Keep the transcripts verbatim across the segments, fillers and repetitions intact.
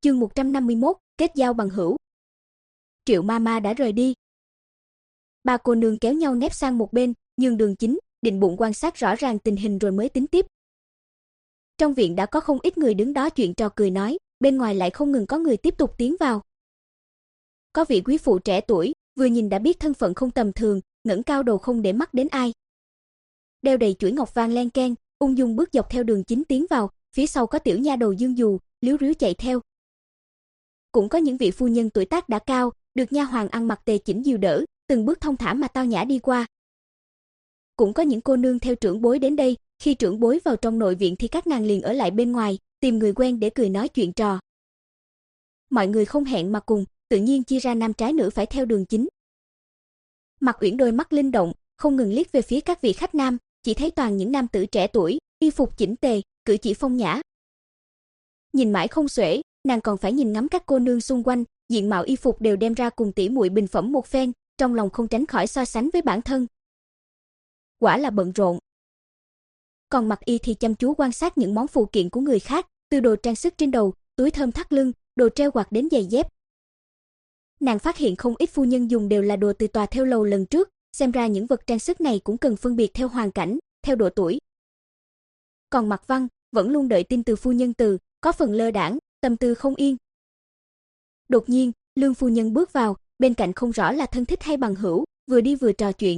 Chương một trăm năm mươi mốt, kết giao bằng hữu. Triệu Mama đã rời đi. Ba cô nương kéo nhau nép sang một bên, nhường đường chính, định bụng quan sát rõ ràng tình hình rồi mới tính tiếp. Trong viện đã có không ít người đứng đó chuyện trò cười nói, bên ngoài lại không ngừng có người tiếp tục tiến vào. Có vị quý phụ trẻ tuổi, vừa nhìn đã biết thân phận không tầm thường, ngẩng cao đầu không để mắt đến ai. Đeo đầy chuỗi ngọc vàng len keng, ung dung bước dọc theo đường chính tiến vào, phía sau có tiểu nha đầu Dương Dù, líu ríu chạy theo. Cũng có những vị phu nhân tuổi tác đã cao, được nha hoàn ăn mặc tề chỉnh dìu đỡ, từng bước thông thả mà tao nhã đi qua. Cũng có những cô nương theo trưởng bối đến đây, khi trưởng bối vào trong nội viện thì các nàng liền ở lại bên ngoài, tìm người quen để cười nói chuyện trò. Mọi người không hẹn mà cùng, tự nhiên chia ra nam trái nữ phải theo đường chính. Mạc Uyển đôi mắt linh động, không ngừng liếc về phía các vị khách nam, chỉ thấy toàn những nam tử trẻ tuổi, y phục chỉnh tề, cử chỉ phong nhã. Nhìn mãi không xuể, nàng còn phải nhìn ngắm các cô nương xung quanh, diện mạo y phục đều đem ra cùng tỉ muội bình phẩm một phen, trong lòng không tránh khỏi so sánh với bản thân. Quả là bận rộn. Còn Mặc Y thì chăm chú quan sát những món phụ kiện của người khác, từ đồ trang sức trên đầu, túi thơm thắt lưng, đồ treo quạt đến giày dép. Nàng phát hiện không ít phu nhân dùng đều là đồ từ tòa theo lầu lần trước, xem ra những vật trang sức này cũng cần phân biệt theo hoàn cảnh, theo độ tuổi. Còn Mạc Văn vẫn luôn đợi tin từ phu nhân từ, có phần lơ đãng, tâm tư không yên. Đột nhiên, Lương phu nhân bước vào, bên cạnh không rõ là thân thích hay bằng hữu, vừa đi vừa trò chuyện.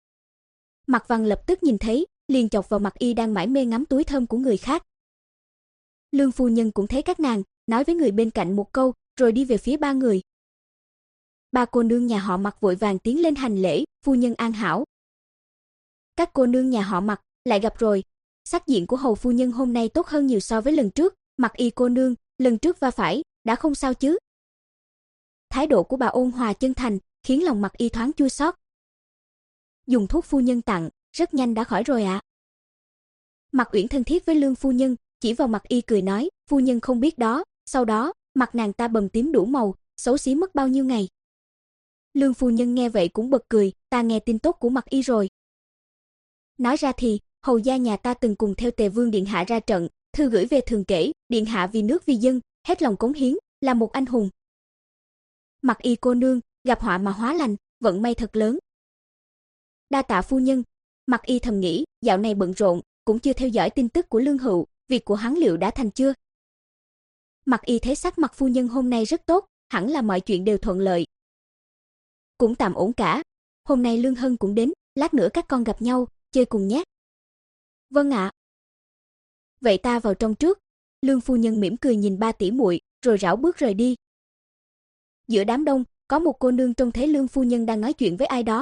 Mạc Văn lập tức nhìn thấy, liền chọc vào Mặc Y đang mải mê ngắm túi thơm của người khác. Lương phu nhân cũng thấy các nàng, nói với người bên cạnh một câu, rồi đi về phía ba người. Ba cô nương nhà họ Mặc vội vàng tiến lên hành lễ, phu nhân an hảo. Các cô nương nhà họ Mặc lại gặp rồi. Sắc diện của hầu phu nhân hôm nay tốt hơn nhiều so với lần trước, Mặc Y cô nương, lần trước va phải, đã không sao chứ? Thái độ của bà ôn hòa chân thành, khiến lòng Mặc Y thoáng chua xót. Dùng thuốc phu nhân tặng, rất nhanh đã khỏi rồi ạ. À. Mạc Uyển thân thiết với Lương phu nhân, chỉ vào Mặc Y cười nói, phu nhân không biết đó, sau đó, mặt nàng ta bầm tím đủ màu, xấu xí mất bao nhiêu ngày. Lương phu nhân nghe vậy cũng bật cười, ta nghe tin tốt của Mặc Y rồi. Nói ra thì, hầu gia nhà ta từng cùng theo Tề Vương điện hạ ra trận, thư gửi về thường kể, điện hạ vì nước vì dân, hết lòng cống hiến, là một anh hùng. Mặc Y cô nương, gặp họa mà hóa lành, vận may thật lớn. Đa tạ phu nhân. Mặc Y thầm nghĩ, dạo này bận rộn, cũng chưa theo dõi tin tức của Lương hữu, việc của hắn liệu đã thành chưa? Mặc Y thấy sắc mặt phu nhân hôm nay rất tốt, hẳn là mọi chuyện đều thuận lợi. Cũng tạm ổn cả. Hôm nay Lương Hân cũng đến, lát nữa các con gặp nhau, chơi cùng nhé. Vâng ạ. Vậy ta vào trong trước. Lương phu nhân mỉm cười nhìn ba tỷ muội, rồi rảo bước rời đi. Giữa đám đông, có một cô nương trông thấy Lương phu nhân đang nói chuyện với ai đó.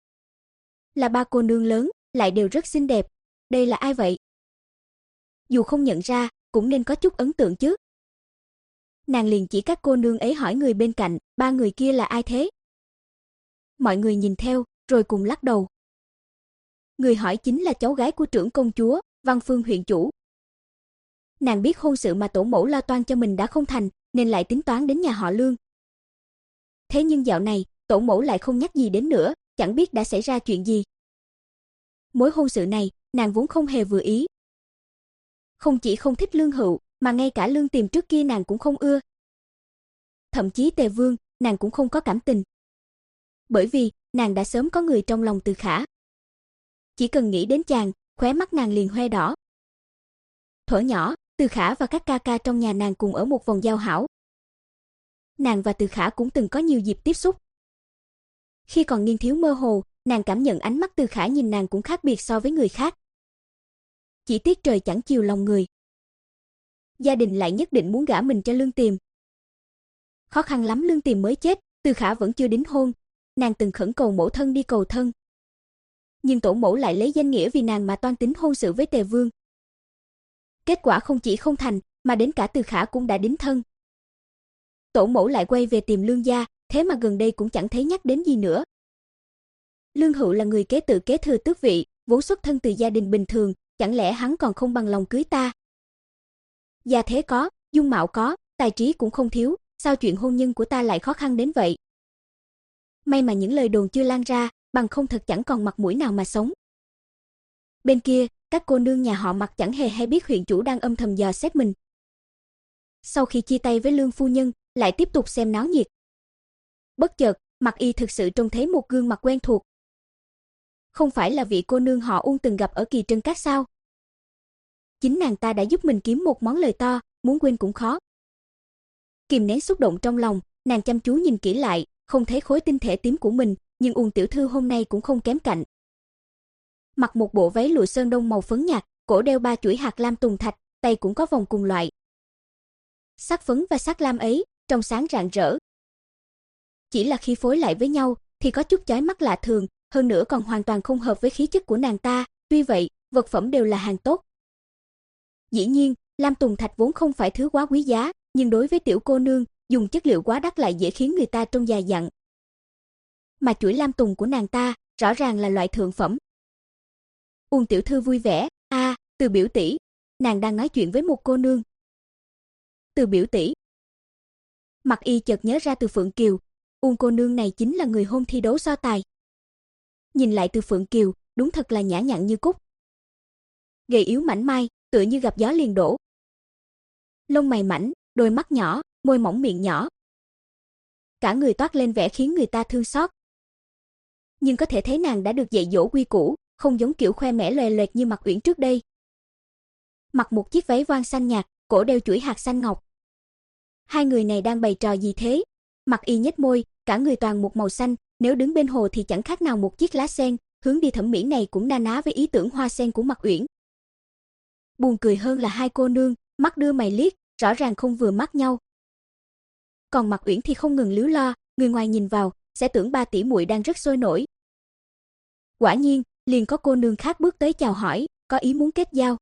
Là ba cô nương lớn, lại đều rất xinh đẹp. Đây là ai vậy? Dù không nhận ra, cũng nên có chút ấn tượng chứ. Nàng liền chỉ các cô nương ấy hỏi người bên cạnh, ba người kia là ai thế? Mọi người nhìn theo, rồi cùng lắc đầu. Người hỏi chính là cháu gái của trưởng công chúa, Văn Phương huyện chủ. Nàng biết hôn sự mà tổ mẫu lo toan cho mình đã không thành, nên lại tính toán đến nhà họ Lương. Thế nhưng dạo này, tổ mẫu lại không nhắc gì đến nữa, chẳng biết đã xảy ra chuyện gì. Mối hôn sự này, nàng vốn không hề vừa ý. Không chỉ không thích Lương hữu, mà ngay cả Lương Tiềm trước kia nàng cũng không ưa. Thậm chí Tề Vương, nàng cũng không có cảm tình. Bởi vì, nàng đã sớm có người trong lòng Từ Khả. Chỉ cần nghĩ đến chàng, khóe mắt nàng liền hoe đỏ. Thuở nhỏ, Từ Khả và các ca ca trong nhà nàng cùng ở một vòng giao hảo. Nàng và Từ Khả cũng từng có nhiều dịp tiếp xúc. Khi còn niên thiếu mơ hồ, nàng cảm nhận ánh mắt Từ Khả nhìn nàng cũng khác biệt so với người khác. Chỉ tiếc trời chẳng chiều lòng người. Gia đình lại nhất định muốn gả mình cho Lương Tiềm. Khó khăn lắm Lương Tiềm mới chết, Từ Khả vẫn chưa đính hôn. Nàng từng khẩn cầu mẫu thân đi cầu thân. Nhưng tổ mẫu lại lấy danh nghĩa vì nàng mà toan tính hôn sự với Tề Vương. Kết quả không chỉ không thành, mà đến cả Từ Khả cũng đã đính thân. Tổ mẫu lại quay về tìm Lương gia, thế mà gần đây cũng chẳng thấy nhắc đến gì nữa. Lương Hữu là người kế tự kế thừa tước vị, vốn xuất thân từ gia đình bình thường, chẳng lẽ hắn còn không bằng lòng cưới ta? Gia thế có, dung mạo có, tài trí cũng không thiếu, sao chuyện hôn nhân của ta lại khó khăn đến vậy? May mà những lời đồn chưa lan ra, bằng không thật chẳng còn mặt mũi nào mà sống. Bên kia, các cô nương nhà họ Mặc chẳng hề hay biết huyện chủ đang âm thầm dò xét mình. Sau khi chia tay với Lương phu nhân, lại tiếp tục xem náo nhiệt. Bất chợt, Mặc Y thực sự trông thấy một gương mặt quen thuộc. Không phải là vị cô nương họ Uông từng gặp ở Kỳ Trân Các sao? Chính nàng ta đã giúp mình kiếm một món lời to, muốn quên cũng khó. Kìm nén xúc động trong lòng, nàng chăm chú nhìn kỹ lại, không thấy khối tinh thể tím của mình, nhưng Uông tiểu thư hôm nay cũng không kém cạnh. Mặc một bộ váy lụa sơn đông màu phấn nhạt, cổ đeo ba chuỗi hạt lam tùng thạch, tay cũng có vòng cùng loại. Sắc phấn và sắc lam ấy, trong sáng rạng rỡ. Chỉ là khi phối lại với nhau thì có chút chói mắt lạ thường, hơn nữa còn hoàn toàn không hợp với khí chất của nàng ta, tuy vậy, vật phẩm đều là hàng tốt. Dĩ nhiên, lam tùng thạch vốn không phải thứ quá quý giá, nhưng đối với tiểu cô nương, dùng chất liệu quá đắt lại dễ khiến người ta trông già dặn. Mà chuỗi lam tùng của nàng ta, rõ ràng là loại thượng phẩm. Uông tiểu thư vui vẻ, a, à, Từ biểu tỷ, nàng đang nói chuyện với một cô nương. Từ biểu tỷ. Mặc Y chợt nhớ ra Từ Phượng Kiều, Uông cô nương này chính là người hôm thi đấu so tài. Nhìn lại Từ Phượng Kiều, đúng thật là nhã nhặn như cúc. Gầy yếu mảnh mai, tựa như gặp gió liền đổ. Lông mày mảnh, đôi mắt nhỏ, môi mỏng miệng nhỏ. Cả người toát lên vẻ khiến người ta thương xót. Nhưng có thể thấy nàng đã được dạy dỗ quy củ, không giống kiểu khoe mẽ loè loẹt như Mặc Uyển trước đây. Mặc một chiếc váy voan xanh nhạt, cổ đeo chuỗi hạt xanh ngọc. Hai người này đang bày trò gì thế? Mặc Y nhếch môi, cả người toàn một màu xanh, nếu đứng bên hồ thì chẳng khác nào một chiếc lá sen, hướng đi thẩm mỹ này cũng na ná với ý tưởng hoa sen của Mặc Uyển. Buồn cười hơn là hai cô nương, mắt đưa mày liếc, rõ ràng không vừa mắt nhau. Còn Mặc Uyển thì không ngừng líu lo, người ngoài nhìn vào sẽ tưởng ba tỷ muội đang rất sôi nổi. Quả nhiên, liền có cô nương khác bước tới chào hỏi, có ý muốn kết giao.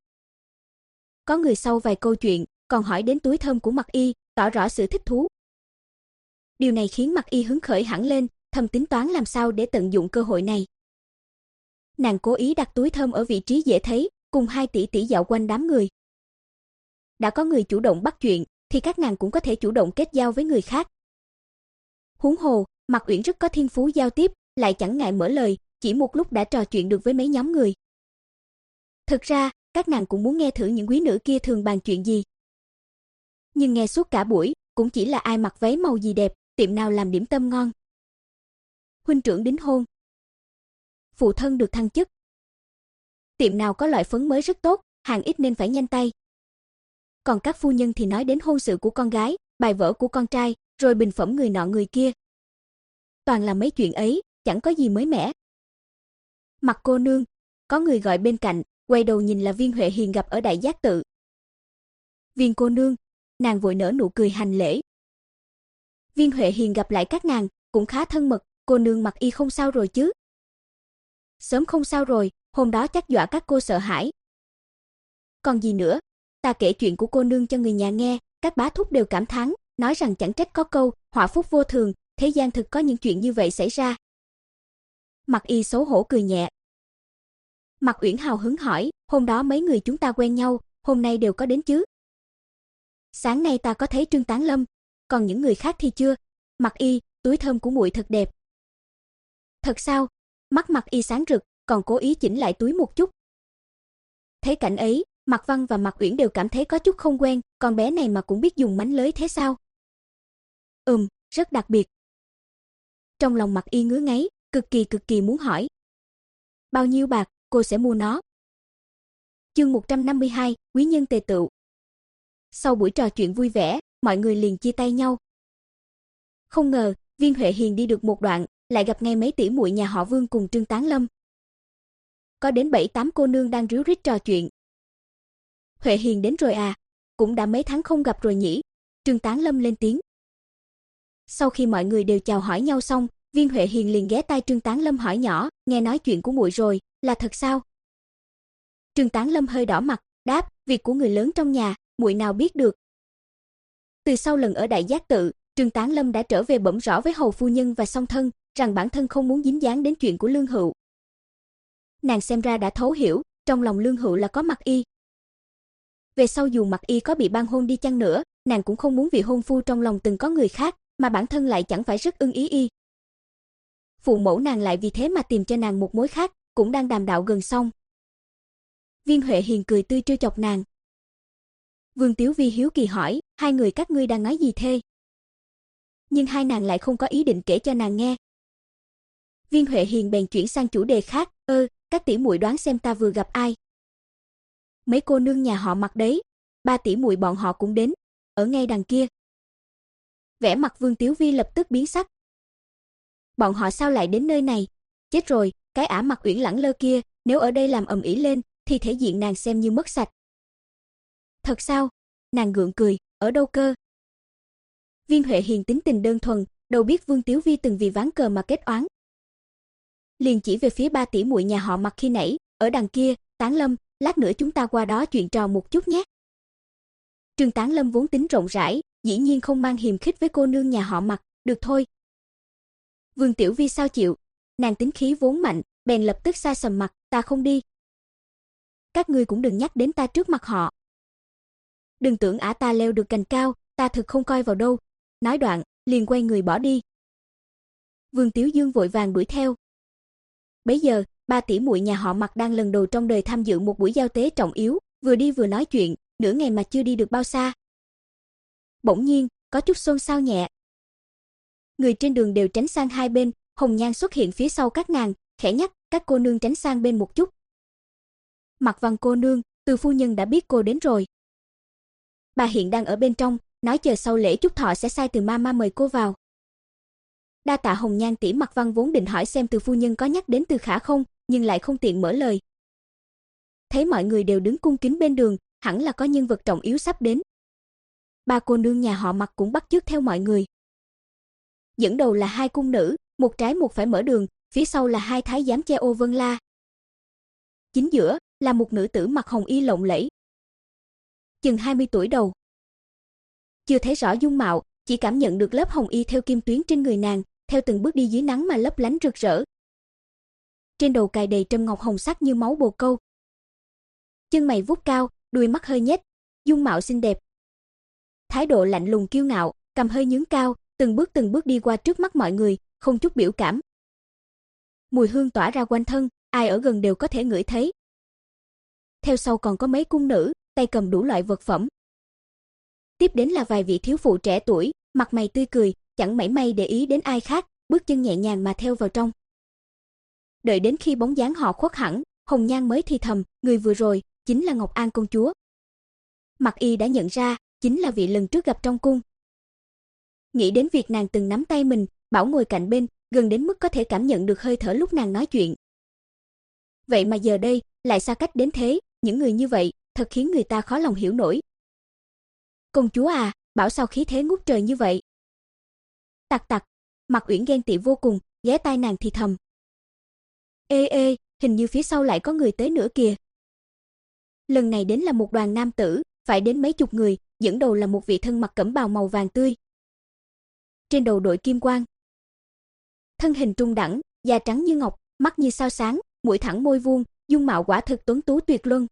Có người sau vài câu chuyện, còn hỏi đến túi thơm của Mặc Y, tỏ rõ sự thích thú. Điều này khiến Mặc Y hứng khởi hẳn lên, thầm tính toán làm sao để tận dụng cơ hội này. Nàng cố ý đặt túi thơm ở vị trí dễ thấy, cùng hai tỷ tỷ dạo quanh đám người. Đã có người chủ động bắt chuyện, thì các nàng cũng có thể chủ động kết giao với người khác. Huống hồ, Mặc Uyển rất có thiên phú giao tiếp, lại chẳng ngại mở lời, chỉ một lúc đã trò chuyện được với mấy nhóm người. Thực ra, các nàng cũng muốn nghe thử những quý nữ kia thường bàn chuyện gì. Nhưng nghe suốt cả buổi, cũng chỉ là ai mặc váy màu gì đẹp, tiệm nào làm điểm tâm ngon. Huynh trưởng đính hôn. Phụ thân được thăng chức. Tiệm nào có loại phấn mới rất tốt, hàng ít nên phải nhanh tay. Còn các phu nhân thì nói đến hôn sự của con gái, bài vở của con trai, rồi bình phẩm người nọ người kia. Toàn là mấy chuyện ấy, chẳng có gì mới mẻ. Mặc cô nương, có người gọi bên cạnh, quay đầu nhìn là Viên Huệ Hiền gặp ở Đại Giác Tự. Viên cô nương, nàng vội nở nụ cười hành lễ. Viên Huệ Hiền gặp lại các nàng, cũng khá thân mật, cô nương Mặc Y không sao rồi chứ? Sớm không sao rồi, hôm đó chắc dọa các cô sợ hãi. Còn gì nữa, ta kể chuyện của cô nương cho người nhà nghe, các bá thúc đều cảm thán, nói rằng chẳng trách có câu, họa phúc vô thường, thế gian thực có những chuyện như vậy xảy ra. Mặc Y xấu hổ cười nhẹ. Mặc Uyển hào hứng hỏi, hôm đó mấy người chúng ta quen nhau, hôm nay đều có đến chứ? Sáng nay ta có thấy Trương Tán Lâm, còn những người khác thì chưa. Mặc Y, túi thơm của muội thật đẹp. Thật sao? Mắt Mặc Y sáng rực, còn cố ý chỉnh lại túi một chút. Thấy cảnh ấy, Mặc Văn và Mặc Uyển đều cảm thấy có chút không quen, con bé này mà cũng biết dùng mánh lới thế sao? Ừm, rất đặc biệt. Trong lòng Mặc Y ngứa ngáy, cực kỳ cực kỳ muốn hỏi. Bao nhiêu bạc, cô sẽ mua nó? Chương một trăm năm mươi hai, quý nhân tề tựu. Sau buổi trò chuyện vui vẻ, mọi người liền chia tay nhau. Không ngờ, Viên Huệ Hiền đi được một đoạn, lại gặp ngay mấy tỷ muội nhà họ Vương cùng Trương Tán Lâm. Có đến bảy tám cô nương đang ríu rít trò chuyện. Huệ Hiền đến rồi à? Cũng đã mấy tháng không gặp rồi nhỉ? Trương Tán Lâm lên tiếng. Sau khi mọi người đều chào hỏi nhau xong, Viên Huệ Hiền liền ghé tai Trương Tán Lâm hỏi nhỏ, nghe nói chuyện của muội rồi, là thật sao? Trương Tán Lâm hơi đỏ mặt, đáp, việc của người lớn trong nhà, muội nào biết được. Từ sau lần ở Đại Giác Tự, Trương Tán Lâm đã trở về bẩm rõ với hầu phu nhân và song thân, rằng bản thân không muốn dính dáng đến chuyện của Lương Hựu. Nàng xem ra đã thấu hiểu, trong lòng Lương Hựu là có Mặc Y. Về sau dù Mặc Y có bị ban hôn đi chăng nữa, nàng cũng không muốn vị hôn phu trong lòng từng có người khác, mà bản thân lại chẳng phải rất ưng ý y. Phụ mẫu nàng lại vì thế mà tìm cho nàng một mối khác, cũng đang đàm đạo gần xong. Viên Huệ Hiền cười tươi trêu chọc nàng. Vương Tiếu Vi hiếu kỳ hỏi, hai người các ngươi đang nói gì thế? Nhưng hai nàng lại không có ý định kể cho nàng nghe. Viên Huệ Hiền bèn chuyển sang chủ đề khác, ơ, các tỷ muội đoán xem ta vừa gặp ai. Mấy cô nương nhà họ Mặc đấy, ba tỷ muội bọn họ cũng đến, ở ngay đằng kia. Vẻ mặt Vương Tiếu Vi lập tức biến sắc. Bọn họ sao lại đến nơi này? Chết rồi, cái ả Mặc Uyển lẳng lơ kia, nếu ở đây làm ầm ĩ lên, thì thể diện nàng xem như mất sạch. Thật sao? Nàng gượng cười, ở đâu cơ? Viên Huệ Hiền tính tình đơn thuần, đâu biết Vương Tiếu Vi từng vì ván cờ mà kết oán. Liền chỉ về phía ba tỷ muội nhà họ Mặc khi nãy, ở đằng kia, Tán Lâm, lát nữa chúng ta qua đó chuyện trò một chút nhé. Trương Tán Lâm vốn tính rộng rãi, dĩ nhiên không mang hiềm khích với cô nương nhà họ Mặc, được thôi. Vương Tiểu Vi sao chịu, nàng tính khí vốn mạnh, bèn lập tức xa sầm mặt, ta không đi. Các ngươi cũng đừng nhắc đến ta trước mặt họ. Đừng tưởng ả ta leo được cành cao, ta thực không coi vào đâu. Nói đoạn, liền quay người bỏ đi. Vương Tiếu Dương vội vàng đuổi theo. Bấy giờ, ba tỷ muội nhà họ Mặc đang lần đầu trong đời tham dự một buổi giao tế trọng yếu, vừa đi vừa nói chuyện, nửa ngày mà chưa đi được bao xa. Bỗng nhiên, có chút xôn xao nhẹ. Người trên đường đều tránh sang hai bên, Hồng Nhan xuất hiện phía sau các nàng, khẽ nhắc, các cô nương tránh sang bên một chút. Mặc Văn cô nương, Từ phu nhân đã biết cô đến rồi. Bà hiện đang ở bên trong, nói chờ sau lễ chúc thọ sẽ sai Từ Mama mời cô vào. Đa tạ Hồng Nhan tỷ. Mặc Văn vốn định hỏi xem Từ phu nhân có nhắc đến Từ Khả không, nhưng lại không tiện mở lời. Thấy mọi người đều đứng cung kính bên đường, hẳn là có nhân vật trọng yếu sắp đến. Ba cô nương nhà họ Mặc cũng bắt chước theo mọi người. Dẫn đầu là hai cung nữ, một trái một phải mở đường, phía sau là hai thái giám che ô vân la. Chính giữa là một nữ tử mặc hồng y lộng lẫy, chừng hai mươi tuổi đầu. Chưa thấy rõ dung mạo, chỉ cảm nhận được lớp hồng y theo kim tuyến trên người nàng, theo từng bước đi dưới nắng mà lấp lánh rực rỡ. Trên đầu cài đầy trâm ngọc hồng sắc như máu bồ câu. Chân mày vuốt cao, đuôi mắt hơi nhếch, dung mạo xinh đẹp. Thái độ lạnh lùng kiêu ngạo, cầm hơi nhướng cao, từng bước từng bước đi qua trước mắt mọi người, không chút biểu cảm. Mùi hương tỏa ra quanh thân, ai ở gần đều có thể ngửi thấy. Theo sau còn có mấy cung nữ, tay cầm đủ loại vật phẩm. Tiếp đến là vài vị thiếu phụ trẻ tuổi, mặt mày tươi cười, chẳng mảy may để ý đến ai khác, bước chân nhẹ nhàng mà theo vào trong. Đợi đến khi bóng dáng họ khuất hẳn, Hồng Nhan mới thì thầm, người vừa rồi chính là Ngọc An công chúa. Mặc Y đã nhận ra, chính là vị lần trước gặp trong cung. Nghĩ đến việc nàng từng nắm tay mình, bảo ngồi cạnh bên, gần đến mức có thể cảm nhận được hơi thở lúc nàng nói chuyện. Vậy mà giờ đây, lại xa cách đến thế, những người như vậy, thật khiến người ta khó lòng hiểu nổi. Công chúa à, bảo sao khí thế ngút trời như vậy? Tặc tặc, Mặc Uyển ghen tị vô cùng, ghé tai nàng thì thầm. Ê ê, hình như phía sau lại có người tới nữa kìa. Lần này đến là một đoàn nam tử, phải đến mấy chục người, dẫn đầu là một vị thân mặc cẩm bào màu vàng tươi. Trên đầu đội kim quan. Thân hình trung đẳng, da trắng như ngọc, mắt như sao sáng, mũi thẳng môi vuông, dung mạo quả thực tuấn tú tuyệt luân.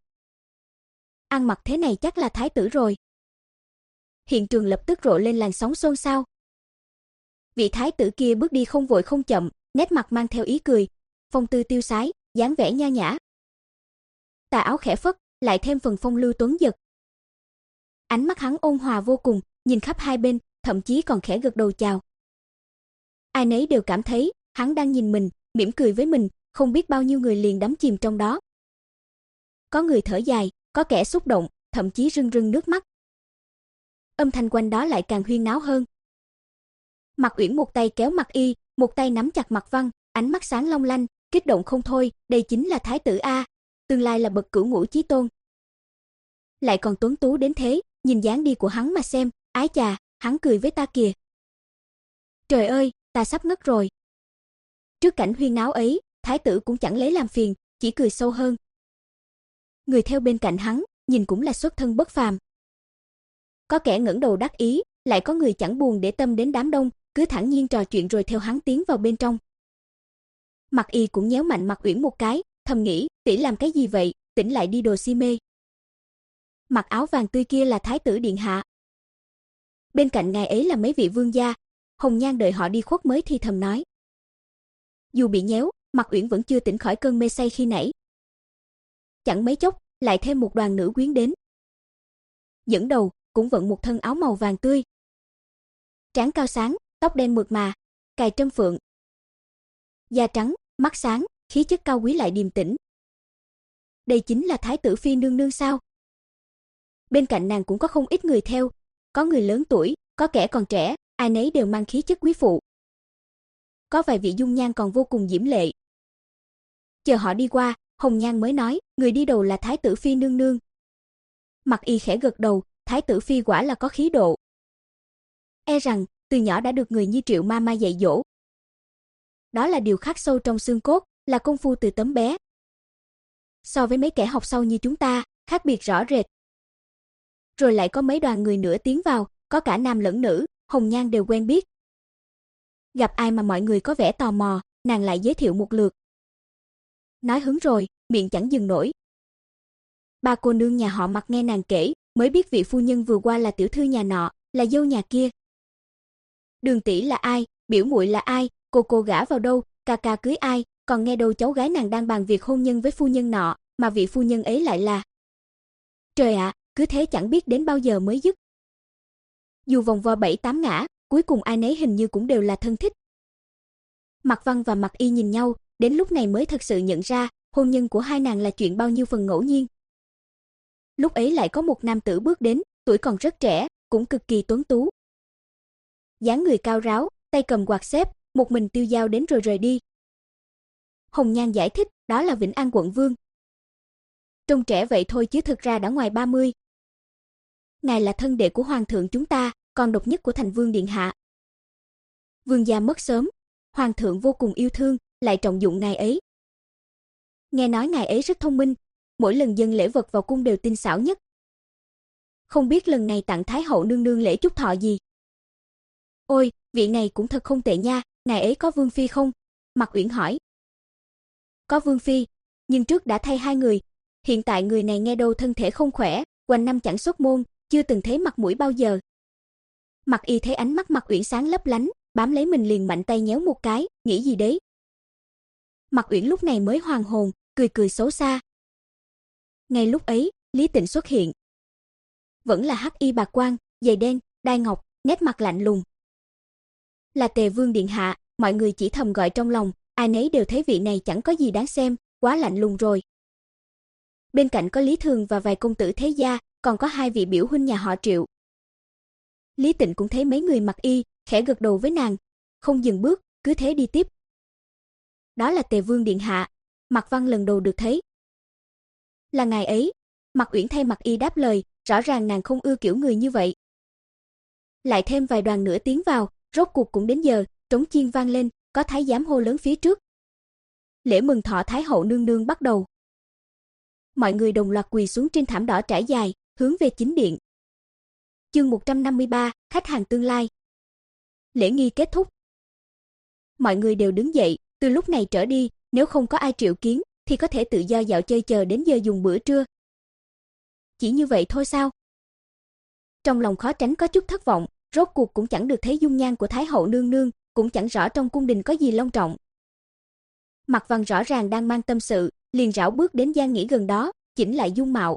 Ăn mặc thế này chắc là thái tử rồi. Hiện trường lập tức rộ lên làn sóng xôn xao. Vị thái tử kia bước đi không vội không chậm, nét mặt mang theo ý cười, phong tư tiêu sái, dáng vẻ nho nhã. Tà áo khẽ phất, lại thêm phần phong lưu tuấn giật. Ánh mắt hắn ôn hòa vô cùng, nhìn khắp hai bên, thậm chí còn khẽ gật đầu chào. Ai nấy đều cảm thấy hắn đang nhìn mình, mỉm cười với mình, không biết bao nhiêu người liền đắm chìm trong đó. Có người thở dài, có kẻ xúc động, thậm chí rưng rưng nước mắt. Âm thanh quanh đó lại càng huyên náo hơn. Mặc Uyển một tay kéo Mặc Y, một tay nắm chặt Mặc Văn, ánh mắt sáng long lanh, kích động không thôi, đây chính là thái tử a, tương lai là bậc cửu ngũ chí tôn. Lại còn tuấn tú đến thế, nhìn dáng đi của hắn mà xem, ái chà, hắn cười với ta kìa. Trời ơi, ta sắp ngất rồi. Trước cảnh huyên náo ấy, thái tử cũng chẳng lấy làm phiền, chỉ cười sâu hơn. Người theo bên cạnh hắn, nhìn cũng là xuất thân bất phàm. Có kẻ ngẩng đầu đắc ý, lại có người chẳng buồn để tâm đến đám đông, cứ thản nhiên trò chuyện rồi theo hắn tiến vào bên trong. Mặc Y cũng nhéo mạnh Mặc Uyển một cái, thầm nghĩ, tỷ làm cái gì vậy, tỉnh lại đi đồ si mê. Mặc áo vàng tươi kia là thái tử điện hạ. Bên cạnh ngài ấy là mấy vị vương gia. Hồng Nhan đợi họ đi khuất mới thì thầm nói. Dù bị nhéo, Mặc Uyển vẫn chưa tỉnh khỏi cơn mê say khi nãy. Chẳng mấy chốc, lại thêm một đoàn nữ quyến đến. Dẫn đầu cũng vận một thân áo màu vàng tươi. Trán cao sáng, tóc đen mượt mà, cài trâm phượng. Da trắng, mắt sáng, khí chất cao quý lại điềm tĩnh. Đây chính là Thái tử phi nương nương sao? Bên cạnh nàng cũng có không ít người theo, có người lớn tuổi, có kẻ còn trẻ, ai nấy đều mang khí chất quý phụ. Có vài vị dung nhan còn vô cùng diễm lệ. Chờ họ đi qua, Hồng Nhan mới nói, người đi đầu là Thái tử phi nương nương. Mặc Y khẽ gật đầu, Thái tử phi quả là có khí độ. E rằng từ nhỏ đã được người như Triệu ma ma dạy dỗ. Đó là điều khắc sâu trong xương cốt, là công phu từ tấm bé. So với mấy kẻ học sau như chúng ta, khác biệt rõ rệt. Rồi lại có mấy đoàn người nữa tiến vào, có cả nam lẫn nữ, Hồng Nhan đều quen biết. Gặp ai mà mọi người có vẻ tò mò, nàng lại giới thiệu một lượt. Nói hứng rồi, miệng chẳng dừng nổi. Ba cô nương nhà họ Mặc nghe nàng kể, mới biết vị phu nhân vừa qua là tiểu thư nhà nọ, là dâu nhà kia. Đường tỷ là ai, biểu muội là ai, cô cô gả vào đâu, ca ca cưới ai, còn nghe đâu cháu gái nàng đang bàn việc hôn nhân với phu nhân nọ, mà vị phu nhân ấy lại là. Trời ạ, à, cứ thế chẳng biết đến bao giờ mới dứt. Dù vòng vo bảy tám ngã, cuối cùng ai nấy hình như cũng đều là thân thích. Mạc Văn và Mạc Y nhìn nhau, đến lúc này mới thật sự nhận ra, hôn nhân của hai nàng là chuyện bao nhiêu phần ngẫu nhiên. Lúc ấy lại có một nam tử bước đến, tuổi còn rất trẻ, cũng cực kỳ tuấn tú. Dáng người cao ráo, tay cầm quạt xếp, một mình tiêu dao đến rồi rời đi. Hồng Nhan giải thích, đó là Vĩnh An quận vương. Trông trẻ vậy thôi chứ thực ra đã ngoài ba mươi. Ngài là thân đệ của hoàng thượng chúng ta, con độc nhất của thành vương điện hạ. Vương gia mất sớm, hoàng thượng vô cùng yêu thương, lại trọng dụng ngài ấy. Nghe nói ngài ấy rất thông minh, mỗi lần dâng lễ vật vào cung đều tinh xảo nhất. Không biết lần này tặng Thái hậu nương nương lễ chúc thọ gì? Ôi, vị này cũng thật không tệ nha, ngài ấy có vương phi không? Mạc Uyển hỏi. Có vương phi, nhưng trước đã thay hai người, hiện tại người này nghe đâu thân thể không khỏe, quanh năm chẳng xuất môn, chưa từng thấy mặt mũi bao giờ. Mạc Y thấy ánh mắt Mạc Uyển sáng lấp lánh, bám lấy mình liền mạnh tay nhéo một cái, nghĩ gì đấy? Mạc Uyển lúc này mới hoàn hồn, cười cười xấu xa. Ngay lúc ấy, Lý Tịnh xuất hiện. Vẫn là hắc y bạc quan, giày đen, đai ngọc, nét mặt lạnh lùng. Là Tề Vương điện hạ, mọi người chỉ thầm gọi trong lòng, ai nấy đều thấy vị này chẳng có gì đáng xem, quá lạnh lùng rồi. Bên cạnh có Lý Thường và vài công tử thế gia, còn có hai vị biểu huynh nhà họ Triệu. Lý Tịnh cũng thấy mấy người Mặc Y, khẽ gật đầu với nàng, không dừng bước, cứ thế đi tiếp. Đó là Tề Vương điện hạ, Mạc Văn lần đầu được thấy. Là ngài ấy, Mạc Uyển thay Mặc Y đáp lời, rõ ràng nàng không ưa kiểu người như vậy. Lại thêm vài đoàn nữa tiến vào, rốt cuộc cũng đến giờ, trống chiên vang lên, có thái giám hô lớn phía trước. Lễ mừng thọ Thái hậu nương nương bắt đầu. Mọi người đồng loạt quỳ xuống trên thảm đỏ trải dài, hướng về chính điện. Chương một trăm năm mươi ba, khách hàng tương lai. Lễ nghi kết thúc. Mọi người đều đứng dậy, từ lúc này trở đi, nếu không có ai triệu kiến, thì có thể tự do dạo chơi chờ đến giờ dùng bữa trưa. Chỉ như vậy thôi sao? Trong lòng khó tránh có chút thất vọng, rốt cuộc cũng chẳng được thấy dung nhan của Thái hậu nương nương, cũng chẳng rõ trong cung đình có gì long trọng. Mạc Văn rõ ràng đang mang tâm sự, liền rảo bước đến gian nghỉ gần đó, chỉnh lại dung mạo.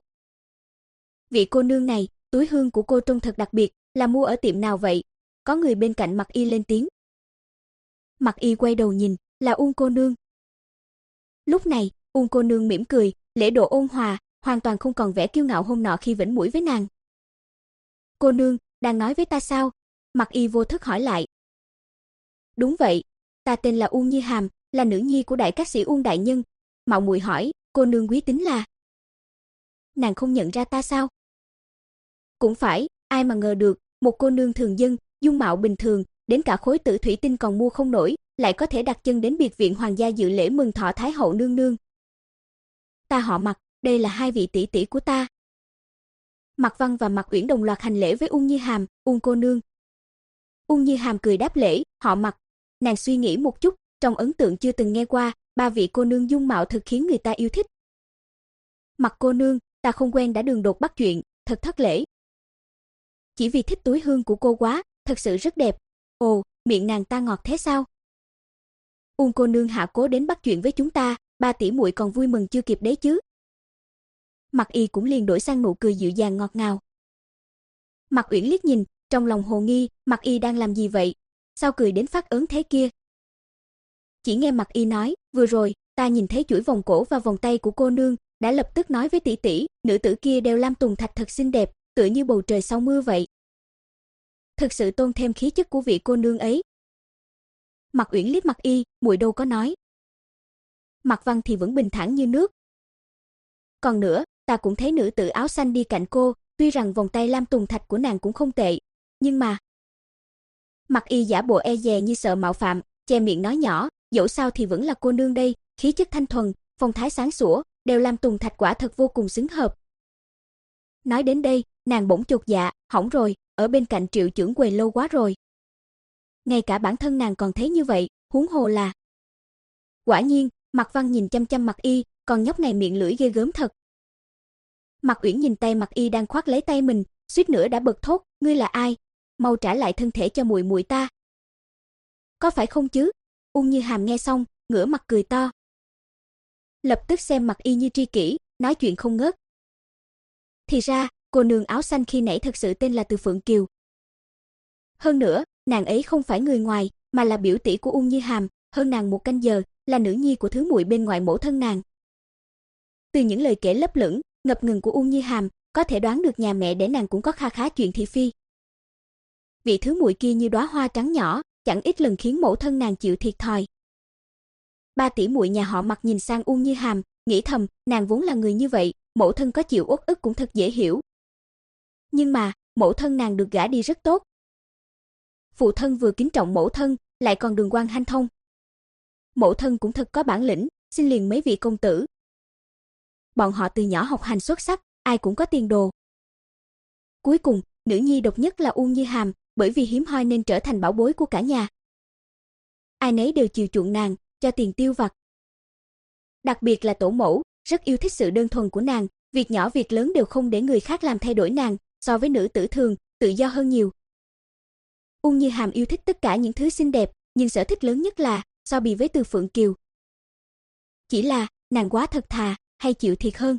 Vị cô nương này, túi hương của cô trông thật đặc biệt, là mua ở tiệm nào vậy? Có người bên cạnh Mạc Y lên tiếng. Mạc Y quay đầu nhìn, là Uông cô nương. Lúc này, Uông cô nương mỉm cười, lễ độ ôn hòa, hoàn toàn không còn vẻ kiêu ngạo hôm nọ khi vẫy mũi với nàng. Cô nương, đang nói với ta sao? Mạc Y vô thức hỏi lại. Đúng vậy, ta tên là Uông Như Hàm, là nữ nhi của đại các sĩ Uông đại nhân. Mạo muội hỏi, cô nương quý tính là? Nàng không nhận ra ta sao? Cũng phải, ai mà ngờ được, một cô nương thường dân, dung mạo bình thường, đến cả khối tử thủy tinh còn mua không nổi, lại có thể đặt chân đến biệt viện hoàng gia dự lễ mừng thọ Thái hậu nương nương. Ta họ Mạc, đây là hai vị tỷ tỷ của ta. Mạc Văn và Mạc Uyển đồng loạt hành lễ với Uông Như Hàm, Uông cô nương. Uông Như Hàm cười đáp lễ, họ Mạc. Nàng suy nghĩ một chút, trong ấn tượng chưa từng nghe qua, ba vị cô nương dung mạo thật khiến người ta yêu thích. Mạc cô nương, ta không quen đã đường đột bắt chuyện, thật thất lễ. Chỉ vì thích túi hương của cô quá, thật sự rất đẹp. Ồ, miệng nàng ta ngọt thế sao? Uông cô nương hạ cố đến bắt chuyện với chúng ta, ba tỷ muội còn vui mừng chưa kịp đấy chứ. Mạc Y cũng liền đổi sang nụ cười dịu dàng ngọt ngào. Mạc Uyển liếc nhìn, trong lòng hồ nghi, Mạc Y đang làm gì vậy? Sao cười đến phát ớn thế kia? Chỉ nghe Mạc Y nói, vừa rồi, ta nhìn thấy chuỗi vòng cổ và vòng tay của cô nương, đã lập tức nói với tỷ tỷ, nữ tử kia đeo lam tùng thạch thật xinh đẹp, tựa như bầu trời sau mưa vậy. Thực sự tôn thêm khí chất của vị cô nương ấy. Mạc Uyển liếc Mạc Y, muội đâu có nói. Mạc Văn thì vẫn bình thản như nước. Còn nữa, ta cũng thấy nữ tử áo xanh đi cạnh cô, tuy rằng vòng tay lam tùng thạch của nàng cũng không tệ, nhưng mà... Mạc Y giả bộ e dè như sợ mạo phạm, che miệng nói nhỏ, dẫu sao thì vẫn là cô nương đây, khí chất thanh thuần, phong thái sáng sủa, đeo lam tùng thạch quả thật vô cùng xứng hợp. Nói đến đây, nàng bỗng chột dạ, hỏng rồi, ở bên cạnh Triệu trưởng quầy lâu quá rồi. Ngay cả bản thân nàng còn thấy như vậy, huống hồ là... Quả nhiên, Mạc Văn nhìn chăm chăm Mạc Y, còn nhóc này miệng lưỡi ghê gớm thật. Mạc Uyển nhìn tay Mạc Y đang khoác lấy tay mình, suýt nữa đã bật thốt, ngươi là ai? Mau trả lại thân thể cho muội muội ta. Có phải không chứ? Ung Như Hàm nghe xong, ngửa mặt cười to. Lập tức xem Mạc Y như tri kỷ, nói chuyện không ngớt. Thì ra, cô nương áo xanh khi nãy thật sự tên là Từ Phượng Kiều. Hơn nữa, nàng ấy không phải người ngoài, mà là biểu tỷ của Ung Như Hàm, hơn nàng một canh giờ, là nữ nhi của thứ muội bên ngoài mẫu thân nàng. Từ những lời kể lấp lửng, ngập ngừng của Ung Như Hàm, có thể đoán được nhà mẹ để nàng cũng có kha khá chuyện thị phi. Vị thứ muội kia như đóa hoa trắng nhỏ, chẳng ít lần khiến mẫu thân nàng chịu thiệt thòi. Ba tỷ muội nhà họ Mạc nhìn sang Ung Như Hàm, nghĩ thầm, nàng vốn là người như vậy, mẫu thân có chịu uất ức cũng thật dễ hiểu. Nhưng mà, mẫu thân nàng được gả đi rất tốt. Phụ thân vừa kính trọng mẫu thân, lại còn đường quan hanh thông. Mẫu thân cũng thật có bản lĩnh, xin liền mấy vị công tử. Bọn họ từ nhỏ học hành xuất sắc, ai cũng có tiền đồ. Cuối cùng, nữ nhi độc nhất là Ung Như Hàm, bởi vì hiếm hoi nên trở thành bảo bối của cả nhà. Ai nấy đều chiều chuộng nàng, cho tiền tiêu vặt. Đặc biệt là tổ mẫu, rất yêu thích sự đơn thuần của nàng, việc nhỏ việc lớn đều không để người khác làm thay đổi nàng, so với nữ tử thường, tự do hơn nhiều. Ung Như Hàm yêu thích tất cả những thứ xinh đẹp, nhưng sở thích lớn nhất là so bì với Từ Phượng Kiều. Chỉ là, nàng quá thật thà, hay chịu thiệt hơn.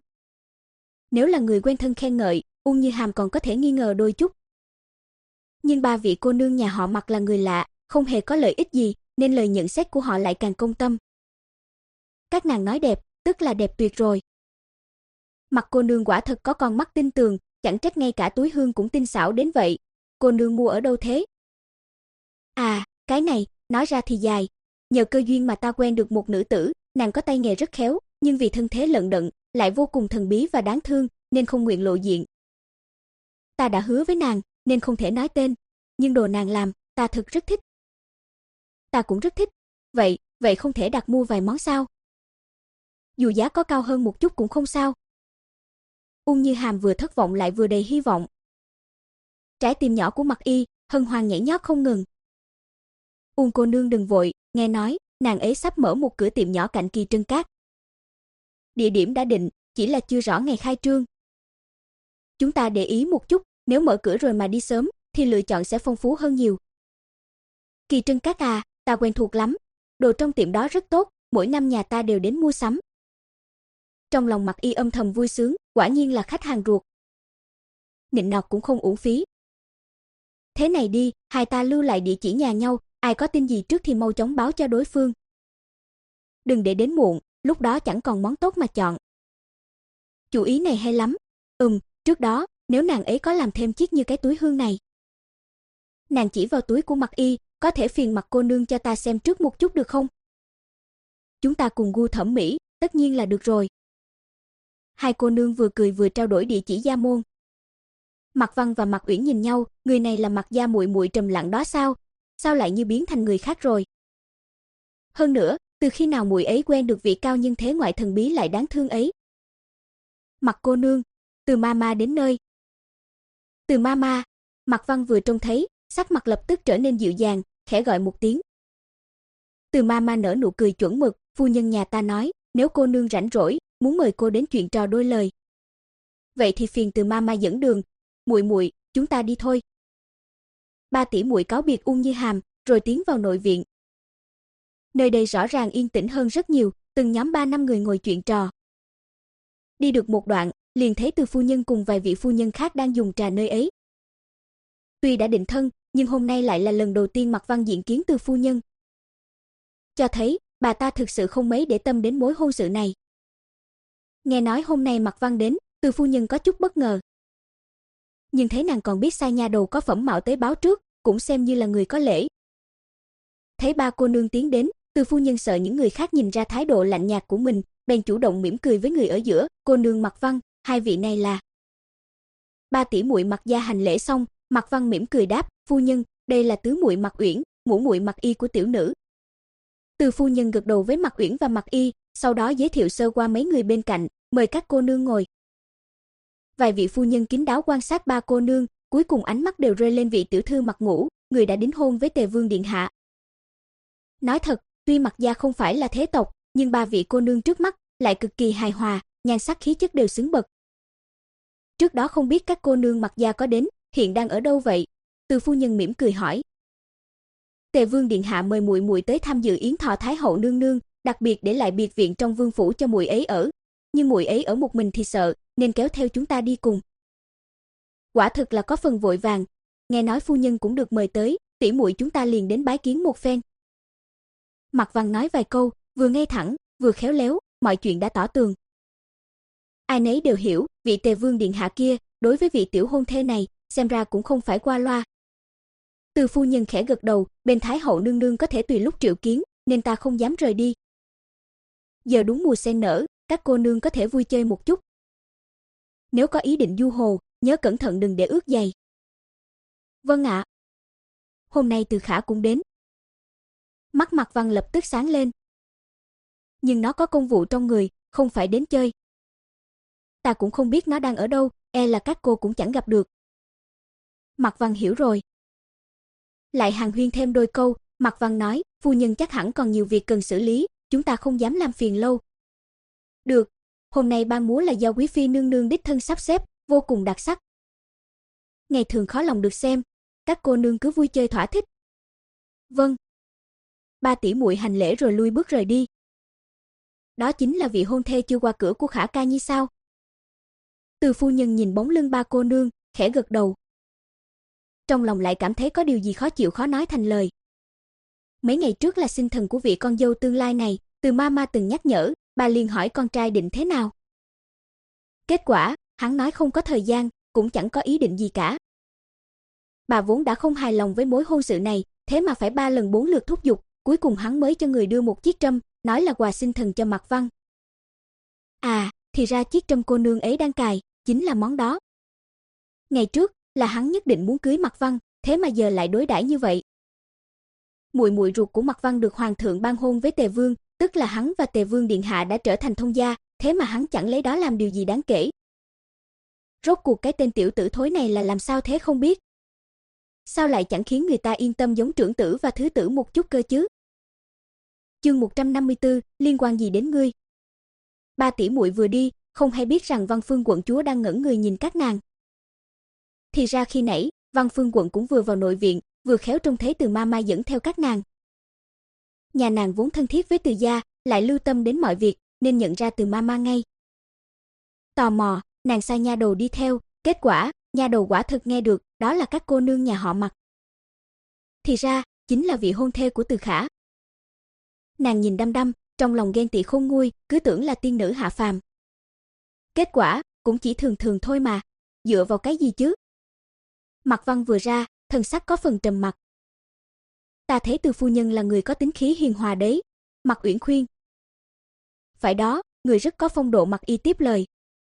Nếu là người quen thân khen ngợi, Ung Như Hàm còn có thể nghi ngờ đôi chút. Nhưng ba vị cô nương nhà họ Mạc là người lạ, không hề có lợi ích gì, nên lời nhận xét của họ lại càng công tâm. Các nàng nói đẹp, tức là đẹp tuyệt rồi. Mạc cô nương quả thật có con mắt tinh tường, chẳng trách ngay cả túi hương cũng tinh xảo đến vậy. Cô nương mua ở đâu thế? À, cái này, nói ra thì dài. Nhờ cơ duyên mà ta quen được một nữ tử, nàng có tay nghề rất khéo, nhưng vì thân thế lận đận, lại vô cùng thần bí và đáng thương, nên không nguyện lộ diện. Ta đã hứa với nàng, nên không thể nói tên, nhưng đồ nàng làm, ta thực rất thích. Ta cũng rất thích. Vậy, vậy không thể đặt mua vài món sao? Dù giá có cao hơn một chút cũng không sao. Ung Như Hàm vừa thất vọng lại vừa đầy hy vọng. Trái tim nhỏ của Mạc Y hân hoan nhảy nhót không ngừng. Ung cô nương đừng vội, nghe nói, nàng ấy sắp mở một cửa tiệm nhỏ cạnh Kỳ Trân Cát. Địa điểm đã định, chỉ là chưa rõ ngày khai trương. Chúng ta để ý một chút, nếu mở cửa rồi mà đi sớm, thì lựa chọn sẽ phong phú hơn nhiều. Kỳ Trân Cát à, ta quen thuộc lắm. Đồ trong tiệm đó rất tốt, mỗi năm nhà ta đều đến mua sắm. Trong lòng Mạc Y âm thầm vui sướng, quả nhiên là khách hàng ruột. Nịnh nọt cũng không uổng phí. Thế này đi, hai ta lưu lại địa chỉ nhà nhau, ai có tin gì trước thì mau chóng báo cho đối phương. Đừng để đến muộn, lúc đó chẳng còn món tốt mà chọn. Chủ ý này hay lắm. Ừm, trước đó, nếu nàng ấy có làm thêm chiếc như cái túi hương này. Nàng chỉ vào túi của Mạc Y, có thể phiền Mạc cô nương cho ta xem trước một chút được không? Chúng ta cùng gu thẩm mỹ, tất nhiên là được rồi. Hai cô nương vừa cười vừa trao đổi địa chỉ gia môn. Mạc Văn và Mạc Uyển nhìn nhau, người này là Mạc gia muội muội trầm lặng đó sao? Sao lại như biến thành người khác rồi? Hơn nữa, từ khi nào muội ấy quen được vị cao nhân thế ngoại thần bí lại đáng thương ấy? Mạc cô nương, Từ mama đến nơi. Từ mama, Mạc Văn vừa trông thấy, sắc mặt lập tức trở nên dịu dàng, khẽ gọi một tiếng. Từ mama nở nụ cười chuẩn mực, phu nhân nhà ta nói, nếu cô nương rảnh rỗi, muốn mời cô đến chuyện trò đôi lời. Vậy thì phiền Từ mama dẫn đường, muội muội, chúng ta đi thôi. Ba tỷ muội cáo biệt Ung Như Hàm, rồi tiến vào nội viện. Nơi đây rõ ràng yên tĩnh hơn rất nhiều, từng nhóm ba năm người ngồi chuyện trò. Đi được một đoạn, liền thấy Từ phu nhân cùng vài vị phu nhân khác đang dùng trà nơi ấy. tuy đã định thân, nhưng hôm nay lại là lần đầu tiên Mạc Văn diện kiến Từ phu nhân. Cho thấy, bà ta thực sự không mấy để tâm đến mối hôn sự này. Nghe nói hôm nay Mạc Văn đến, Từ phu nhân có chút bất ngờ. Nhưng thấy nàng còn biết sai nha đầu có phẩm mạo tới báo trước, cũng xem như là người có lễ. Thấy ba cô nương tiến đến, Từ phu nhân sợ những người khác nhìn ra thái độ lạnh nhạt của mình, bèn chủ động mỉm cười với người ở giữa, cô nương Mạc Văn, hai vị này là. Ba tỷ muội Mạc gia hành lễ xong, Mạc Văn mỉm cười đáp, phu nhân, đây là tứ muội Mạc Uyển, ngũ muội Mạc Y của tiểu nữ. Từ phu nhân gật đầu với Mạc Uyển và Mạc Y, sau đó giới thiệu sơ qua mấy người bên cạnh, mời các cô nương ngồi. Vài vị phu nhân kín đáo quan sát ba cô nương, cuối cùng ánh mắt đều rơi lên vị tiểu thư Mạc Ngũ, người đã đính hôn với Tề Vương điện hạ. Nói thật, tuy Mạc gia không phải là thế tộc, nhưng ba vị cô nương trước mắt lại cực kỳ hài hòa, nhan sắc khí chất đều xứng bậc. Trước đó không biết các cô nương Mạc gia có đến, hiện đang ở đâu vậy? Từ phu nhân mỉm cười hỏi. Tề Vương điện hạ mời muội muội tới tham dự yến thọ Thái hậu nương nương, đặc biệt để lại biệt viện trong vương phủ cho muội ấy ở, nhưng muội ấy ở một mình thì sợ, nên kéo theo chúng ta đi cùng. Quả thực là có phần vội vàng, nghe nói phu nhân cũng được mời tới, tỷ muội chúng ta liền đến bái kiến một phen. Mạc Văn nói vài câu, vừa ngay thẳng, vừa khéo léo, mọi chuyện đã tỏ tường. Ai nấy đều hiểu, vị Tề Vương điện hạ kia, đối với vị tiểu hôn thê này, xem ra cũng không phải qua loa. Từ phu nhân khẽ gật đầu, bên Thái hậu nương nương có thể tùy lúc triệu kiến, nên ta không dám rời đi. Giờ đúng mùa sen nở, các cô nương có thể vui chơi một chút. Nếu có ý định du hồ, nhớ cẩn thận đừng để ướt giày. Vâng ạ. Hôm nay Từ Khả cũng đến. Mắt Mạc Văn lập tức sáng lên. Nhưng nó có công vụ trong người, không phải đến chơi. Ta cũng không biết nó đang ở đâu, e là các cô cũng chẳng gặp được. Mạc Văn hiểu rồi. Lại hàn huyên thêm đôi câu, Mạc Văn nói, phu nhân chắc hẳn còn nhiều việc cần xử lý, chúng ta không dám làm phiền lâu. Được, hôm nay ban múa là do quý phi nương nương đích thân sắp xếp, vô cùng đặc sắc. Ngày thường khó lòng được xem, các cô nương cứ vui chơi thỏa thích. Vâng. Ba tỷ muội hành lễ rồi lui bước rời đi. Đó chính là vị hôn thê chưa qua cửa của Khả Ca Nhi sao? Từ phu nhân nhìn bóng lưng ba cô nương, khẽ gật đầu. Trong lòng lại cảm thấy có điều gì khó chịu khó nói thành lời. Mấy ngày trước là sinh thần của vị con dâu tương lai này, Từ Mama từng nhắc nhở, bà liền hỏi con trai định thế nào. Kết quả, hắn nói không có thời gian, cũng chẳng có ý định gì cả. Bà vốn đã không hài lòng với mối hôn sự này, thế mà phải ba lần bốn lượt thúc giục, cuối cùng hắn mới cho người đưa một chiếc trâm, nói là quà sinh thần cho Mạc Văn. À, thì ra chiếc trâm cô nương ấy đang cài, chính là món đó. Ngày trước, là hắn nhất định muốn cưới Mạc Văn, thế mà giờ lại đối đãi như vậy. Muội muội ruột của Mạc Văn được hoàng thượng ban hôn với Tề Vương, tức là hắn và Tề Vương điện hạ đã trở thành thông gia, thế mà hắn chẳng lấy đó làm điều gì đáng kể. Rốt cuộc cái tên tiểu tử thối này là làm sao thế không biết. Sao lại chẳng khiến người ta yên tâm giống trưởng tử và thứ tử một chút cơ chứ? Chương một trăm năm mươi tư, liên quan gì đến ngươi? Ba tỷ muội vừa đi, không hay biết rằng Văn Phương quận chúa đang ngẩn người nhìn các nàng. Thì ra khi nãy, Văn Phương quận cũng vừa vào nội viện, vừa khéo trông thấy Từ Mama dẫn theo các nàng. Nhà nàng vốn thân thiết với Từ gia, lại lưu tâm đến mọi việc, nên nhận ra Từ Mama ngay. Tò mò, nàng sai nha đầu đi theo, kết quả, nha đầu quả thực nghe được, đó là các cô nương nhà họ Mạc. Thì ra, chính là vị hôn thê của Từ Khả. Nàng nhìn đăm đăm, trong lòng ghen tị khôn nguôi, cứ tưởng là tiên nữ hạ phàm. Kết quả, cũng chỉ thường thường thôi mà, dựa vào cái gì chứ? Mạc Văn vừa ra, thần sắc có phần trầm mặc. Ta thấy Từ phu nhân là người có tính khí hiền hòa đấy, Mạc Uyển khuyên. Phải đó, người rất có phong độ. Mạc Y tiếp lời.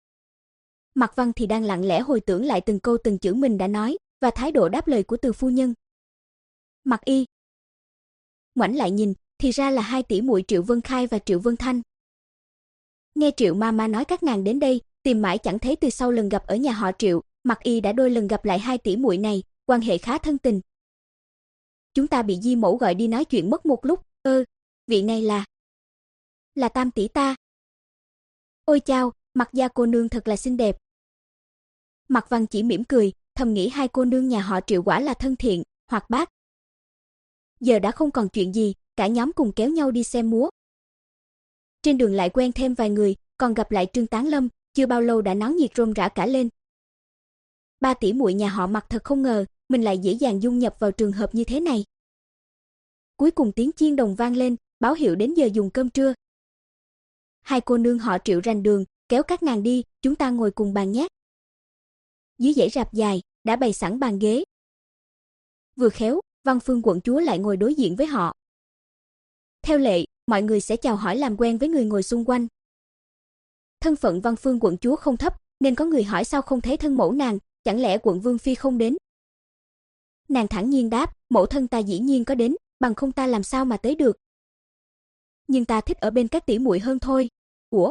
Mạc Văn thì đang lặng lẽ hồi tưởng lại từng câu từng chữ mình đã nói, và thái độ đáp lời của Từ phu nhân. Mạc Y ngoảnh lại nhìn, thì ra là hai tỷ muội Triệu Vân Khai và Triệu Vân Thanh. Nghe Triệu Mama nói các nàng đến đây, tìm mãi chẳng thấy từ sau lần gặp ở nhà họ Triệu, Mạc Y đã đôi lần gặp lại hai tỷ muội này, quan hệ khá thân tình. Chúng ta bị Di mẫu gọi đi nói chuyện mất một lúc, ơ, vị này là... là tam tỷ ta. Ôi chao, Mạc gia cô nương thật là xinh đẹp. Mạc Văn chỉ mỉm cười, thầm nghĩ hai cô nương nhà họ Triệu quả là thân thiện, hoạt bát. Giờ đã không còn chuyện gì, cả nhóm cùng kéo nhau đi xem múa. Trên đường lại quen thêm vài người, còn gặp lại Trương Tán Lâm, chưa bao lâu đã náo nhiệt rôm rả cả lên. Ba tỷ muội nhà họ Mạc thật không ngờ, mình lại dễ dàng dung nhập vào trường hợp như thế này. Cuối cùng tiếng chiên đồng vang lên, báo hiệu đến giờ dùng cơm trưa. Hai cô nương họ Triệu rành đường, kéo các nàng đi, chúng ta ngồi cùng bàn nhé. Dưới dãy rạp dài, đã bày sẵn bàn ghế. Vừa khéo, Văn Phương quận chúa lại ngồi đối diện với họ. Theo lệ, mọi người sẽ chào hỏi làm quen với người ngồi xung quanh. Thân phận Văn Phương quận chúa không thấp, nên có người hỏi sao không thấy thân mẫu nàng, chẳng lẽ quận vương phi không đến? Nàng thản nhiên đáp, mẫu thân ta dĩ nhiên có đến, bằng không ta làm sao mà tới được. Nhưng ta thích ở bên các tỷ muội hơn thôi. Ủa?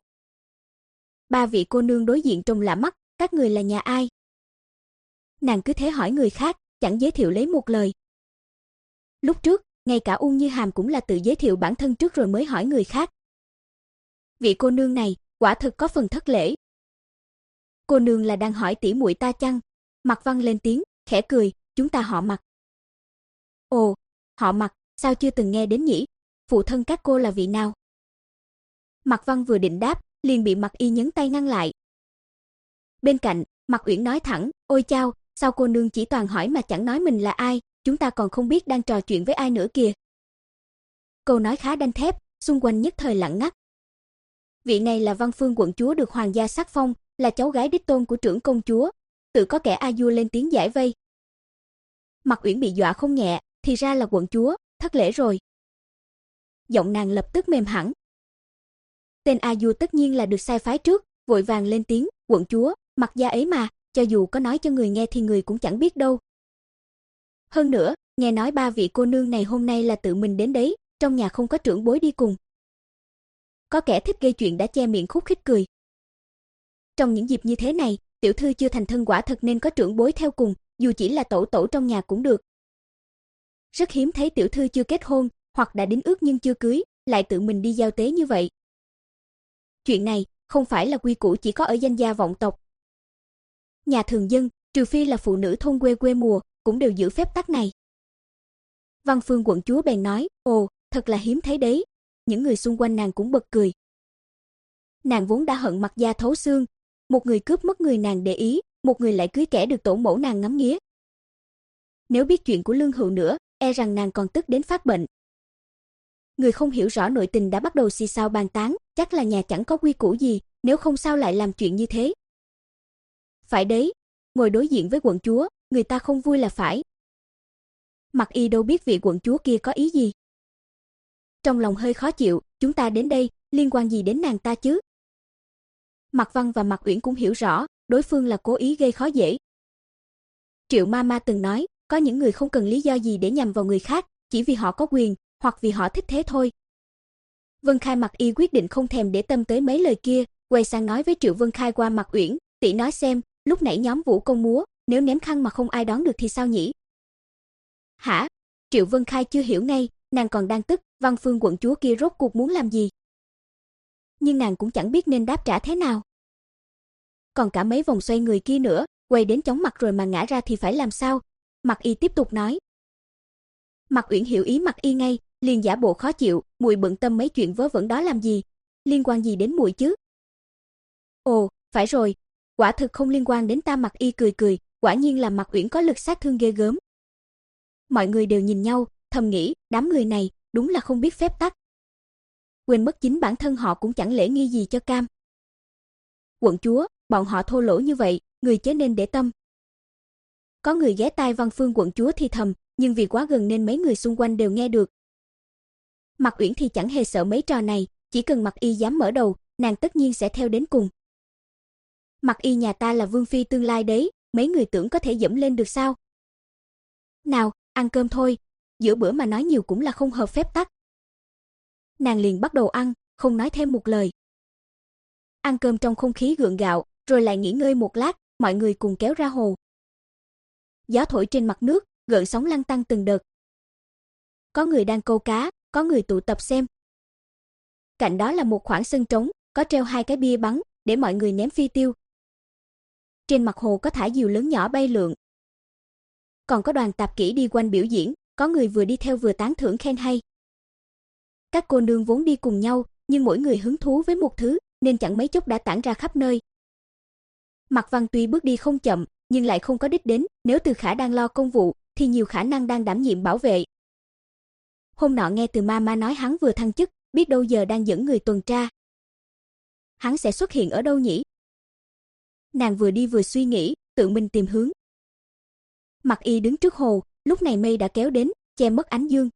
Ba vị cô nương đối diện trông lạ mắt, các người là nhà ai? Nàng cứ thế hỏi người khác, chẳng giới thiệu lấy một lời. Lúc trước, ngay cả Uông Như Hàm cũng là tự giới thiệu bản thân trước rồi mới hỏi người khác. Vị cô nương này, quả thực có phần thất lễ. Cô nương là đang hỏi tỷ muội ta chăng? Mạc Văn lên tiếng, khẽ cười, chúng ta họ Mạc. Ồ, họ Mạc, sao chưa từng nghe đến nhỉ? Phụ thân các cô là vị nào? Mạc Văn vừa định đáp, liền bị Mạc Y nhấn tay ngăn lại. Bên cạnh, Mạc Uyển nói thẳng, ôi chao, sao cô nương chỉ toàn hỏi mà chẳng nói mình là ai, chúng ta còn không biết đang trò chuyện với ai nữa kìa. Câu nói khá đanh thép, xung quanh nhất thời lặng ngắt. Vị này là Văn Phương quận chúa được hoàng gia sắc phong, là cháu gái đích tôn của trưởng công chúa, tự có kẻ a vua lên tiếng giải vây. Mạc Uyển bị dọa không nhẹ, thì ra là quận chúa, thất lễ rồi. Giọng nàng lập tức mềm hẳn. Tên a vua tất nhiên là được sai phái trước, vội vàng lên tiếng, quận chúa, Mạc gia ấy mà, cho dù có nói cho người nghe thì người cũng chẳng biết đâu. Hơn nữa, nghe nói ba vị cô nương này hôm nay là tự mình đến đấy, trong nhà không có trưởng bối đi cùng. Có kẻ thích gây chuyện đã che miệng khúc khích cười. Trong những dịp như thế này, tiểu thư chưa thành thân quả thật nên có trưởng bối theo cùng, dù chỉ là tổ tổ trong nhà cũng được. Rất hiếm thấy tiểu thư chưa kết hôn, hoặc đã đính ước nhưng chưa cưới, lại tự mình đi giao tế như vậy. Chuyện này không phải là quy củ chỉ có ở danh gia vọng tộc. Nhà thường dân, trừ phi là phụ nữ thôn quê quê mùa, cũng đều giữ phép tắc này. Văn Phương quận chúa bèn nói, ồ, thật là hiếm thấy đấy. Những người xung quanh nàng cũng bật cười. Nàng vốn đã hận Mạc gia thấu xương, một người cướp mất người nàng để ý, một người lại cưới kẻ được tổ mẫu nàng ngắm nghía. Nếu biết chuyện của Lương Hữu nữa, e rằng nàng còn tức đến phát bệnh. Người không hiểu rõ nội tình đã bắt đầu xì xào bàn tán, chắc là nhà chẳng có quy củ gì, nếu không sao lại làm chuyện như thế. Phải đấy, ngồi đối diện với quận chúa, người ta không vui là phải. Mạc Y đâu biết vị quận chúa kia có ý gì. Trong lòng hơi khó chịu, chúng ta đến đây, liên quan gì đến nàng ta chứ? Mạc Văn và Mạc Uyển cũng hiểu rõ, đối phương là cố ý gây khó dễ. Triệu Mama từng nói, có những người không cần lý do gì để nhằm vào người khác, chỉ vì họ có quyền, hoặc vì họ thích thế thôi. Vân Khai Mạc Y quyết định không thèm để tâm tới mấy lời kia, quay sang nói với Triệu Vân Khai qua Mạc Uyển, tỷ nói xem, lúc nãy nhóm vũ công múa, nếu ném khăn mà không ai đón được thì sao nhỉ? Hả? Triệu Vân Khai chưa hiểu ngay, nàng còn đang tức, Văn Phương quận chúa kia rốt cuộc muốn làm gì. Nhưng nàng cũng chẳng biết nên đáp trả thế nào. Còn cả mấy vòng xoay người kia nữa, quay đến chóng mặt rồi mà ngã ra thì phải làm sao? Mạc Y tiếp tục nói. Mạc Uyển hiểu ý Mạc Y ngay, liền giả bộ khó chịu, muội bận tâm mấy chuyện vớ vẩn đó làm gì, liên quan gì đến muội chứ? Ồ, phải rồi, quả thực không liên quan đến ta. Mạc Y cười cười, quả nhiên là Mạc Uyển có lực sát thương ghê gớm. Mọi người đều nhìn nhau, thầm nghĩ, đám người này đúng là không biết phép tắc. Quên mất chính bản thân họ cũng chẳng lễ nghi gì cho cam. Quận chúa, bọn họ thô lỗ như vậy, người chớ nên để tâm. Có người ghé tai Văn Phương quận chúa thì thầm, nhưng vì quá gần nên mấy người xung quanh đều nghe được. Mạc Uyển thì chẳng hề sợ mấy trò này, chỉ cần Mạc Y dám mở đầu, nàng tất nhiên sẽ theo đến cùng. Mạc Y nhà ta là vương phi tương lai đấy, mấy người tưởng có thể dẫm lên được sao? Nào, ăn cơm thôi, giữa bữa mà nói nhiều cũng là không hợp phép tắc. Nàng liền bắt đầu ăn, không nói thêm một lời. Ăn cơm trong không khí gượng gạo, rồi lại nghỉ ngơi một lát, mọi người cùng kéo ra hồ. Gió thổi trên mặt nước, gợn sóng lăn tăn từng đợt. Có người đang câu cá, có người tụ tập xem. Cạnh đó là một khoảng sân trống, có treo hai cái bia bắn, để mọi người ném phi tiêu. Trên mặt hồ có thả diều lớn nhỏ bay lượn. Còn có đoàn tạp kỹ đi quanh biểu diễn, có người vừa đi theo vừa tán thưởng khen hay. Các cô nương vốn đi cùng nhau, nhưng mỗi người hứng thú với một thứ, nên chẳng mấy chốc đã tản ra khắp nơi. Mạc Văn tuy bước đi không chậm, nhưng lại không có đích đến, nếu Từ Khả đang lo công vụ, thì nhiều khả năng đang đảm nhiệm bảo vệ. Hôm nọ nghe từ mama nói hắn vừa thăng chức, biết đâu giờ đang dẫn người tuần tra. Hắn sẽ xuất hiện ở đâu nhỉ? Nàng vừa đi vừa suy nghĩ, tự mình tìm hướng. Mặc Y đứng trước hồ, lúc này mây đã kéo đến, che mất ánh dương.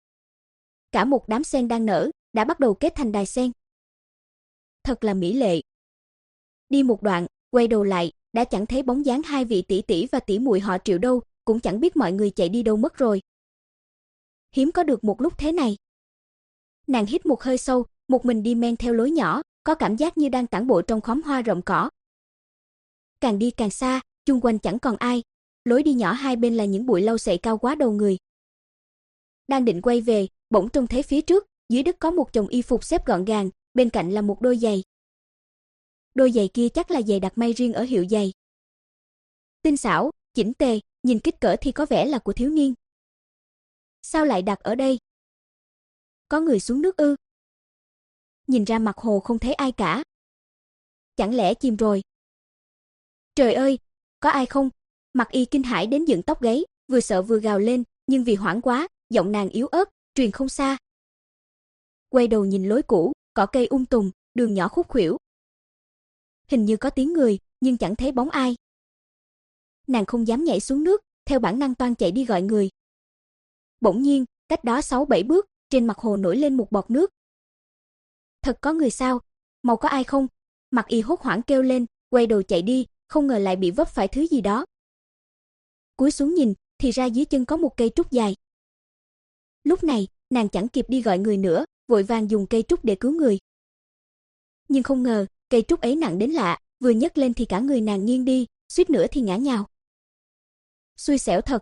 Cả một đám sen đang nở, đã bắt đầu kết thành đài sen. Thật là mỹ lệ. Đi một đoạn, quay đầu lại, đã chẳng thấy bóng dáng hai vị tỷ tỷ và tỷ muội họ Triệu đâu, cũng chẳng biết mọi người chạy đi đâu mất rồi. Hiếm có được một lúc thế này. Nàng hít một hơi sâu, một mình đi men theo lối nhỏ, có cảm giác như đang tản bộ trong khóm hoa rậm cỏ. Càng đi càng xa, chung quanh chẳng còn ai, lối đi nhỏ hai bên là những bụi lau sậy cao quá đầu người. Đang định quay về, bỗng trông thấy phía trước, dưới đất có một chồng y phục xếp gọn gàng, bên cạnh là một đôi giày. Đôi giày kia chắc là giày đặt may riêng ở hiệu giày. Tinh xảo, chỉnh tề, nhìn kích cỡ thì có vẻ là của thiếu niên. Sao lại đặt ở đây? Có người xuống nước ư? Nhìn ra mặt hồ không thấy ai cả. Chẳng lẽ chìm rồi? Trời ơi, có ai không? Mặc Y kinh hãi đến dựng tóc gáy, vừa sợ vừa gào lên, nhưng vì hoảng quá, giọng nàng yếu ớt, truyền không xa. Quay đầu nhìn lối cũ, cỏ cây um tùm, đường nhỏ khúc khuỷu. Hình như có tiếng người, nhưng chẳng thấy bóng ai. Nàng không dám nhảy xuống nước, theo bản năng toan chạy đi gọi người. Bỗng nhiên, cách đó sáu bảy bước, trên mặt hồ nổi lên một bọt nước. Thật có người sao? Mau có ai không? Mặc Y hốt hoảng kêu lên, quay đầu chạy đi, không ngờ lại bị vấp phải thứ gì đó. Cúi xuống nhìn, thì ra dưới chân có một cây trúc dài. Lúc này, nàng chẳng kịp đi gọi người nữa, vội vàng dùng cây trúc để cứu người. Nhưng không ngờ, cây trúc ấy nặng đến lạ, vừa nhấc lên thì cả người nàng nghiêng đi, suýt nữa thì ngã nhào. Xui xẻo thật.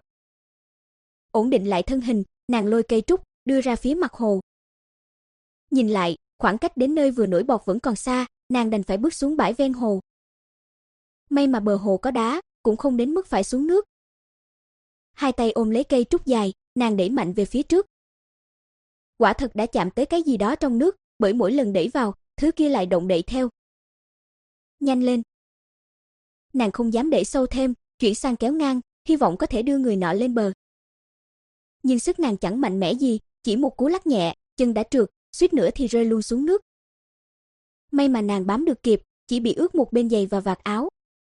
Ổn định lại thân hình, nàng lôi cây trúc, đưa ra phía mặt hồ. Nhìn lại, khoảng cách đến nơi vừa nổi bọt vẫn còn xa, nàng đành phải bước xuống bãi ven hồ. May mà bờ hồ có đá, cũng không đến mức phải xuống nước. Hai tay ôm lấy cây trúc dài, nàng đẩy mạnh về phía trước. Quả thật đã chạm tới cái gì đó trong nước, bởi mỗi lần đẩy vào, thứ kia lại động đậy theo. Nhanh lên. Nàng không dám để sâu thêm, chuyển sang kéo ngang, hy vọng có thể đưa người nọ lên bờ. Nhưng sức nàng chẳng mạnh mẽ gì, chỉ một cú lắc nhẹ, chân đã trượt, suýt nữa thì rơi luôn xuống nước. May mà nàng bám được kịp, chỉ bị ướt một bên giày và vạt áo.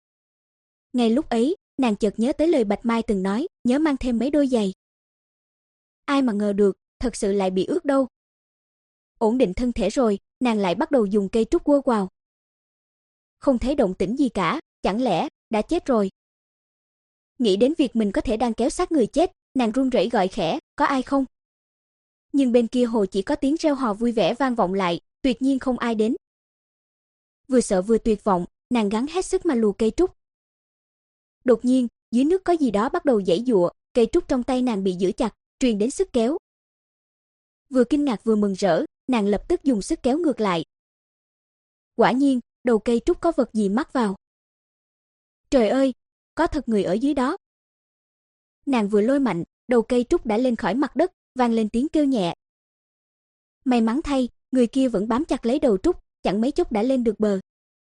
Ngay lúc ấy, nàng chợt nhớ tới lời Bạch Mai từng nói, nhớ mang thêm mấy đôi giày. Ai mà ngờ được, thật sự lại bị ướt đâu. Ổn định thân thể rồi, nàng lại bắt đầu dùng cây trúc quơ quào. Không thấy động tĩnh gì cả, chẳng lẽ đã chết rồi? Nghĩ đến việc mình có thể đang kéo sát người chết, nàng run rẩy gọi khẽ, có ai không? Nhưng bên kia hồ chỉ có tiếng reo hò vui vẻ vang vọng lại, tuyệt nhiên không ai đến. Vừa sợ vừa tuyệt vọng, nàng gắng hết sức mà lùa cây trúc. Đột nhiên, dưới nước có gì đó bắt đầu giãy giụa, cây trúc trong tay nàng bị giữ chặt, truyền đến sức kéo. Vừa kinh ngạc vừa mừng rỡ, nàng lập tức dùng sức kéo ngược lại. Quả nhiên, đầu cây trúc có vật gì mắc vào. Trời ơi, có thật người ở dưới đó. Nàng vừa lôi mạnh, đầu cây trúc đã lên khỏi mặt đất, vang lên tiếng kêu nhẹ. May mắn thay, người kia vẫn bám chặt lấy đầu trúc, chẳng mấy chốc đã lên được bờ.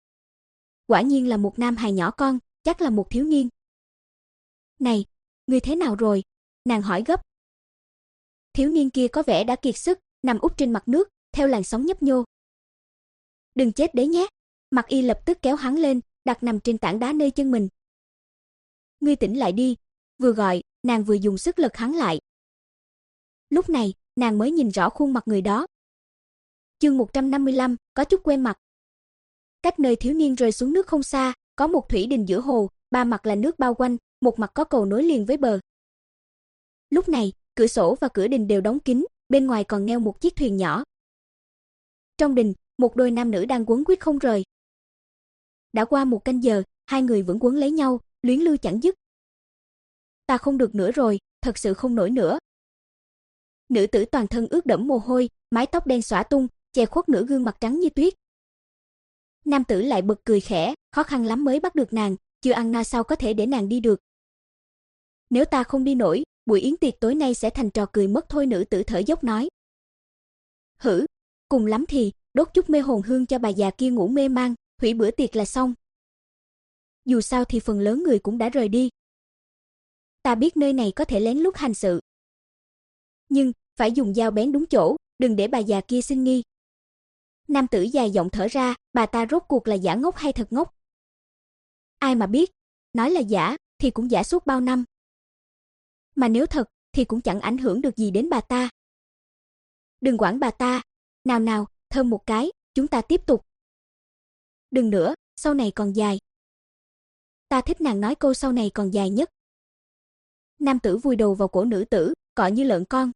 Quả nhiên là một nam hài nhỏ con, chắc là một thiếu niên. Này, ngươi thế nào rồi? Nàng hỏi gấp. Thiếu niên kia có vẻ đã kiệt sức, nằm úp trên mặt nước, theo làn sóng nhấp nhô. Đừng chết đấy nhé. Mặc Y lập tức kéo hắn lên, đặt nằm trên tảng đá nơi chân mình. Ngươi tỉnh lại đi. Vừa gọi, nàng vừa dùng sức lật hắn lại. Lúc này, nàng mới nhìn rõ khuôn mặt người đó. Chương một trăm năm mươi lăm, có chút quen mặt. Cách nơi thiếu niên rơi xuống nước không xa, có một thủy đình giữa hồ, ba mặt là nước bao quanh, một mặt có cầu nối liền với bờ. Lúc này, cửa sổ và cửa đình đều đóng kín, bên ngoài còn neo một chiếc thuyền nhỏ. Trong đình, một đôi nam nữ đang quấn quýt không rời. Đã qua một canh giờ, hai người vẫn quấn lấy nhau, luyến lưu chẳng dứt. Ta không được nữa rồi, thật sự không nổi nữa. Nữ tử toàn thân ướt đẫm mồ hôi, mái tóc đen xõa tung, che khuất nửa gương mặt trắng như tuyết. Nam tử lại bật cười khẽ, khó khăn lắm mới bắt được nàng, chưa ăn no sao có thể để nàng đi được. Nếu ta không đi nổi, buổi yến tiệc tối nay sẽ thành trò cười mất thôi, nữ tử thở dốc nói. Hử, cùng lắm thì đốt chút mê hồn hương cho bà già kia ngủ mê man, hủy bữa tiệc là xong. Dù sao thì phần lớn người cũng đã rời đi. Ta biết nơi này có thể lén lút hành sự. Nhưng, phải dùng dao bén đúng chỗ, đừng để bà già kia sinh nghi. Nam tử dài giọng thở ra, bà ta rốt cuộc là giả ngốc hay thật ngốc? Ai mà biết, nói là giả, thì cũng giả suốt bao năm. Mà nếu thật, thì cũng chẳng ảnh hưởng được gì đến bà ta. Đừng quản bà ta, nào nào, thơm một cái, chúng ta tiếp tục. Đừng nữa, sau này còn dài. Ta thích nàng nói câu sau này còn dài nhất. Nam tử vùi đầu vào cổ nữ tử, cọ như lợn con.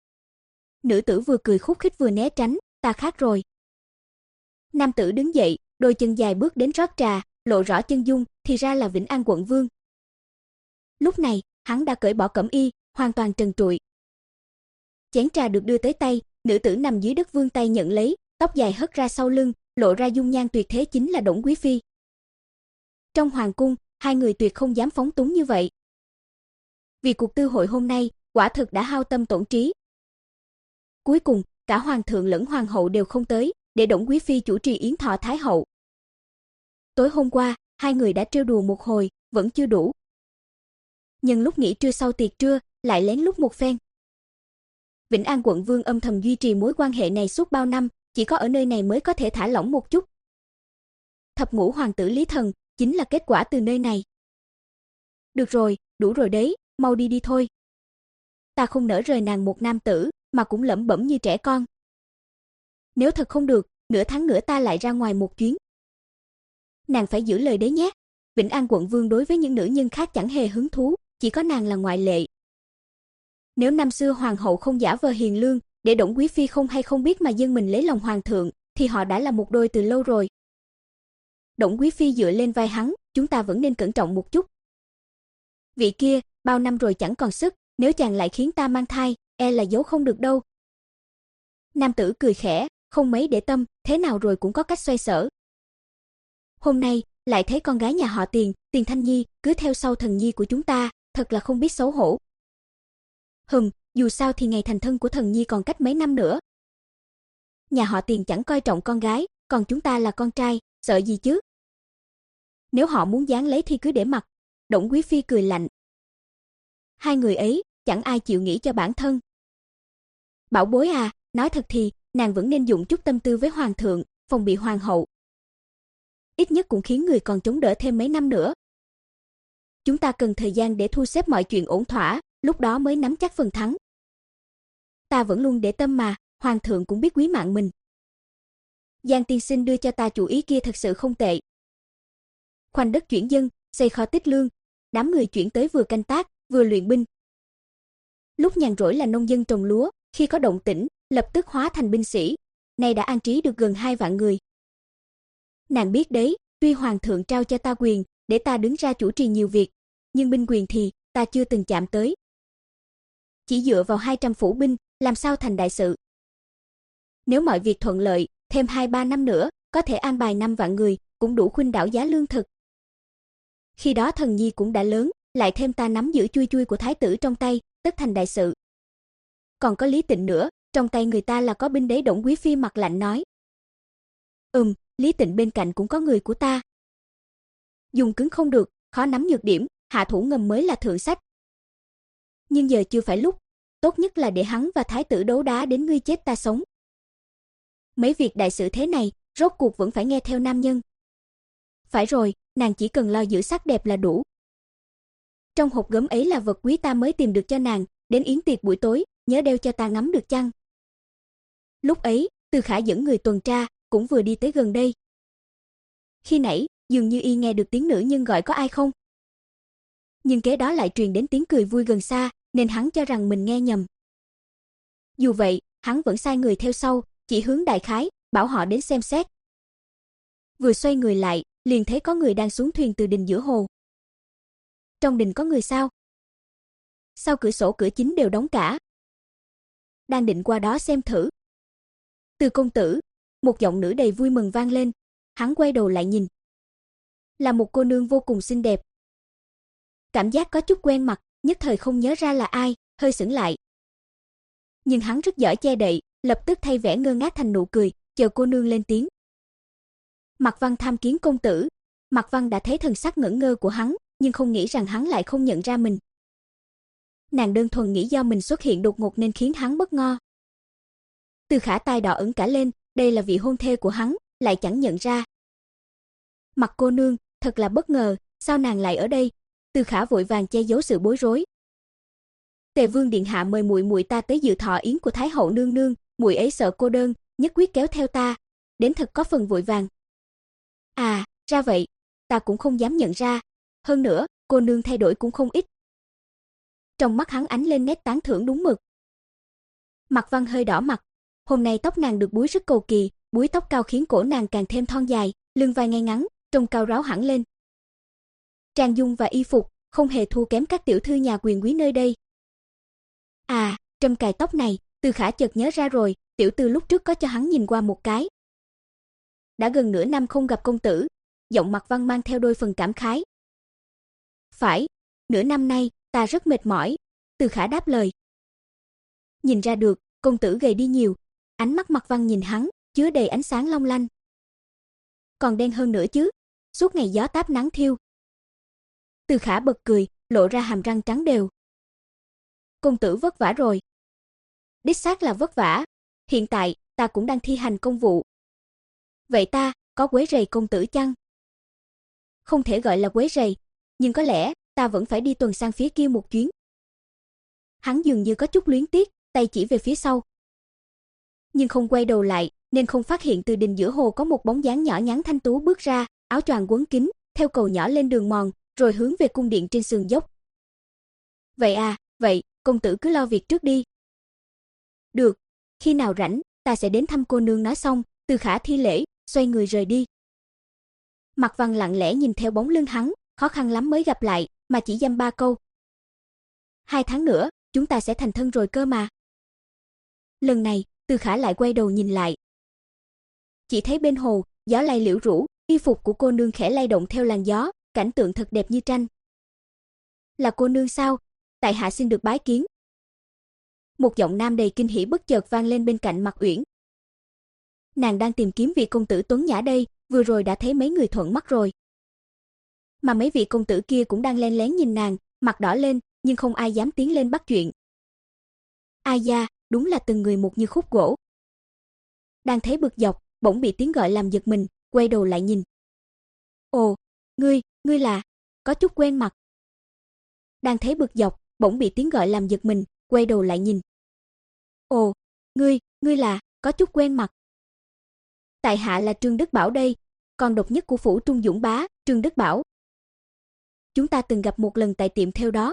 Nữ tử vừa cười khúc khích vừa né tránh, ta khát rồi. Nam tử đứng dậy, đôi chân dài bước đến rót trà, lộ rõ chân dung, thì ra là Vĩnh An quận vương. Lúc này, hắn đã cởi bỏ cẩm y, hoàn toàn trần trụi. Chén trà được đưa tới tay, nữ tử nằm dưới đất vươn tay nhận lấy, tóc dài hất ra sau lưng, lộ ra dung nhan tuyệt thế chính là Đổng quý phi. Trong hoàng cung, hai người tuyệt không dám phóng túng như vậy. Vì cuộc tư hội hôm nay, quả thực đã hao tâm tổn trí. Cuối cùng, cả hoàng thượng lẫn hoàng hậu đều không tới, để Đổng quý phi chủ trì yến thọ thái hậu. Tối hôm qua, hai người đã trêu đùa một hồi, vẫn chưa đủ. Nhưng lúc nghỉ trưa sau tiệc trưa, lại lén lút một phen. Vĩnh An quận vương âm thầm duy trì mối quan hệ này suốt bao năm, chỉ có ở nơi này mới có thể thả lỏng một chút. Thập ngũ hoàng tử Lý Thần, chính là kết quả từ nơi này. Được rồi, đủ rồi đấy, mau đi đi thôi. Ta không nỡ rời nàng một nam tử, mà cũng lẩm bẩm như trẻ con. Nếu thật không được, nửa tháng nữa ta lại ra ngoài một chuyến. Nàng phải giữ lời đấy nhé. Vĩnh An quận vương đối với những nữ nhân khác chẳng hề hứng thú, chỉ có nàng là ngoại lệ. Nếu năm xưa hoàng hậu không giả vờ hiền lương, để Đổng quý phi không hay không biết mà dâng mình lấy lòng hoàng thượng, thì họ đã là một đôi từ lâu rồi. Đổng quý phi dựa lên vai hắn, chúng ta vẫn nên cẩn trọng một chút. Vị kia, bao năm rồi chẳng còn sức, nếu chàng lại khiến ta mang thai, e là giấu không được đâu. Nam tử cười khẽ, không mấy để tâm, thế nào rồi cũng có cách xoay sở. Hôm nay, lại thấy con gái nhà họ Tiền, Tiền Thanh Nhi, cứ theo sau thần nhi của chúng ta, thật là không biết xấu hổ. Hừm, dù sao thì ngày thành thân của thần nhi còn cách mấy năm nữa. Nhà họ Tiền chẳng coi trọng con gái, còn chúng ta là con trai, sợ gì chứ? Nếu họ muốn giáng lấy thì cứ để mặc. Đổng quý phi cười lạnh. Hai người ấy, chẳng ai chịu nghĩ cho bản thân. Bảo bối à, nói thật thì, nàng vẫn nên dùng chút tâm tư với hoàng thượng, phòng bị hoàng hậu. Ít nhất cũng khiến người còn chống đỡ thêm mấy năm nữa. Chúng ta cần thời gian để thu xếp mọi chuyện ổn thỏa, lúc đó mới nắm chắc phần thắng. Ta vẫn luôn để tâm mà, hoàng thượng cũng biết quý mạng mình. Giang tiên sinh đưa cho ta chủ ý kia thật sự không tệ. Khoanh đất chuyển dân, xây kho tích lương, đám người chuyển tới vừa canh tác, vừa luyện binh. Lúc nhàn rỗi là nông dân trồng lúa, khi có động tĩnh, lập tức hóa thành binh sĩ, nay đã an trí được gần hai vạn người. Nàng biết đấy, tuy hoàng thượng trao cho ta quyền, để ta đứng ra chủ trì nhiều việc, nhưng binh quyền thì ta chưa từng chạm tới. Chỉ dựa vào hai trăm phủ binh, làm sao thành đại sự. Nếu mọi việc thuận lợi, thêm hai ba năm nữa, có thể an bài năm vạn người, cũng đủ khuynh đảo giá lương thực. Khi đó thần nhi cũng đã lớn, lại thêm ta nắm giữ chui chui của thái tử trong tay, tất thành đại sự. Còn có Lý Tịnh nữa, trong tay người ta là có binh đấy. Đổng quý phi mặt lạnh nói. Ừm, Lý Tịnh bên cạnh cũng có người của ta. Dùng cứng không được, khó nắm nhược điểm, hạ thủ ngầm mới là thượng sách. Nhưng giờ chưa phải lúc, tốt nhất là để hắn và thái tử đấu đá đến ngươi chết ta sống. Mấy việc đại sự thế này, rốt cuộc vẫn phải nghe theo nam nhân. Phải rồi, nàng chỉ cần lo giữ sắc đẹp là đủ. Trong hộp gấm ấy là vật quý ta mới tìm được cho nàng, đến yến tiệc buổi tối, nhớ đeo cho ta ngắm được chăng? Lúc ấy, Từ Khả dẫn người tuần tra, cũng vừa đi tới gần đây. Khi nãy, dường như y nghe được tiếng nữ nhân gọi có ai không? Nhưng kế đó lại truyền đến tiếng cười vui gần xa, nên hắn cho rằng mình nghe nhầm. Dù vậy, hắn vẫn sai người theo sau, chỉ hướng đại khái, bảo họ đến xem xét. Vừa xoay người lại, liền thấy có người đang xuống thuyền từ đình giữa hồ. Trong đình có người sao? Sau cửa sổ cửa chính đều đóng cả. Đang định qua đó xem thử. Từ công tử, một giọng nữ đầy vui mừng vang lên, hắn quay đầu lại nhìn. Là một cô nương vô cùng xinh đẹp. Cảm giác có chút quen mặt, nhất thời không nhớ ra là ai, hơi sững lại. Nhưng hắn rất giỏi che đậy, lập tức thay vẻ ngơ ngác thành nụ cười, chờ cô nương lên tiếng. Mặc Văn tham kiến công tử. Mạc Văn đã thấy thần sắc ngẩn ngơ của hắn, nhưng không nghĩ rằng hắn lại không nhận ra mình. Nàng đơn thuần nghĩ do mình xuất hiện đột ngột nên khiến hắn bất ngờ. Từ Khả tai đỏ ửng cả lên, đây là vị hôn thê của hắn, lại chẳng nhận ra. Mặt cô nương, thật là bất ngờ, sao nàng lại ở đây? Từ Khả vội vàng che giấu sự bối rối. Tề Vương điện hạ mời muội muội ta tới dự thọ yến của Thái hậu nương nương, muội ấy sợ cô đơn, nhất quyết kéo theo ta, đến thật có phần vội vàng. À, ra vậy, ta cũng không dám nhận ra, hơn nữa, cô nương thay đổi cũng không ít. Trong mắt hắn ánh lên nét tán thưởng đúng mực. Mạc Văn hơi đỏ mặt, hôm nay tóc nàng được búi rất cầu kỳ, búi tóc cao khiến cổ nàng càng thêm thon dài, lưng vai ngay ngắn, trông cao ráo hẳn lên. Trang dung và y phục không hề thua kém các tiểu thư nhà quyền quý nơi đây. À, trâm cài tóc này, Từ Khả chợt nhớ ra rồi, tiểu tư lúc trước có cho hắn nhìn qua một cái. Đã gần nửa năm không gặp công tử, giọng Mạc Văn mang theo đôi phần cảm khái. Phải, nửa năm nay, ta rất mệt mỏi, Từ Khả đáp lời. Nhìn ra được, công tử gầy đi nhiều, ánh mắt Mạc Văn nhìn hắn, chứa đầy ánh sáng long lanh. Còn đen hơn nữa chứ, suốt ngày gió táp nắng thiêu. Từ Khả bật cười, lộ ra hàm răng trắng đều. Công tử vất vả rồi. Đích xác là vất vả, hiện tại ta cũng đang thi hành công vụ. Vậy ta có quấy rầy công tử chăng? Không thể gọi là quấy rầy, nhưng có lẽ ta vẫn phải đi tuần sang phía kia một chuyến. Hắn dường như có chút luyến tiếc, tay chỉ về phía sau. Nhưng không quay đầu lại, nên không phát hiện từ đình giữa hồ có một bóng dáng nhỏ nhắn thanh tú bước ra, áo choàng quấn kín, theo cầu nhỏ lên đường mòn, rồi hướng về cung điện trên sườn dốc. Vậy à, vậy, công tử cứ lo việc trước đi. Được, khi nào rảnh, ta sẽ đến thăm cô nương. Nói xong, Từ Khả thi lễ, xoay người rời đi. Mạc Văn lặng lẽ nhìn theo bóng lưng hắn, khó khăn lắm mới gặp lại, mà chỉ dăm ba câu. Hai tháng nữa, chúng ta sẽ thành thân rồi cơ mà. Lần này, Từ Khả lại quay đầu nhìn lại. Chỉ thấy bên hồ, gió lay liễu rũ, y phục của cô nương khẽ lay động theo làn gió, cảnh tượng thật đẹp như tranh. Là cô nương sao? Tại hạ xin được bái kiến. Một giọng nam đầy kinh hỉ bất chợt vang lên bên cạnh Mạc Uyển. Nàng đang tìm kiếm vị công tử tuấn nhã đây, vừa rồi đã thấy mấy người thuận mắt rồi. Mà mấy vị công tử kia cũng đang len lén nhìn nàng, mặt đỏ lên, nhưng không ai dám tiến lên bắt chuyện. Ai da, đúng là từng người một như khúc gỗ. Đang thấy bực dọc, bỗng bị tiếng gọi làm giật mình, quay đầu lại nhìn. Ồ, ngươi, ngươi là, có chút quen mặt. Đang thấy bực dọc, bỗng bị tiếng gọi làm giật mình, quay đầu lại nhìn. Ồ, ngươi, ngươi là, có chút quen mặt. Tại hạ là Trương Đức Bảo đây, con độc nhất của phủ Trung Dũng bá, Trương Đức Bảo. Chúng ta từng gặp một lần tại tiệm thêu đó.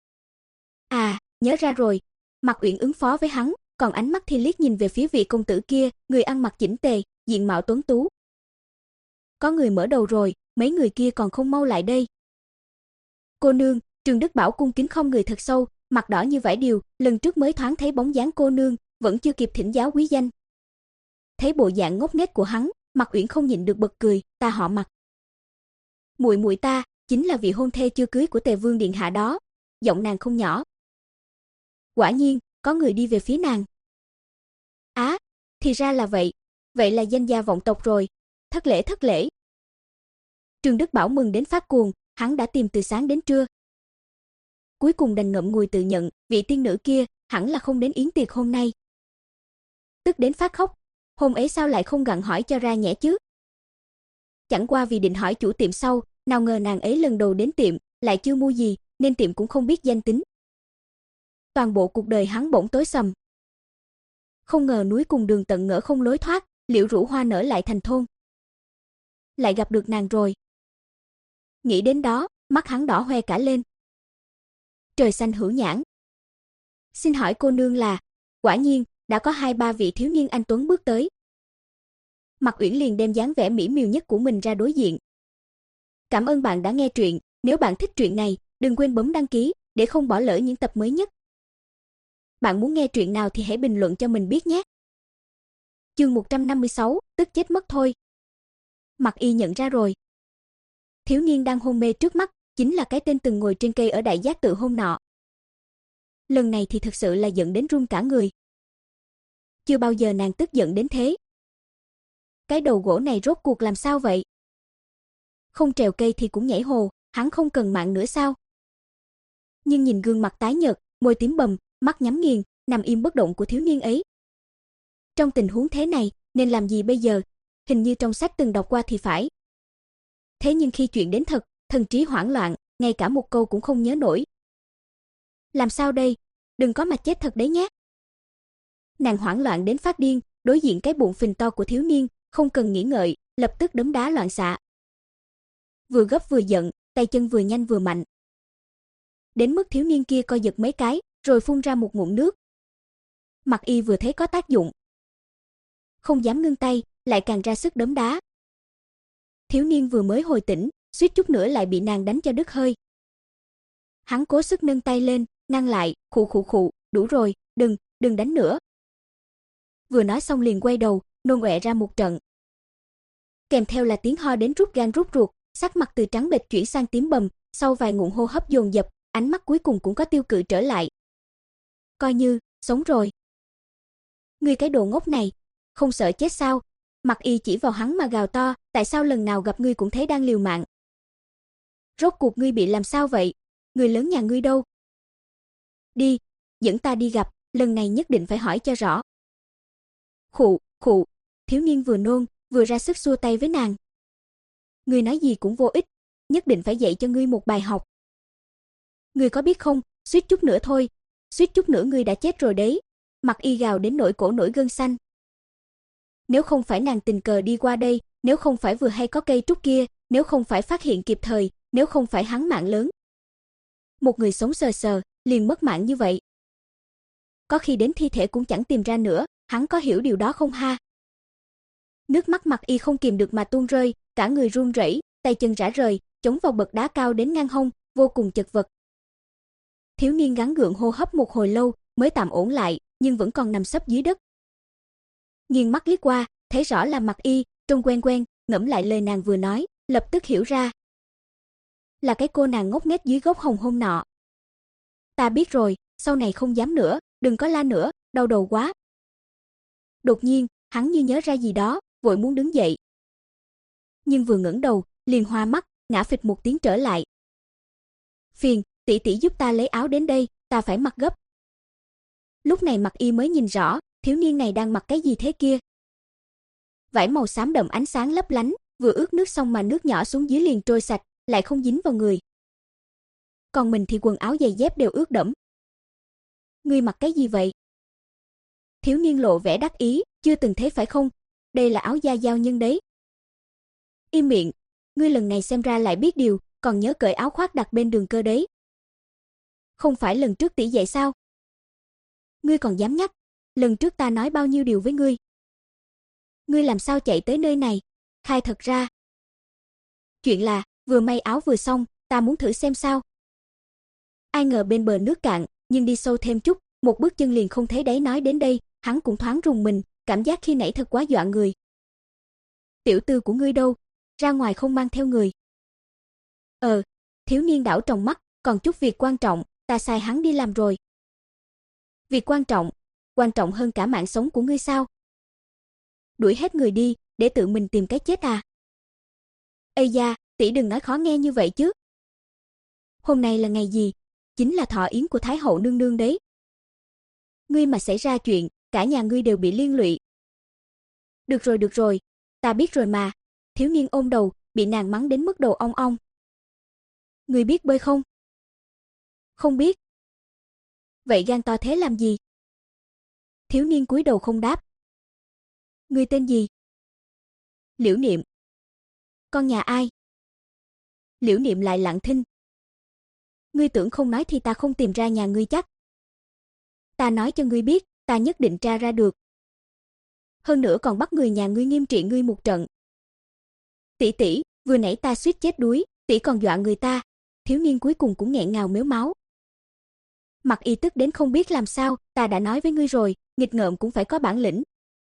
À, nhớ ra rồi. Mạc Uyển ứng phó với hắn, còn ánh mắt thì liếc nhìn về phía vị công tử kia, người ăn mặc chỉnh tề, diện mạo tuấn tú. Có người mở đầu rồi, mấy người kia còn không mau lại đây. Cô nương, Trương Đức Bảo cung kính không người thật sâu, mặt đỏ như vải điều, lần trước mới thoáng thấy bóng dáng cô nương, vẫn chưa kịp thỉnh giáo quý danh. Thấy bộ dạng ngốc nghếch của hắn, Mạc Uyển không nhịn được bật cười, ta họ Mạc. Muội muội ta chính là vị hôn thê chưa cưới của Tề Vương điện hạ đó, giọng nàng không nhỏ. Quả nhiên, có người đi về phía nàng. Á, à, thì ra là vậy, vậy là danh gia vọng tộc rồi, thất lễ thất lễ. Trương Đức Bảo mừng đến phát cuồng, hắn đã tìm từ sáng đến trưa. Cuối cùng đành ngậm ngùi tự nhận, vị tiên nữ kia hẳn là không đến yến tiệc hôm nay. Tức đến phát khóc, hôm ấy sao lại không gặng hỏi cho ra nhẽ chứ? Chẳng qua vì định hỏi chủ tiệm sau, nào ngờ nàng ấy lần đầu đến tiệm, lại chưa mua gì, nên tiệm cũng không biết danh tính. Toàn bộ cuộc đời hắn bỗng tối sầm. Không ngờ núi cùng đường tận ngỡ không lối thoát, liễu rủ hoa nở lại thành thôn. Lại gặp được nàng rồi. Nghĩ đến đó, mắt hắn đỏ hoe cả lên. Trời xanh hữu nhãn. Xin hỏi cô nương là, quả nhiên, đã có hai ba vị thiếu niên anh tuấn bước tới. Mạc Uyển liền đem dáng vẻ mỹ miều nhất của mình ra đối diện. Cảm ơn bạn đã nghe truyện, nếu bạn thích truyện này, đừng quên bấm đăng ký để không bỏ lỡ những tập mới nhất. Bạn muốn nghe truyện nào thì hãy bình luận cho mình biết nhé. Chương một trăm năm mươi sáu, tức chết mất thôi. Mạc Y nhận ra rồi. Thiếu niên đang hôn mê trước mắt chính là cái tên từng ngồi trên cây ở Đại Giác Tự hôm nọ. Lần này thì thực sự là giận đến run cả người. Chưa bao giờ nàng tức giận đến thế. Cái đầu gỗ này rốt cuộc làm sao vậy? Không trèo cây thì cũng nhảy hồ, hắn không cần mạng nữa sao? Nhưng nhìn gương mặt tái nhợt, môi tím bầm, mắt nhắm nghiền, nằm im bất động của thiếu niên ấy. Trong tình huống thế này, nên làm gì bây giờ? Hình như trong sách từng đọc qua thì phải. Thế nhưng khi chuyện đến thật, thần trí hoảng loạn, ngay cả một câu cũng không nhớ nổi. Làm sao đây? Đừng có mà chết thật đấy nhé. Nàng hoảng loạn đến phát điên, đối diện cái bụng phình to của thiếu niên, không cần nghĩ ngợi, lập tức đấm đá loạn xạ. Vừa gấp vừa giận, tay chân vừa nhanh vừa mạnh. Đến mức thiếu niên kia co giật mấy cái, rồi phun ra một ngụm nước. Mặc Y vừa thấy có tác dụng, không dám ngưng tay, lại càng ra sức đấm đá. Thiếu niên vừa mới hồi tỉnh, suýt chút nữa lại bị nàng đánh cho đứt hơi. Hắn cố sức nâng tay lên, ngăn lại, khụ khụ khụ, đủ rồi, đừng, đừng đánh nữa. Vừa nói xong liền quay đầu, nôn ọe ra một trận. Kèm theo là tiếng ho đến rút gan rút ruột, sắc mặt từ trắng bệch chuyển sang tím bầm, sau vài ngụm hô hấp dồn dập, ánh mắt cuối cùng cũng có tiêu cự trở lại. Coi như sống rồi. Ngươi cái đồ ngốc này, không sợ chết sao? Mặc Y chỉ vào hắn mà gào to, tại sao lần nào gặp ngươi cũng thấy đang liều mạng? Rốt cuộc ngươi bị làm sao vậy? Người lớn nhà ngươi đâu? Đi, dẫn ta đi gặp, lần này nhất định phải hỏi cho rõ. Khụ, khụ, thiếu niên vừa nôn, vừa ra sức xua tay với nàng. Ngươi nói gì cũng vô ích, nhất định phải dạy cho ngươi một bài học. Ngươi có biết không, suýt chút nữa thôi, suýt chút nữa ngươi đã chết rồi đấy. Mặc Y gào đến nỗi cổ nổi gân xanh. Nếu không phải nàng tình cờ đi qua đây, nếu không phải vừa hay có cây trúc kia, nếu không phải phát hiện kịp thời, nếu không phải hắn mạng lớn. Một người sống sờ sờ, liền mất mạng như vậy. Có khi đến thi thể cũng chẳng tìm ra nữa, hắn có hiểu điều đó không ha? Nước mắt Mặc Y không kìm được mà tuôn rơi, cả người run rẩy, tay chân rã rời, chống vào bậc đá cao đến ngang hông, vô cùng chật vật. Thiếu niên gắng gượng hô hấp một hồi lâu, mới tạm ổn lại, nhưng vẫn còn nằm sấp dưới đất. Nghiêng mắt liếc qua, thấy rõ là Mặc Y, trông quen quen, ngẫm lại lời nàng vừa nói, lập tức hiểu ra. Là cái cô nàng ngốc nghếch dưới gốc hồng hôm nọ. Ta biết rồi, sau này không dám nữa, đừng có la nữa, đau đầu quá. Đột nhiên, hắn như nhớ ra gì đó, vội muốn đứng dậy. Nhưng vừa ngẩng đầu, liền hoa mắt, ngã phịch một tiếng trở lại. Phiền, tỷ tỷ giúp ta lấy áo đến đây, ta phải mặc gấp. Lúc này Mặc Y mới nhìn rõ, thiếu niên này đang mặc cái gì thế kia. Vải màu xám đậm ánh sáng lấp lánh, vừa ướt nước xong mà nước nhỏ xuống dưới liền trôi sạch, lại không dính vào người. Còn mình thì quần áo giày dép đều ướt đẫm. Ngươi mặc cái gì vậy? Thiếu niên lộ vẻ đắc ý, chưa từng thấy phải không? Đây là áo da giao nhân đấy. Im miệng, ngươi lần này xem ra lại biết điều, còn nhớ cởi áo khoác đặt bên đường cơ đấy. Không phải lần trước tỷ dạy sao? Ngươi còn dám nhắc, lần trước ta nói bao nhiêu điều với ngươi. Ngươi làm sao chạy tới nơi này? Khai thật ra. Chuyện là, vừa may áo vừa xong, ta muốn thử xem sao. Ai ngờ bên bờ nước cạn, nhưng đi sâu thêm chút, một bước chân liền không thấy đáy, nói đến đây, hắn cũng thoáng rùng mình, cảm giác khi nãy thật quá dọa người. Tiểu tư của ngươi đâu? Ra ngoài không mang theo người. Ờ, thiếu niên đảo tròng mắt, còn chút việc quan trọng, ta sai hắn đi làm rồi. Việc quan trọng, quan trọng hơn cả mạng sống của ngươi sao? Đuổi hết người đi, để tự mình tìm cái chết à? Ây da, tỷ đừng nói khó nghe như vậy chứ. Hôm nay là ngày gì? Chính là thọ yến của Thái hậu nương nương đấy. Ngươi mà xảy ra chuyện, cả nhà ngươi đều bị liên lụy. Được rồi được rồi, ta biết rồi mà. Thiếu niên ôm đầu, bị nàng mắng đến mức đầu ong ong. Ngươi biết bơi không? Không biết. Vậy gan to thế làm gì? Thiếu niên cúi đầu không đáp. Ngươi tên gì? Liễu Niệm. Con nhà ai? Liễu Niệm lại lặng thinh. Ngươi tưởng không nói thì ta không tìm ra nhà ngươi chắc. Ta nói cho ngươi biết, ta nhất định tra ra được. Hơn nữa còn bắt người nhà ngươi nghiêm trị ngươi một trận. Tỷ tỷ, vừa nãy ta suýt chết đuối, tỷ còn dọa người ta. Thiếu niên cuối cùng cũng nghẹn ngào mếu máu. Mặc Y tức đến không biết làm sao, ta đã nói với ngươi rồi, nghịch ngợm cũng phải có bản lĩnh.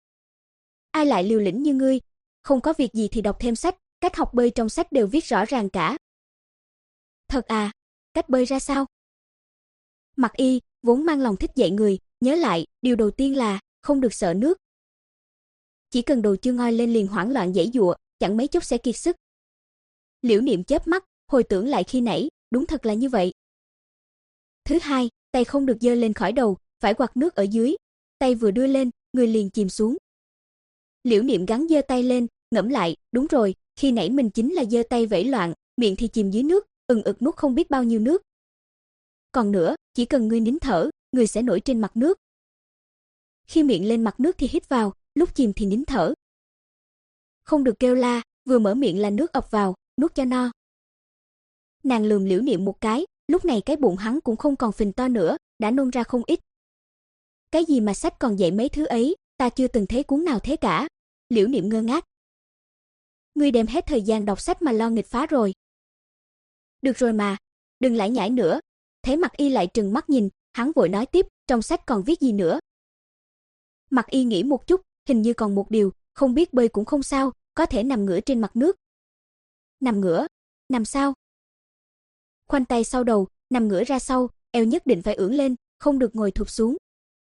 Ai lại liều lĩnh như ngươi, không có việc gì thì đọc thêm sách, cách học bơi trong sách đều viết rõ ràng cả. Thật à, cách bơi ra sao? Mặc Y vốn mang lòng thích dạy người, nhớ lại, điều đầu tiên là không được sợ nước. Chỉ cần đầu chưa ngoi lên liền hoảng loạn giãy giụa, chẳng mấy chốc sẽ kiệt sức. Liễu Niệm chớp mắt, hồi tưởng lại khi nãy, đúng thật là như vậy. Thứ hai, tay không được giơ lên khỏi đầu, phải quạt nước ở dưới, tay vừa đưa lên, người liền chìm xuống. Liễu Niệm gắng giơ tay lên, ngẫm lại, đúng rồi, khi nãy mình chính là giơ tay vẫy loạn, miệng thì chìm dưới nước, ừng ực nuốt không biết bao nhiêu nước. Còn nữa, chỉ cần ngươi nín thở, người sẽ nổi trên mặt nước. Khi miệng lên mặt nước thì hít vào, lúc chìm thì nín thở. Không được kêu la, vừa mở miệng là nước ập vào, nuốt cho no. Nàng lườm Liễu Niệm một cái, lúc này cái bụng hắn cũng không còn phình to nữa, đã nôn ra không ít. Cái gì mà sách còn dạy mấy thứ ấy, ta chưa từng thấy cuốn nào thế cả. Liễu Niệm ngơ ngác. Ngươi đem hết thời gian đọc sách mà lo nghịch phá rồi. Được rồi mà, đừng lải nhải nữa. Thấy Mặc Y lại trừng mắt nhìn, hắn vội nói tiếp, trong sách còn viết gì nữa. Mặc Y nghĩ một chút, hình như còn một điều, không biết bơi cũng không sao, có thể nằm ngửa trên mặt nước. Nằm ngửa? Nằm sao? Khoanh tay sau đầu, nằm ngửa ra sau, eo nhất định phải ưỡn lên, không được ngồi thụp xuống.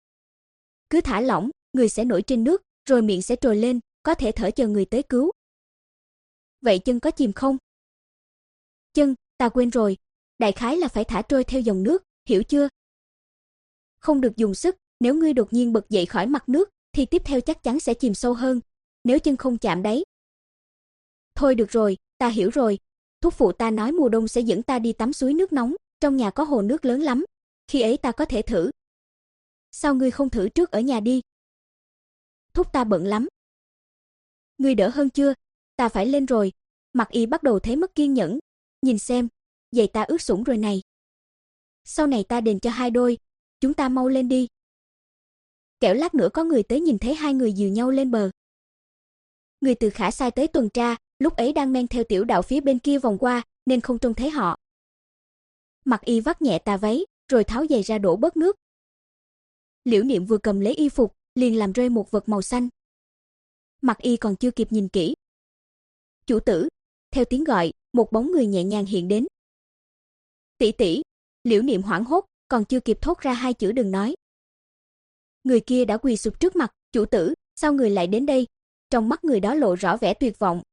Cứ thả lỏng, người sẽ nổi trên nước, rồi miệng sẽ trồi lên, có thể thở chờ người tới cứu. Vậy chân có chìm không? Chân, ta quên rồi, đại khái là phải thả trôi theo dòng nước, hiểu chưa? Không được dùng sức, nếu ngươi đột nhiên bật dậy khỏi mặt nước, thì tiếp theo chắc chắn sẽ chìm sâu hơn, nếu chân không chạm đáy. Thôi được rồi, ta hiểu rồi. Thúc phụ ta nói mùa đông sẽ dẫn ta đi tắm suối nước nóng, trong nhà có hồ nước lớn lắm, khi ấy ta có thể thử. Sao ngươi không thử trước ở nhà đi? Thúc ta bận lắm. Ngươi đỡ hơn chưa? Ta phải lên rồi. Mặc Y bắt đầu thấy mất kiên nhẫn. Nhìn xem, giày ta ướt sũng rồi này. Sau này ta đền cho hai đôi, chúng ta mau lên đi. Kẻo lát nữa có người tới nhìn thấy hai người dìu nhau lên bờ. Người từ Khả Sai tới tuần tra, lúc ấy đang men theo tiểu đạo phía bên kia vòng qua, nên không trông thấy họ. Mặc Y vắt nhẹ tà váy, rồi tháo giày ra đổ bớt nước. Liễu Niệm vừa cầm lấy y phục, liền làm rơi một vật màu xanh. Mặc Y còn chưa kịp nhìn kỹ. Chủ tử, theo tiếng gọi, một bóng người nhẹ nhàng hiện đến. Tỷ tỷ, Liễu Niệm hoảng hốt, còn chưa kịp thốt ra hai chữ đừng nói. Người kia đã quỳ sụp trước mặt, chủ tử, sao người lại đến đây? Trong mắt người đó lộ rõ vẻ tuyệt vọng.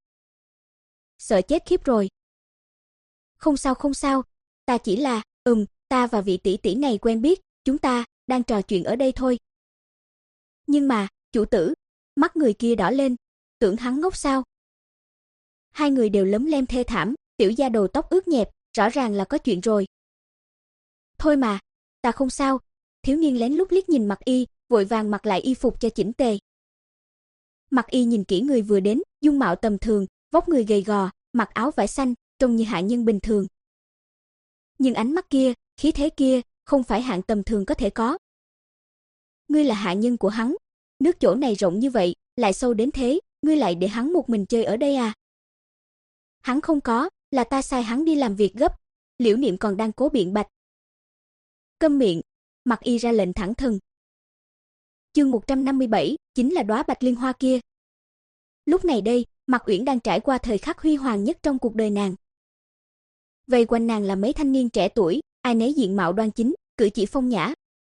Sợ chết khiếp rồi. Không sao không sao, ta chỉ là, ừm, ta và vị tỷ tỷ này quen biết, chúng ta đang trò chuyện ở đây thôi. Nhưng mà, chủ tử, mắt người kia đỏ lên, tưởng hắn ngốc sao? Hai người đều lấm lem thê thảm, tiểu gia đầu tóc ướt nhẹp, rõ ràng là có chuyện rồi. Thôi mà, ta không sao. Thiếu niên lén lút liếc nhìn Mặc Y, vội vàng mặc lại y phục cho chỉnh tề. Mặc Y nhìn kỹ người vừa đến, dung mạo tầm thường, vóc người gầy gò, mặc áo vải xanh, trông như hạ nhân bình thường. Nhưng ánh mắt kia, khí thế kia, không phải hạng tầm thường có thể có. Ngươi là hạ nhân của hắn, nước chỗ này rộng như vậy, lại sâu đến thế, ngươi lại để hắn một mình chơi ở đây à? Hắn không có, là ta sai hắn đi làm việc gấp. Liễu Niệm còn đang cố biện bạch. Câm miệng, Mặc Y ra lệnh thẳng thừng. Chương một trăm năm mươi bảy, chính là đóa bạch liên hoa kia. Lúc này đây, Mạc Uyển đang trải qua thời khắc huy hoàng nhất trong cuộc đời nàng. Vây quanh nàng là mấy thanh niên trẻ tuổi, ai nấy diện mạo đoan chính, cử chỉ phong nhã.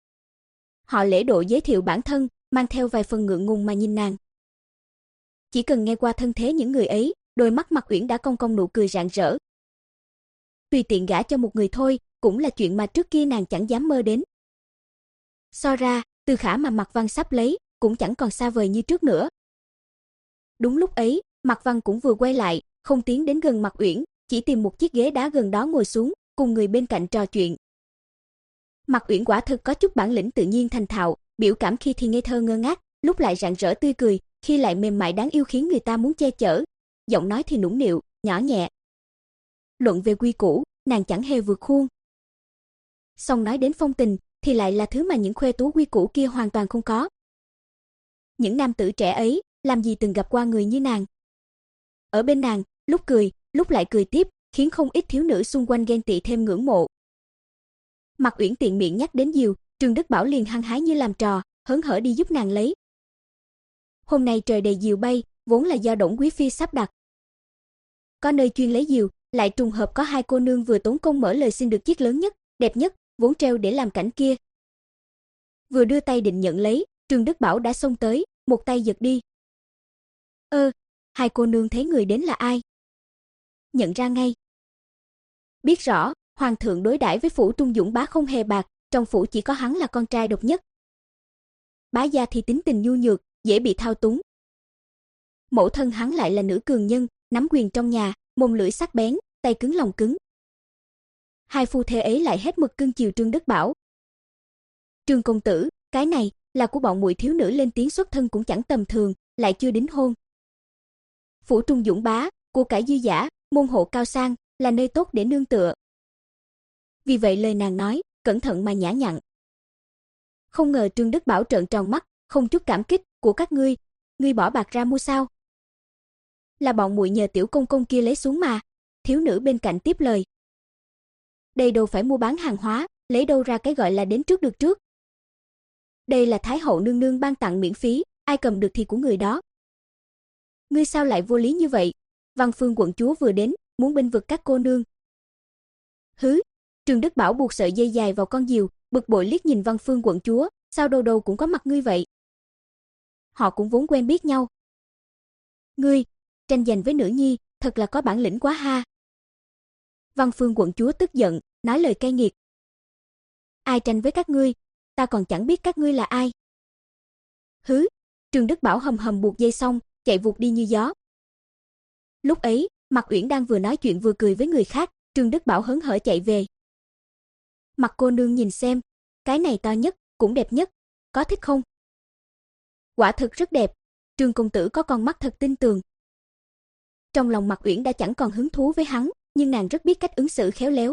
Họ lễ độ giới thiệu bản thân, mang theo vài phần ngượng ngùng mà nhìn nàng. Chỉ cần nghe qua thân thế những người ấy, đôi mắt Mạc Uyển đã cong cong nụ cười rạng rỡ. Tùy tiện gả cho một người thôi, cũng là chuyện mà trước kia nàng chẳng dám mơ đến. So ra, Từ Khả mà Mạc Văn sắp lấy, cũng chẳng còn xa vời như trước nữa. Đúng lúc ấy, Mạc Văn cũng vừa quay lại, không tiến đến gần Mạc Uyển, chỉ tìm một chiếc ghế đá gần đó ngồi xuống, cùng người bên cạnh trò chuyện. Mạc Uyển quả thực có chút bản lĩnh tự nhiên thành thạo, biểu cảm khi thì ngây thơ ngơ ngác, lúc lại rạng rỡ tươi cười, khi lại mềm mại đáng yêu khiến người ta muốn che chở, giọng nói thì nũng nịu, nhỏ nhẹ. Luận về quy củ, nàng chẳng hề vượt khuôn. Song nói đến phong tình, thì lại là thứ mà những khuê tú quy củ kia hoàn toàn không có. Những nam tử trẻ ấy, làm gì từng gặp qua người như nàng. Ở bên nàng, lúc cười, lúc lại cười tiếp, khiến không ít thiếu nữ xung quanh ghen tị thêm ngưỡng mộ. Mạc Uyển tiện miệng nhắc đến diều, Trương Đức Bảo liền hăng hái như làm trò, hớn hở đi giúp nàng lấy. Hôm nay trời đầy diều bay, vốn là do Đổng quý phi sắp đặt. Có nơi chuyên lấy diều, lại trùng hợp có hai cô nương vừa tốn công mở lời xin được chiếc lớn nhất, đẹp nhất, vốn treo để làm cảnh kia. Vừa đưa tay định nhận lấy, Trương Đức Bảo đã xông tới, một tay giật đi. Ơ, hai cô nương thấy người đến là ai? nhận ra ngay. Biết rõ, hoàng thượng đối đãi với Phủ Trung Dũng bá không hề bạc, trong phủ chỉ có hắn là con trai độc nhất. Bá gia thì tính tình nhu nhược, dễ bị thao túng. Mẫu thân hắn lại là nữ cường nhân, nắm quyền trong nhà, mồm lưỡi sắc bén, tay cứng lòng cứng. Hai phu thê ấy lại hết mực cưng chiều Trương Đức Bảo. Trương công tử, cái này là của bọn muội thiếu nữ lên tiếng xuất thân cũng chẳng tầm thường, lại chưa đính hôn. Phủ Trung Dũng bá, của cải dư dả, môn hộ cao sang, là nơi tốt để nương tựa. Vì vậy lời nàng nói, cẩn thận mà nhã nhặn. Không ngờ Trương Đức Bảo trợn tròn mắt, không chút cảm kích, của các ngươi, ngươi bỏ bạc ra mua sao? Là bọn muội nhờ tiểu công công kia lấy xuống mà, thiếu nữ bên cạnh tiếp lời. Đây đâu phải mua bán hàng hóa, lấy đâu ra cái gọi là đến trước được trước. Đây là Thái hậu nương nương ban tặng miễn phí, ai cầm được thì của người đó. Ngươi sao lại vô lý như vậy? Văn Phương quận chúa vừa đến, muốn bênh vực các cô nương. Hứ, Trương Đức Bảo buộc sợi dây dài vào con diều, bực bội liếc nhìn Văn Phương quận chúa, sao đâu đâu cũng có mặt ngươi vậy? Họ cũng vốn quen biết nhau. Ngươi, tranh giành với nữ nhi, thật là có bản lĩnh quá ha. Văn Phương quận chúa tức giận, nói lời cay nghiệt. Ai tranh với các ngươi, ta còn chẳng biết các ngươi là ai. Hứ, Trương Đức Bảo hầm hầm buộc dây xong, chạy vụt đi như gió. Lúc ấy, Mạc Uyển đang vừa nói chuyện vừa cười với người khác, Trương Đức Bảo hớn hở chạy về. Mặt cô nương nhìn xem, cái này to nhất, cũng đẹp nhất, có thích không? Quả thực rất đẹp, Trương công tử có con mắt thật tinh tường. Trong lòng Mạc Uyển đã chẳng còn hứng thú với hắn, nhưng nàng rất biết cách ứng xử khéo léo.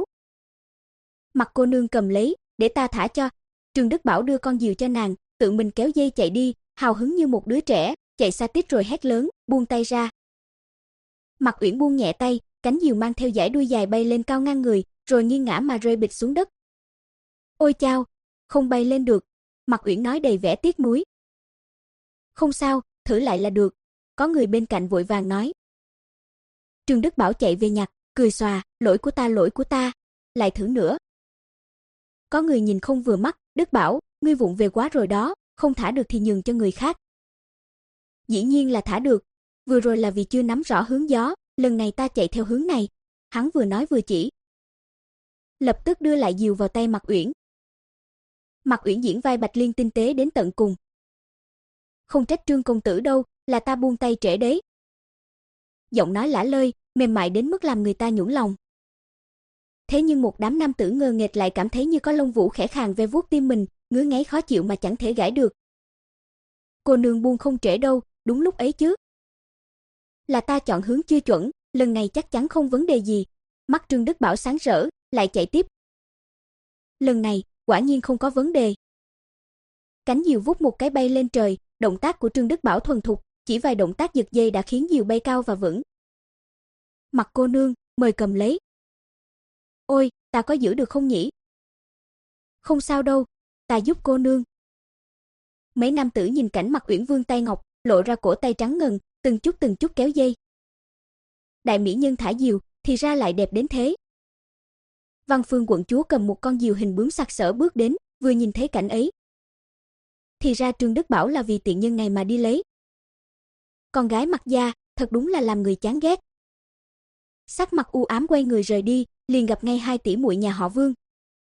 Mặt cô nương cầm lấy, để ta thả cho. Trương Đức Bảo đưa con diều cho nàng, tự mình kéo dây chạy đi, hào hứng như một đứa trẻ, chạy xa tít rồi hét lớn, buông tay ra. Mạc Uyển buông nhẹ tay, cánh diều mang theo dải đuôi dài bay lên cao ngang người, rồi nghiêng ngã mà rơi bịch xuống đất. Ôi chao, không bay lên được, Mạc Uyển nói đầy vẻ tiếc nuối. Không sao, thử lại là được, có người bên cạnh vội vàng nói. Trương Đức Bảo chạy về nhặt, cười xòa, lỗi của ta lỗi của ta, lại thử nữa. Có người nhìn không vừa mắt, Đức Bảo, ngươi vụng về quá rồi đó, không thả được thì nhường cho người khác. Dĩ nhiên là thả được, vừa rồi là vì chưa nắm rõ hướng gió, lần này ta chạy theo hướng này. Hắn vừa nói vừa chỉ. Lập tức đưa lại diều vào tay Mạc Uyển. Mạc Uyển diễn vai Bạch Liên tinh tế đến tận cùng. Không trách Trương công tử đâu, là ta buông tay trễ đấy. Giọng nói lả lơi, mềm mại đến mức làm người ta nhũn lòng. Thế nhưng một đám nam tử ngơ nghếch lại cảm thấy như có lông vũ khẽ khàng ve vuốt tim mình, ngứa ngáy khó chịu mà chẳng thể gãi được. Cô nương buông không trễ đâu, đúng lúc ấy chứ. Là ta chọn hướng chưa chuẩn, lần này chắc chắn không vấn đề gì. Mắt Trương Đức Bảo sáng rỡ, lại chạy tiếp. Lần này, quả nhiên không có vấn đề. Cánh diều vút một cái bay lên trời, động tác của Trương Đức Bảo thuần thục, chỉ vài động tác giật dây đã khiến diều bay cao và vững. Mặt cô nương, mời cầm lấy. Ôi, ta có giữ được không nhỉ? Không sao đâu, ta giúp cô nương. Mấy nam tử nhìn cảnh Mạc Uyển vươn tay ngọc, lộ ra cổ tay trắng ngần, từng chút từng chút kéo dây. Đại mỹ nhân thả diều, thì ra lại đẹp đến thế. Văn Phương quận chúa cầm một con diều hình bướm sặc sỡ bước đến, vừa nhìn thấy cảnh ấy. Thì ra Trương Đức Bảo là vì tiện nhân này mà đi lấy. Con gái Mạc gia, thật đúng là làm người chán ghét. Sắc mặt u ám quay người rời đi, liền gặp ngay hai tỷ muội nhà họ Vương.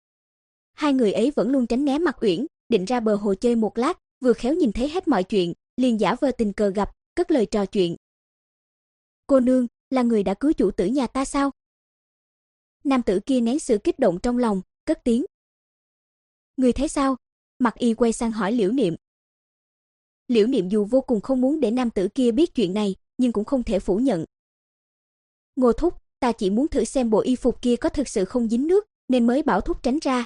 Hai người ấy vẫn luôn tránh né Mạc Uyển, định ra bờ hồ chơi một lát, vừa khéo nhìn thấy hết mọi chuyện, liền giả vờ tình cờ gặp, cất lời trò chuyện. Cô nương, là người đã cứu chủ tử nhà ta sao? Nam tử kia nén sự kích động trong lòng, cất tiếng. Người thấy sao? Mạc Y quay sang hỏi Liễu Niệm. Liễu Niệm dù vô cùng không muốn để nam tử kia biết chuyện này, nhưng cũng không thể phủ nhận. Ngô thúc, ta chỉ muốn thử xem bộ y phục kia có thực sự không dính nước, nên mới bảo thúc tránh ra.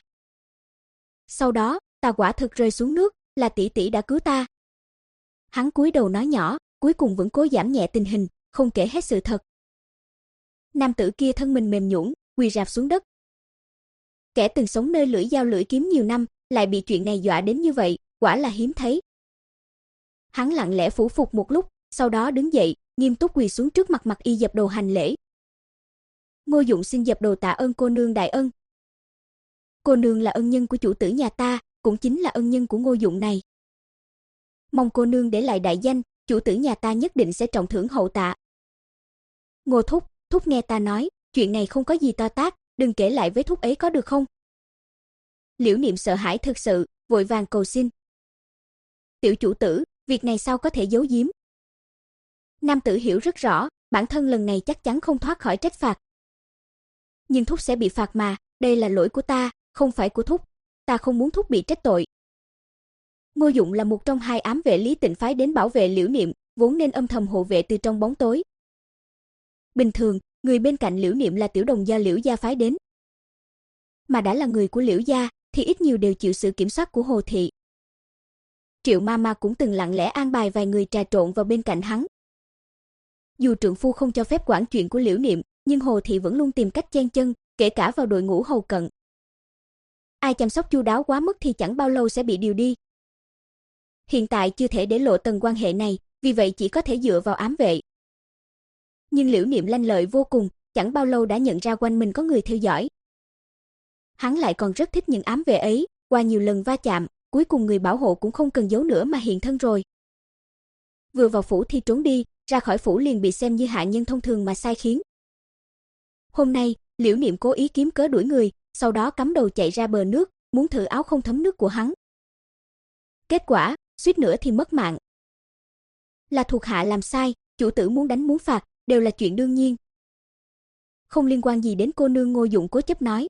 Sau đó, ta quả thực rơi xuống nước, là tỷ tỷ đã cứu ta. Hắn cúi đầu nói nhỏ, cuối cùng vẫn cố giảm nhẹ tình hình, không kể hết sự thật. Nam tử kia thân mình mềm nhũn, quỳ rạp xuống đất. Kẻ từng sống nơi lưỡi dao lưỡi kiếm nhiều năm, lại bị chuyện này dọa đến như vậy, quả là hiếm thấy. Hắn lặng lẽ phủ phục một lúc, sau đó đứng dậy, nghiêm túc quỳ xuống trước mặt Mạc Y dập đầu hành lễ. Ngô Dụng xin dập đầu tạ ơn cô nương đại ân. Cô nương là ân nhân của chủ tử nhà ta, cũng chính là ân nhân của Ngô Dụng này. Mong cô nương để lại đại danh, chủ tử nhà ta nhất định sẽ trọng thưởng hậu tạ. Ngô thúc, thúc nghe ta nói, chuyện này không có gì to tát, đừng kể lại với thúc ấy có được không? Liễu Niệm sợ hãi thực sự, vội vàng cầu xin. Tiểu chủ tử, việc này sao có thể giấu giếm? Nam tử hiểu rất rõ, bản thân lần này chắc chắn không thoát khỏi trách phạt. Nhưng thúc sẽ bị phạt mà, đây là lỗi của ta, không phải của thúc. Ta không muốn thúc bị trách tội. Ngô Dụng là một trong hai ám vệ Lý Tịnh phái đến bảo vệ Liễu Niệm, vốn nên âm thầm hộ vệ từ trong bóng tối. Bình thường, người bên cạnh Liễu Niệm là tiểu đồng do Liễu gia phái đến. Mà đã là người của Liễu gia, thì ít nhiều đều chịu sự kiểm soát của Hồ thị. Triệu Mama cũng từng lặng lẽ an bài vài người trà trộn vào bên cạnh hắn. Dù trượng phu không cho phép quản chuyện của Liễu Niệm, nhưng Hồ thị vẫn luôn tìm cách chen chân, kể cả vào đội ngũ hầu cận. Ai chăm sóc chu đáo quá mức thì chẳng bao lâu sẽ bị điều đi. Hiện tại chưa thể để lộ tầng quan hệ này, vì vậy chỉ có thể dựa vào ám vệ. Nhưng Liễu Niệm lanh lợi vô cùng, chẳng bao lâu đã nhận ra quanh mình có người theo dõi. Hắn lại còn rất thích những ám vệ ấy, qua nhiều lần va chạm, cuối cùng người bảo hộ cũng không cần giấu nữa mà hiện thân rồi. Vừa vào phủ thì trốn đi, ra khỏi phủ liền bị xem như hạ nhân thông thường mà sai khiến. Hôm nay, Liễu Niệm cố ý kiếm cớ đuổi người, sau đó cắm đầu chạy ra bờ nước, muốn thử áo không thấm nước của hắn. Kết quả, suýt nữa thì mất mạng. Là thuộc hạ làm sai, chủ tử muốn đánh muốn phạt, đều là chuyện đương nhiên. Không liên quan gì đến cô nương. Ngô Dụng cố chấp nói.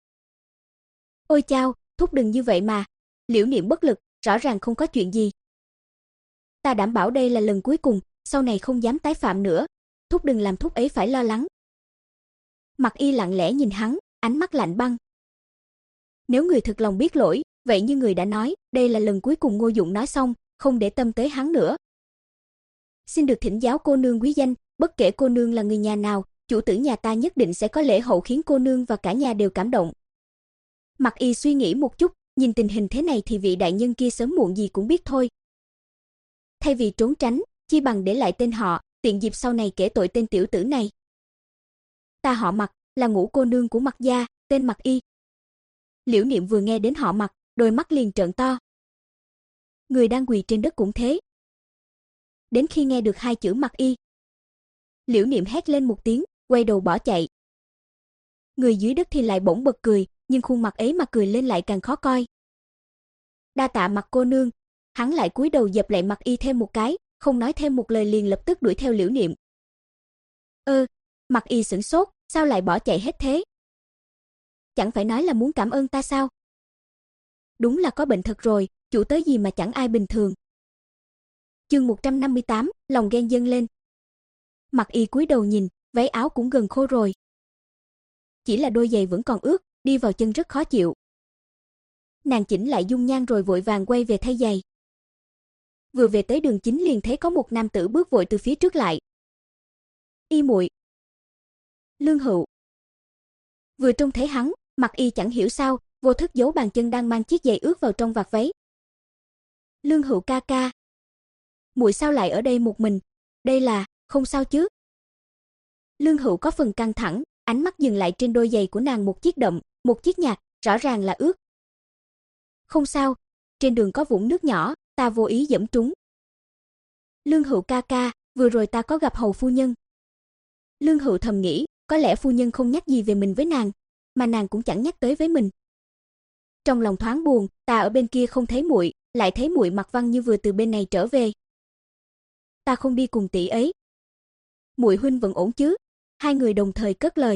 Ôi chao, thúc đừng như vậy mà. Liễu Niệm bất lực, rõ ràng không có chuyện gì. Ta đảm bảo đây là lần cuối cùng, sau này không dám tái phạm nữa. Thúc đừng làm thúc ấy phải lo lắng. Mặc Y lặng lẽ nhìn hắn, ánh mắt lạnh băng. Nếu người thực lòng biết lỗi, vậy như người đã nói, đây là lần cuối cùng. Ngô Dụng nói xong, không để tâm tới hắn nữa. Xin được thỉnh giáo cô nương quý danh, bất kể cô nương là người nhà nào, chủ tử nhà ta nhất định sẽ có lễ hậu khiến cô nương và cả nhà đều cảm động. Mặc Y suy nghĩ một chút, nhìn tình hình thế này thì vị đại nhân kia sớm muộn gì cũng biết thôi. Thay vì trốn tránh, chi bằng để lại tên họ, tiện dịp sau này kể tội tên tiểu tử này. Ta họ Mặc, là ngũ cô nương của Mặc gia, tên Mặc Y. Liễu Niệm vừa nghe đến họ Mặc, đôi mắt liền trợn to. Người đang quỳ trên đất cũng thế. Đến khi nghe được hai chữ Mặc Y, Liễu Niệm hét lên một tiếng, quay đầu bỏ chạy. Người dưới đất thì lại bỗng bật cười, nhưng khuôn mặt ấy mà cười lên lại càng khó coi. Đa tạ Mặc cô nương. Hắn lại cúi đầu dập lại Mặc Y thêm một cái, không nói thêm một lời liền lập tức đuổi theo Liễu Niệm. Ơ, Mặc Y sửng sốt, sao lại bỏ chạy hết thế? Chẳng phải nói là muốn cảm ơn ta sao? Đúng là có bệnh thật rồi, chủ tới gì mà chẳng ai bình thường. Chương một trăm năm mươi tám, lòng ghen dâng lên. Mặc Y cúi đầu nhìn, váy áo cũng gần khô rồi. Chỉ là đôi giày vẫn còn ướt, đi vào chân rất khó chịu. Nàng chỉnh lại dung nhan rồi vội vàng quay về thay giày. Vừa về tới đường chính liền thấy có một nam tử bước vội từ phía trước lại. Y muội. Lương Hựu. Vừa trông thấy hắn, Mặc Y chẳng hiểu sao, vô thức giấu bàn chân đang mang chiếc giày ướt vào trong vạt váy. Lương Hựu ca ca. Muội sao lại ở đây một mình? Đây là, không sao chứ? Lương Hựu có phần căng thẳng, ánh mắt dừng lại trên đôi giày của nàng, một chiếc đậm, một chiếc nhạt, rõ ràng là ướt. Không sao, trên đường có vũng nước nhỏ, ta vô ý giẫm trúng. Lương Hựu ca ca, vừa rồi ta có gặp hầu phu nhân. Lương Hựu thầm nghĩ, có lẽ phu nhân không nhắc gì về mình với nàng, mà nàng cũng chẳng nhắc tới với mình. Trong lòng thoáng buồn, ta ở bên kia không thấy muội, lại thấy muội mặc Văn Như vừa từ bên này trở về. Ta không đi cùng tỷ ấy. Muội huynh vẫn ổn chứ? Hai người đồng thời cất lời.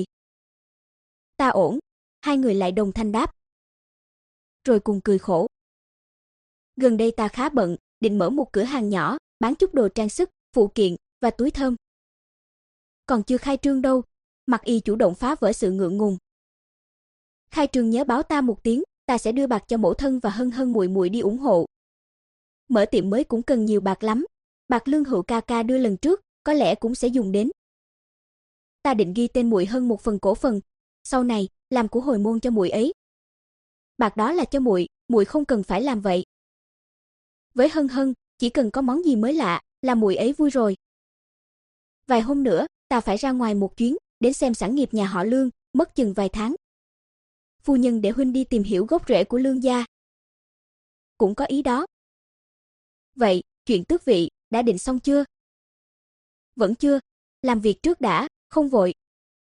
Ta ổn. Hai người lại đồng thanh đáp. Rồi cùng cười khổ. Gần đây ta khá bận, định mở một cửa hàng nhỏ, bán chút đồ trang sức, phụ kiện và túi thơm. Còn chưa khai trương đâu. Mặc Y chủ động phá vỡ sự ngượng ngùng. Khai trương nhớ báo ta một tiếng, ta sẽ đưa bạc cho mẫu thân và Hân Hân muội muội đi ủng hộ. Mở tiệm mới cũng cần nhiều bạc lắm. Bạc Lương Hựu ca ca đưa lần trước, có lẽ cũng sẽ dùng đến. Ta định ghi tên muội Hân một phần cổ phần, sau này làm của hồi môn cho muội ấy. Bạc đó là cho muội, muội không cần phải làm vậy. Với Hân Hân, chỉ cần có món gì mới lạ là muội ấy vui rồi. Vài hôm nữa, ta phải ra ngoài một chuyến, đến xem sản nghiệp nhà họ Lương, mất chừng vài tháng. Phu nhân để huynh đi tìm hiểu gốc rễ của Lương gia. Cũng có ý đó. Vậy, chuyện tước vị đã định xong chưa? Vẫn chưa, làm việc trước đã, không vội.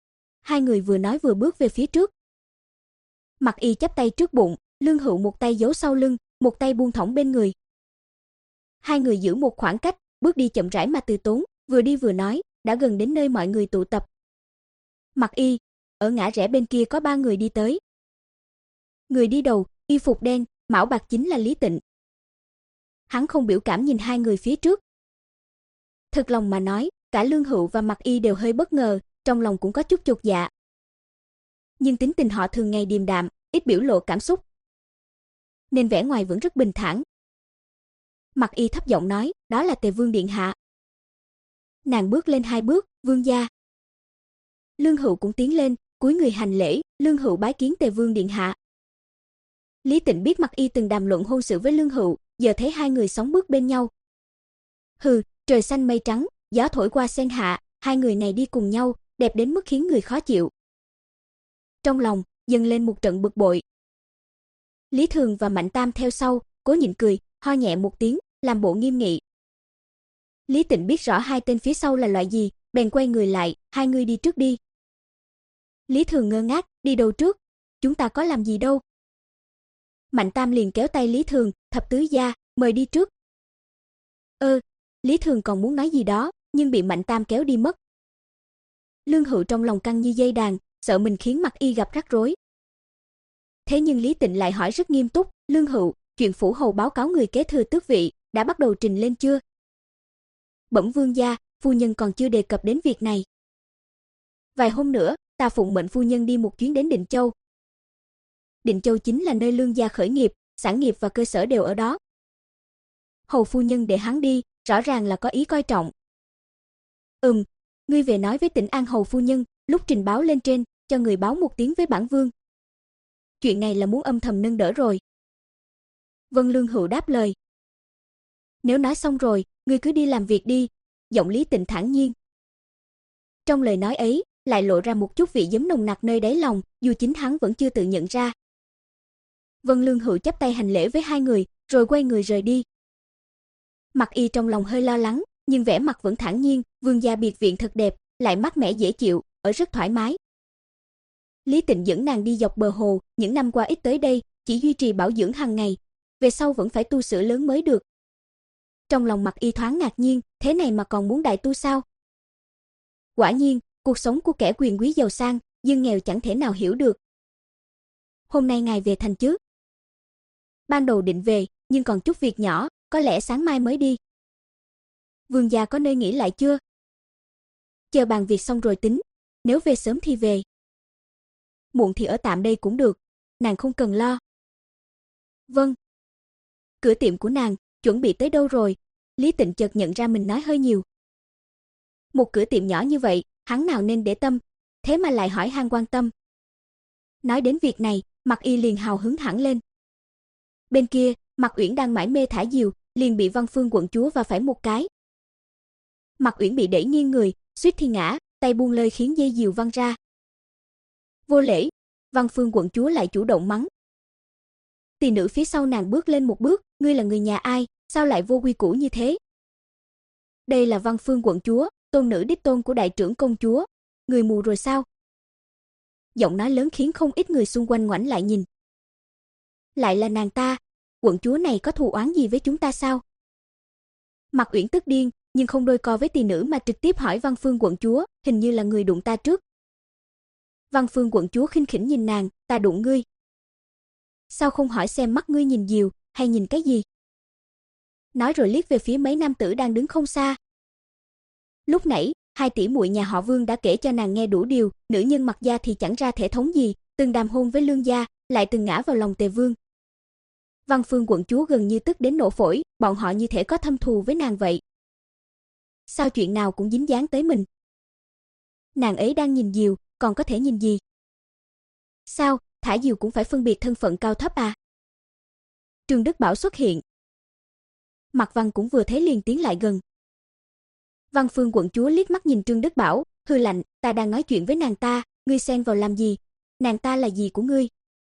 Hai người vừa nói vừa bước về phía trước. Mặc Y chắp tay trước bụng, Lương Hữu một tay giấu sau lưng, một tay buông thõng bên người. Hai người giữ một khoảng cách, bước đi chậm rãi mà từ tốn, vừa đi vừa nói, đã gần đến nơi mọi người tụ tập. Mặc Y, ở ngã rẽ bên kia có ba người đi tới. Người đi đầu, y phục đen, mão bạc chính là Lý Tịnh. Hắn không biểu cảm nhìn hai người phía trước. Thật lòng mà nói, cả Lương Hữu và Mặc Y đều hơi bất ngờ, trong lòng cũng có chút chột dạ. Nhưng tính tình họ thường ngày điềm đạm, ít biểu lộ cảm xúc, nên vẻ ngoài vẫn rất bình thản. Mặc Y thấp giọng nói, đó là Tề Vương điện hạ. Nàng bước lên hai bước, vương gia. Lương Hữu cũng tiến lên, cúi người hành lễ, Lương Hữu bái kiến Tề Vương điện hạ. Lý Tịnh biết Mặc Y từng đàm luận hôn sự với Lương Hữu, giờ thấy hai người sóng bước bên nhau. Hừ, trời xanh mây trắng, gió thổi qua sen hạ, hai người này đi cùng nhau, đẹp đến mức khiến người khó chịu. Trong lòng dâng lên một trận bực bội. Lý Thường và Mạnh Tam theo sau, cố nhịn cười, ho nhẹ một tiếng, làm bộ nghiêm nghị. Lý Tịnh biết rõ hai tên phía sau là loại gì, bèn quay người lại, hai người đi trước đi. Lý Thường ngơ ngác, đi đâu trước? Chúng ta có làm gì đâu. Mạnh Tam liền kéo tay Lý Thường, thập tứ gia, mời đi trước. Ơ, Lý Thường còn muốn nói gì đó, nhưng bị Mạnh Tam kéo đi mất. Lương Hữu trong lòng căng như dây đàn, sợ mình khiến Mặc Y gặp rắc rối. Thế nhưng Lý Tịnh lại hỏi rất nghiêm túc, Lương Hữu, chuyện phủ hầu báo cáo người kế thừa tước vị, đã bắt đầu trình lên chưa? Bẩm vương gia, phu nhân còn chưa đề cập đến việc này. Vài hôm nữa, ta phụng mệnh phu nhân đi một chuyến đến Định Châu. Định Châu chính là nơi Lương gia khởi nghiệp, sản nghiệp và cơ sở đều ở đó. Hầu phu nhân để hắn đi, rõ ràng là có ý coi trọng. Ừm, ngươi về nói với Tĩnh An hầu phu nhân, lúc trình báo lên trên, cho người báo một tiếng với bản vương. Chuyện này là muốn âm thầm nâng đỡ rồi. Vân Lương Hữu đáp lời. Nếu nói xong rồi, ngươi cứ đi làm việc đi, giọng Lý Tịnh thản nhiên. Trong lời nói ấy, lại lộ ra một chút vị giấm nồng nặc nơi đáy lòng, dù chính hắn vẫn chưa tự nhận ra. Vân Lương Hữu chắp tay hành lễ với hai người, rồi quay người rời đi. Mặc Y trong lòng hơi lo lắng, nhưng vẻ mặt vẫn thản nhiên, vương gia biệt viện thật đẹp, lại mát mẻ dễ chịu, ở rất thoải mái. Lý Tịnh dẫn nàng đi dọc bờ hồ, những năm qua ít tới đây, chỉ duy trì bảo dưỡng hàng ngày, về sau vẫn phải tu sửa lớn mới được. Trong lòng Mặc Y thoáng ngạc nhiên, thế này mà còn muốn đại tu sao? Quả nhiên, cuộc sống của kẻ quyền quý giàu sang, dân nghèo chẳng thể nào hiểu được. Hôm nay ngài về thành chứ? Ban đầu định về, nhưng còn chút việc nhỏ, có lẽ sáng mai mới đi. Vương gia có nơi nghỉ lại chưa? Chờ bàn việc xong rồi tính, nếu về sớm thì về. Muộn thì ở tạm đây cũng được, nàng không cần lo. Vâng. Cửa tiệm của nàng, chuẩn bị tới đâu rồi? Lý Tịnh chợt nhận ra mình nói hơi nhiều. Một cửa tiệm nhỏ như vậy, hắn nào nên để tâm, thế mà lại hỏi han quan tâm. Nói đến việc này, Mặc Y liền hào hứng hẳn lên. Bên kia, Mặc Uyển đang mải mê thả diều, liền bị Văn Phương quận chúa và phải một cái. Mặc Uyển bị đẩy nghiêng người, suýt thì ngã, tay buông lơi khiến dây diều văng ra. Vô lễ, Văn Phương quận chúa lại chủ động mắng. Tỳ nữ phía sau nàng bước lên một bước, ngươi là người nhà ai, sao lại vô quy củ như thế? Đây là Văn Phương quận chúa, tôn nữ đích tôn của đại trưởng công chúa, người mù rồi sao? Giọng nói lớn khiến không ít người xung quanh ngoảnh lại nhìn. Lại là nàng ta, quận chúa này có thù oán gì với chúng ta sao? Mặc Uyển tức điên, nhưng không đôi co với tỳ nữ mà trực tiếp hỏi Văn Phương quận chúa, hình như là người đụng ta trước. Văn Phương quận chúa khinh khỉnh nhìn nàng, ta đụng ngươi. Sao không hỏi xem mắt ngươi nhìn diều, hay nhìn cái gì? Nói rồi liếc về phía mấy nam tử đang đứng không xa. Lúc nãy, hai tỷ muội nhà họ Vương đã kể cho nàng nghe đủ điều, nữ nhân Mặc gia thì chẳng ra thể thống gì, từng đàm hôn với Lương gia, lại từng ngã vào lòng Tề Vương. Văn Phương quận chúa gần như tức đến nổ phổi, bọn họ như thể có thâm thù với nàng vậy. Sao chuyện nào cũng dính dáng tới mình? Nàng ấy đang nhìn diều, còn có thể nhìn gì? Sao, thả diều cũng phải phân biệt thân phận cao thấp à? Trương Đức Bảo xuất hiện. Mạc Văn cũng vừa thấy liền tiến lại gần. Văn Phương quận chúa liếc mắt nhìn Trương Đức Bảo, hừ lạnh, ta đang nói chuyện với nàng ta, ngươi xen vào làm gì? Nàng ta là gì của ngươi?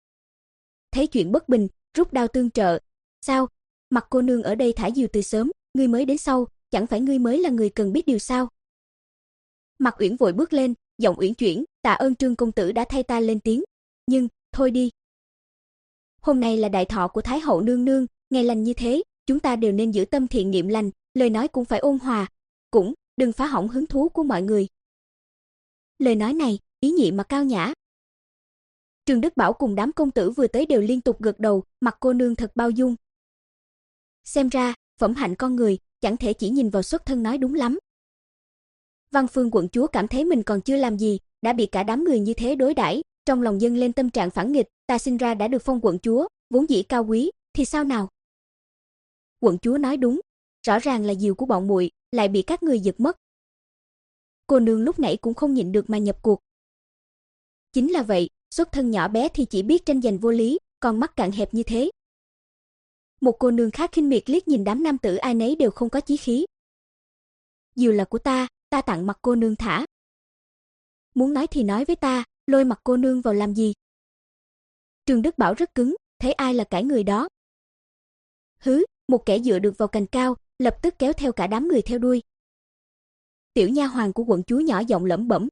Thấy chuyện bất bình, rút đao tương trợ. Sao? Mặc cô nương ở đây thả diều từ sớm, ngươi mới đến sau, chẳng phải ngươi mới là người cần biết điều sao? Mặc Uyển vội bước lên, giọng uyển chuyển, tạ ơn Trương công tử đã thay ta lên tiếng, nhưng, thôi đi. Hôm nay là đại thọ của Thái hậu nương nương, ngày lành như thế, chúng ta đều nên giữ tâm thiện niệm lành, lời nói cũng phải ôn hòa, cũng đừng phá hỏng hứng thú của mọi người. Lời nói này, ý nhị mà cao nhã. Trương Đức Bảo cùng đám công tử vừa tới đều liên tục gật đầu, mặt cô nương thật bao dung. Xem ra, phẩm hạnh con người, chẳng thể chỉ nhìn vào xuất thân nói đúng lắm. Văn Phương quận chúa cảm thấy mình còn chưa làm gì, đã bị cả đám người như thế đối đãi, trong lòng dâng lên tâm trạng phản nghịch, ta sinh ra đã được phong quận chúa, vốn dĩ cao quý, thì sao nào? Quận chúa nói đúng, rõ ràng là diều của bọn muội, lại bị các người giật mất. Cô nương lúc nãy cũng không nhịn được mà nhập cuộc. Chính là vậy, xuất thân nhỏ bé thì chỉ biết tranh giành vô lý, còn mắt cạn hẹp như thế. Một cô nương khác khinh miệt liếc nhìn đám nam tử ai nấy đều không có chí khí. Diều là của ta, ta tặng mặt cô nương thả. Muốn nói thì nói với ta, lôi mặt cô nương vào làm gì? Trương Đức Bảo rất cứng, thấy ai là cãi người đó. Hứ, một kẻ dựa được vào cành cao, lập tức kéo theo cả đám người theo đuôi. Tiểu nha hoàn của quận chúa nhỏ giọng lẩm bẩm.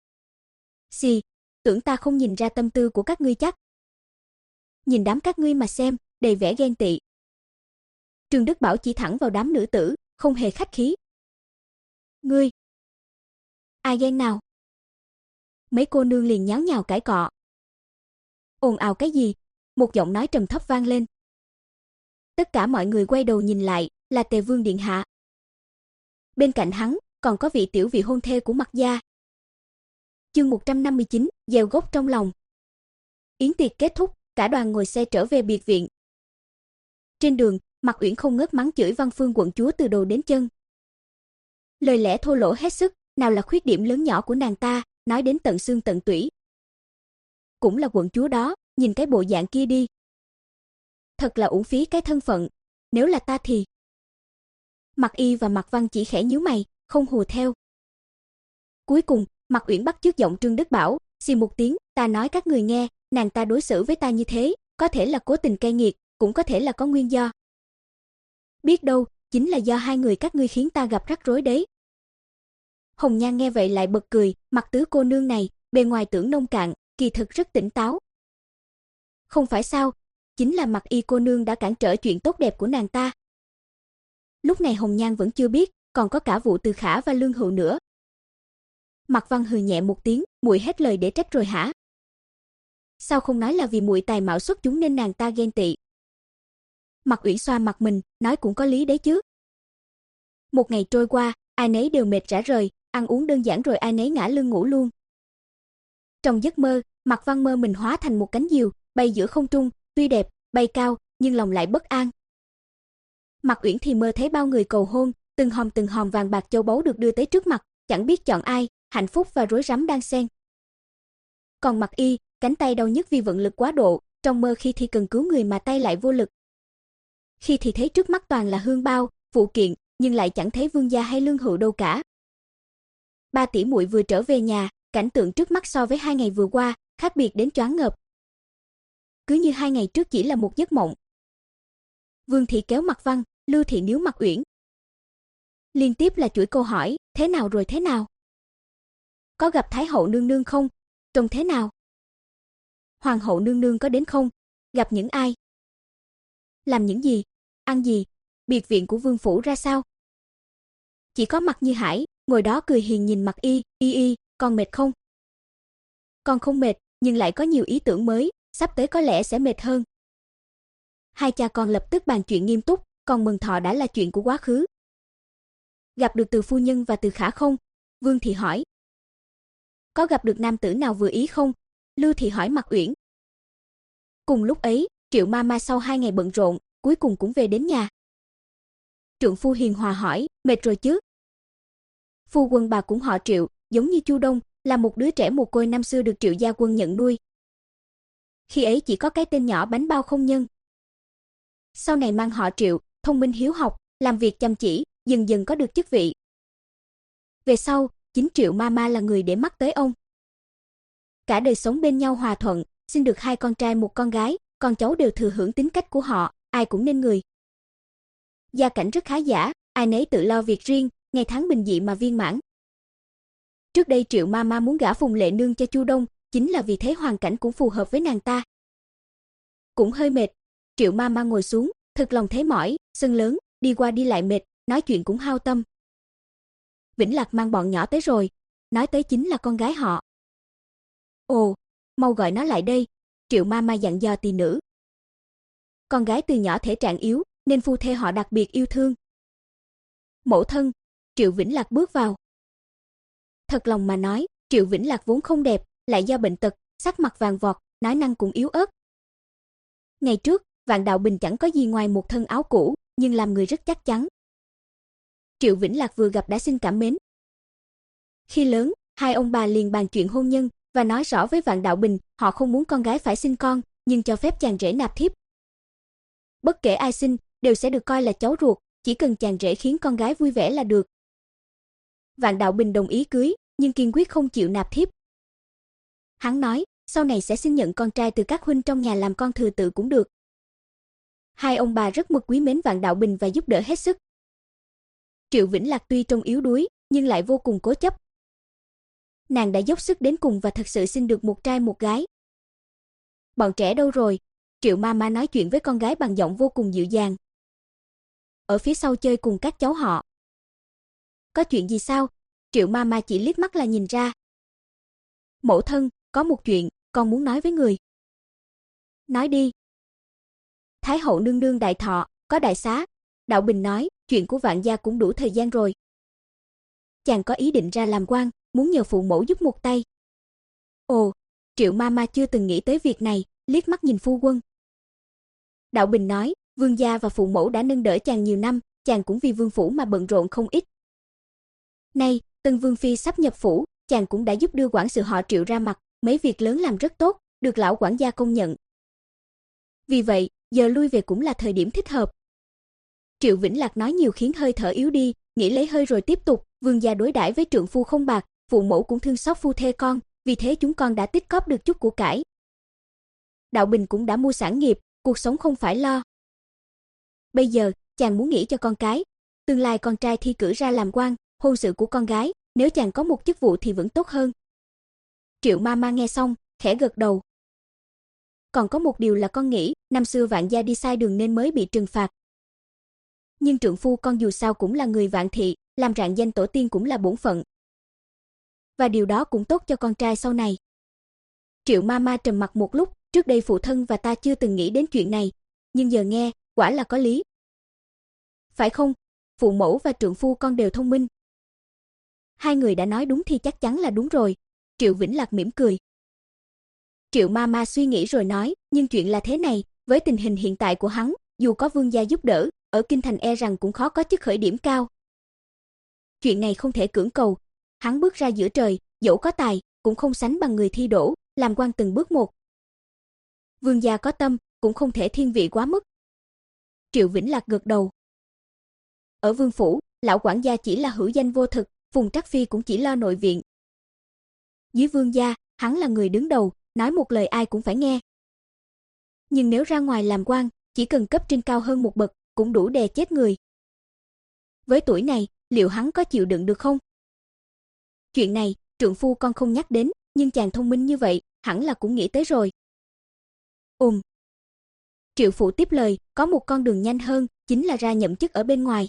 Xì, tưởng ta không nhìn ra tâm tư của các ngươi chắc. Nhìn đám các ngươi mà xem, đầy vẻ ghen tị. Trương Đức Bảo chỉ thẳng vào đám nữ tử, không hề khách khí. Ngươi! Ai ghen nào? Mấy cô nương liền nháo nhào cãi cọ. Ồn ào cái gì? Một giọng nói trầm thấp vang lên. Tất cả mọi người quay đầu nhìn lại, là Tề Vương điện hạ. Bên cạnh hắn, còn có vị tiểu vị hôn thê của Mạc gia. Chương một trăm năm mươi chín, gieo gốc trong lòng. Yến tiệc kết thúc, cả đoàn ngồi xe trở về biệt viện. Trên đường, Mạc Uyển không ngớt mắng chửi Văn Phương quận chúa từ đầu đến chân. Lời lẽ thô lỗ hết sức, nào là khuyết điểm lớn nhỏ của nàng ta, nói đến tận xương tận tủy. Cũng là quận chúa đó, nhìn cái bộ dạng kia đi. Thật là uổng phí cái thân phận, nếu là ta thì... Mạc Y và Mạc Văn chỉ khẽ nhíu mày, không hùa theo. Cuối cùng, Mạc Uyển bắt chước giọng Trương Đức Bảo, xì một tiếng, ta nói các người nghe, nàng ta đối xử với ta như thế, có thể là cố tình cay nghiệt, cũng có thể là có nguyên do. Biết đâu, chính là do hai người các ngươi khiến ta gặp rắc rối đấy. Hồng Nhan nghe vậy lại bật cười, Mạc tứ cô nương này, bề ngoài tưởng nông cạn, kỳ thực rất tỉnh táo. Không phải sao, chính là Mạc Y cô nương đã cản trở chuyện tốt đẹp của nàng ta. Lúc này Hồng Nhan vẫn chưa biết, còn có cả vụ Từ Khả và Lương Hữu nữa. Mạc Văn hừ nhẹ một tiếng, muội hết lời để trách rồi hả? Sao không nói là vì muội tài mạo xuất chúng nên nàng ta ghen tị? Mạc Uyển xoa mặt mình, nói cũng có lý đấy chứ. Một ngày trôi qua, ai nấy đều mệt rã rời, ăn uống đơn giản rồi ai nấy ngã lưng ngủ luôn. Trong giấc mơ, Mạc Văn mơ mình hóa thành một cánh diều, bay giữa không trung, tuy đẹp, bay cao, nhưng lòng lại bất an. Mạc Uyển thì mơ thấy bao người cầu hôn, từng hòm từng hòm vàng bạc châu báu được đưa tới trước mặt, chẳng biết chọn ai, hạnh phúc và rối rắm đang xen. Còn Mạc Y, cánh tay đau nhức vì vận lực quá độ, trong mơ khi thì cần cứu người mà tay lại vô lực. Khi thì thấy trước mắt toàn là hương bao, phụ kiện, nhưng lại chẳng thấy Vương gia hay Lương Hữu đâu cả. Ba tỷ muội vừa trở về nhà, cảnh tượng trước mắt so với hai ngày vừa qua, khác biệt đến choáng ngợp. Cứ như hai ngày trước chỉ là một giấc mộng. Vương thị kéo Mạc Văn, Lưu thị níu Mạc Uyển. Liên tiếp là chuỗi câu hỏi, thế nào rồi thế nào? Có gặp Thái hậu nương nương không? Trông thế nào? Hoàng hậu nương nương có đến không? Gặp những ai? Làm những gì? Ăn gì? Biệt viện của vương phủ ra sao? Chỉ có Mạc Như Hải, ngồi đó cười hiền nhìn Mạc Y, y y, con mệt không? Con không mệt, nhưng lại có nhiều ý tưởng mới, sắp tới có lẽ sẽ mệt hơn. Hai cha con lập tức bàn chuyện nghiêm túc, còn mừng thọ đã là chuyện của quá khứ. Gặp được Từ phu nhân và Từ Khả không? Vương thị hỏi. Có gặp được nam tử nào vừa ý không? Lưu thị hỏi Mạc Uyển. Cùng lúc ấy, Triệu Mama sau hai ngày bận rộn, cuối cùng cũng về đến nhà. Trượng phu hiền hòa hỏi, mệt rồi chứ? Phu quân bà cũng họ Triệu, giống như Chu Đông, là một đứa trẻ mồ côi năm xưa được Triệu gia quân nhận nuôi. Khi ấy chỉ có cái tên nhỏ bánh bao không nhân. Sau này mang họ Triệu, thông minh hiếu học, làm việc chăm chỉ, dần dần có được chức vị. Về sau, chính Triệu Mama là người để mắt tới ông. Cả đời sống bên nhau hòa thuận, sinh được hai con trai một con gái, con cháu đều thừa hưởng tính cách của họ, ai cũng nên người. Gia cảnh rất khá giả, ai nấy tự lo việc riêng, ngày tháng bình dị mà viên mãn. Trước đây Triệu Mama muốn gả Phùng Lệ Nương cho Chu Đông, chính là vì thế hoàn cảnh cũng phù hợp với nàng ta. Cũng hơi mệt, Triệu Mama ngồi xuống, thực lòng thấy mỏi, sân lớn, đi qua đi lại mệt, nói chuyện cũng hao tâm. Vĩnh Lạc mang bọn nhỏ tới rồi, nói tới chính là con gái họ. Ồ, mau gọi nó lại đây, Triệu Mama dặn dò tỳ nữ. Con gái từ nhỏ thể trạng yếu, nên phu thê họ đặc biệt yêu thương. Mẫu thân, Triệu Vĩnh Lạc bước vào. Thật lòng mà nói, Triệu Vĩnh Lạc vốn không đẹp, lại do bệnh tật, sắc mặt vàng vọt, nói năng cũng yếu ớt. Ngày trước, Vạn Đạo Bình chẳng có gì ngoài một thân áo cũ, nhưng làm người rất chắc chắn. Triệu Vĩnh Lạc vừa gặp đã sinh cảm mến. Khi lớn, hai ông bà liền bàn chuyện hôn nhân và nói rõ với Vạn Đạo Bình, họ không muốn con gái phải sinh con, nhưng cho phép chàng rể nạp thiếp. Bất kể ai sinh, đều sẽ được coi là cháu ruột, chỉ cần chàng rể khiến con gái vui vẻ là được. Vạn Đạo Bình đồng ý cưới, nhưng kiên quyết không chịu nạp thiếp. Hắn nói, sau này sẽ xin nhận con trai từ các huynh trong nhà làm con thừa tự cũng được. Hai ông bà rất mực quý mến Vạn Đạo Bình và giúp đỡ hết sức. Triệu Vĩnh Lạc tuy trông yếu đuối, nhưng lại vô cùng cố chấp. Nàng đã dốc sức đến cùng và thật sự sinh được một trai một gái. Bọn trẻ đâu rồi? Triệu Mama nói chuyện với con gái bằng giọng vô cùng dịu dàng. Ở phía sau chơi cùng các cháu họ. Có chuyện gì sao? Triệu Mama chỉ liếc mắt là nhìn ra. Mẫu thân, có một chuyện, con muốn nói với người. Nói đi. Thái hậu nương nương đại thọ, có đại xá. Đạo Bình nói, chuyện của Vạn gia cũng đủ thời gian rồi. Chàng có ý định ra làm quan, muốn nhờ phụ mẫu giúp một tay. Ồ, Triệu Mama chưa từng nghĩ tới việc này, liếc mắt nhìn phu quân. Đạo Bình nói, vương gia và phụ mẫu đã nâng đỡ chàng nhiều năm, chàng cũng vì vương phủ mà bận rộn không ít. Nay, tân vương phi sắp nhập phủ, chàng cũng đã giúp đưa quản sự họ Triệu ra mặt, mấy việc lớn làm rất tốt, được lão quản gia công nhận. Vì vậy, giờ lui về cũng là thời điểm thích hợp. Triệu Vĩnh Lạc nói nhiều khiến hơi thở yếu đi, nghĩ lấy hơi rồi tiếp tục, vương gia đối đãi với trượng phu không bạc, phụ mẫu cũng thương xót phu thê con, vì thế chúng con đã tích cóp được chút của cải. Đạo Bình cũng đã mua sản nghiệp, cuộc sống không phải lo. Bây giờ, chàng muốn nghĩ cho con cái, tương lai con trai thi cử ra làm quan, hôn sự của con gái, nếu chàng có một chức vụ thì vẫn tốt hơn. Triệu Mama nghe xong, khẽ gật đầu. Còn có một điều là con nghĩ, năm xưa Vạn gia đi sai đường nên mới bị trừng phạt. Nhưng trượng phu con dù sao cũng là người Vạn thị, làm rạng danh tổ tiên cũng là bổn phận. Và điều đó cũng tốt cho con trai sau này. Triệu Mama trầm mặc một lúc, trước đây phụ thân và ta chưa từng nghĩ đến chuyện này, nhưng giờ nghe, quả là có lý. Phải không? Phụ mẫu và trượng phu con đều thông minh. Hai người đã nói đúng thì chắc chắn là đúng rồi. Triệu Vĩnh Lạc mỉm cười. Triệu Mama suy nghĩ rồi nói, nhưng chuyện là thế này, với tình hình hiện tại của hắn, dù có vương gia giúp đỡ, ở kinh thành e rằng cũng khó có chức khởi điểm cao. Chuyện này không thể cưỡng cầu, hắn bước ra giữa trời, dẫu có tài, cũng không sánh bằng người thi đỗ, làm quan từng bước một. Vương gia có tâm, cũng không thể thiên vị quá mức. Triệu Vĩnh Lạc gật đầu. Ở vương phủ, lão quản gia chỉ là hữu danh vô thực, Phùng Trắc Phi cũng chỉ lo nội viện. Dưới vương gia, hắn là người đứng đầu, nói một lời ai cũng phải nghe. Nhưng nếu ra ngoài làm quan, chỉ cần cấp trên cao hơn một bậc, cũng đủ đè chết người. Với tuổi này, liệu hắn có chịu đựng được không? Chuyện này, trượng phu con không nhắc đến, nhưng chàng thông minh như vậy, hẳn là cũng nghĩ tới rồi. Ừm. Triệu phụ tiếp lời, có một con đường nhanh hơn, chính là ra nhậm chức ở bên ngoài.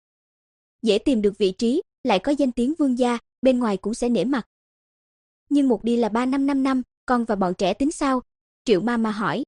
Dễ tìm được vị trí, lại có danh tiếng vương gia, bên ngoài cũng sẽ nể mặt. Nhưng một đi là ba năm năm năm, con và bọn trẻ tính sao? Triệu Mama hỏi.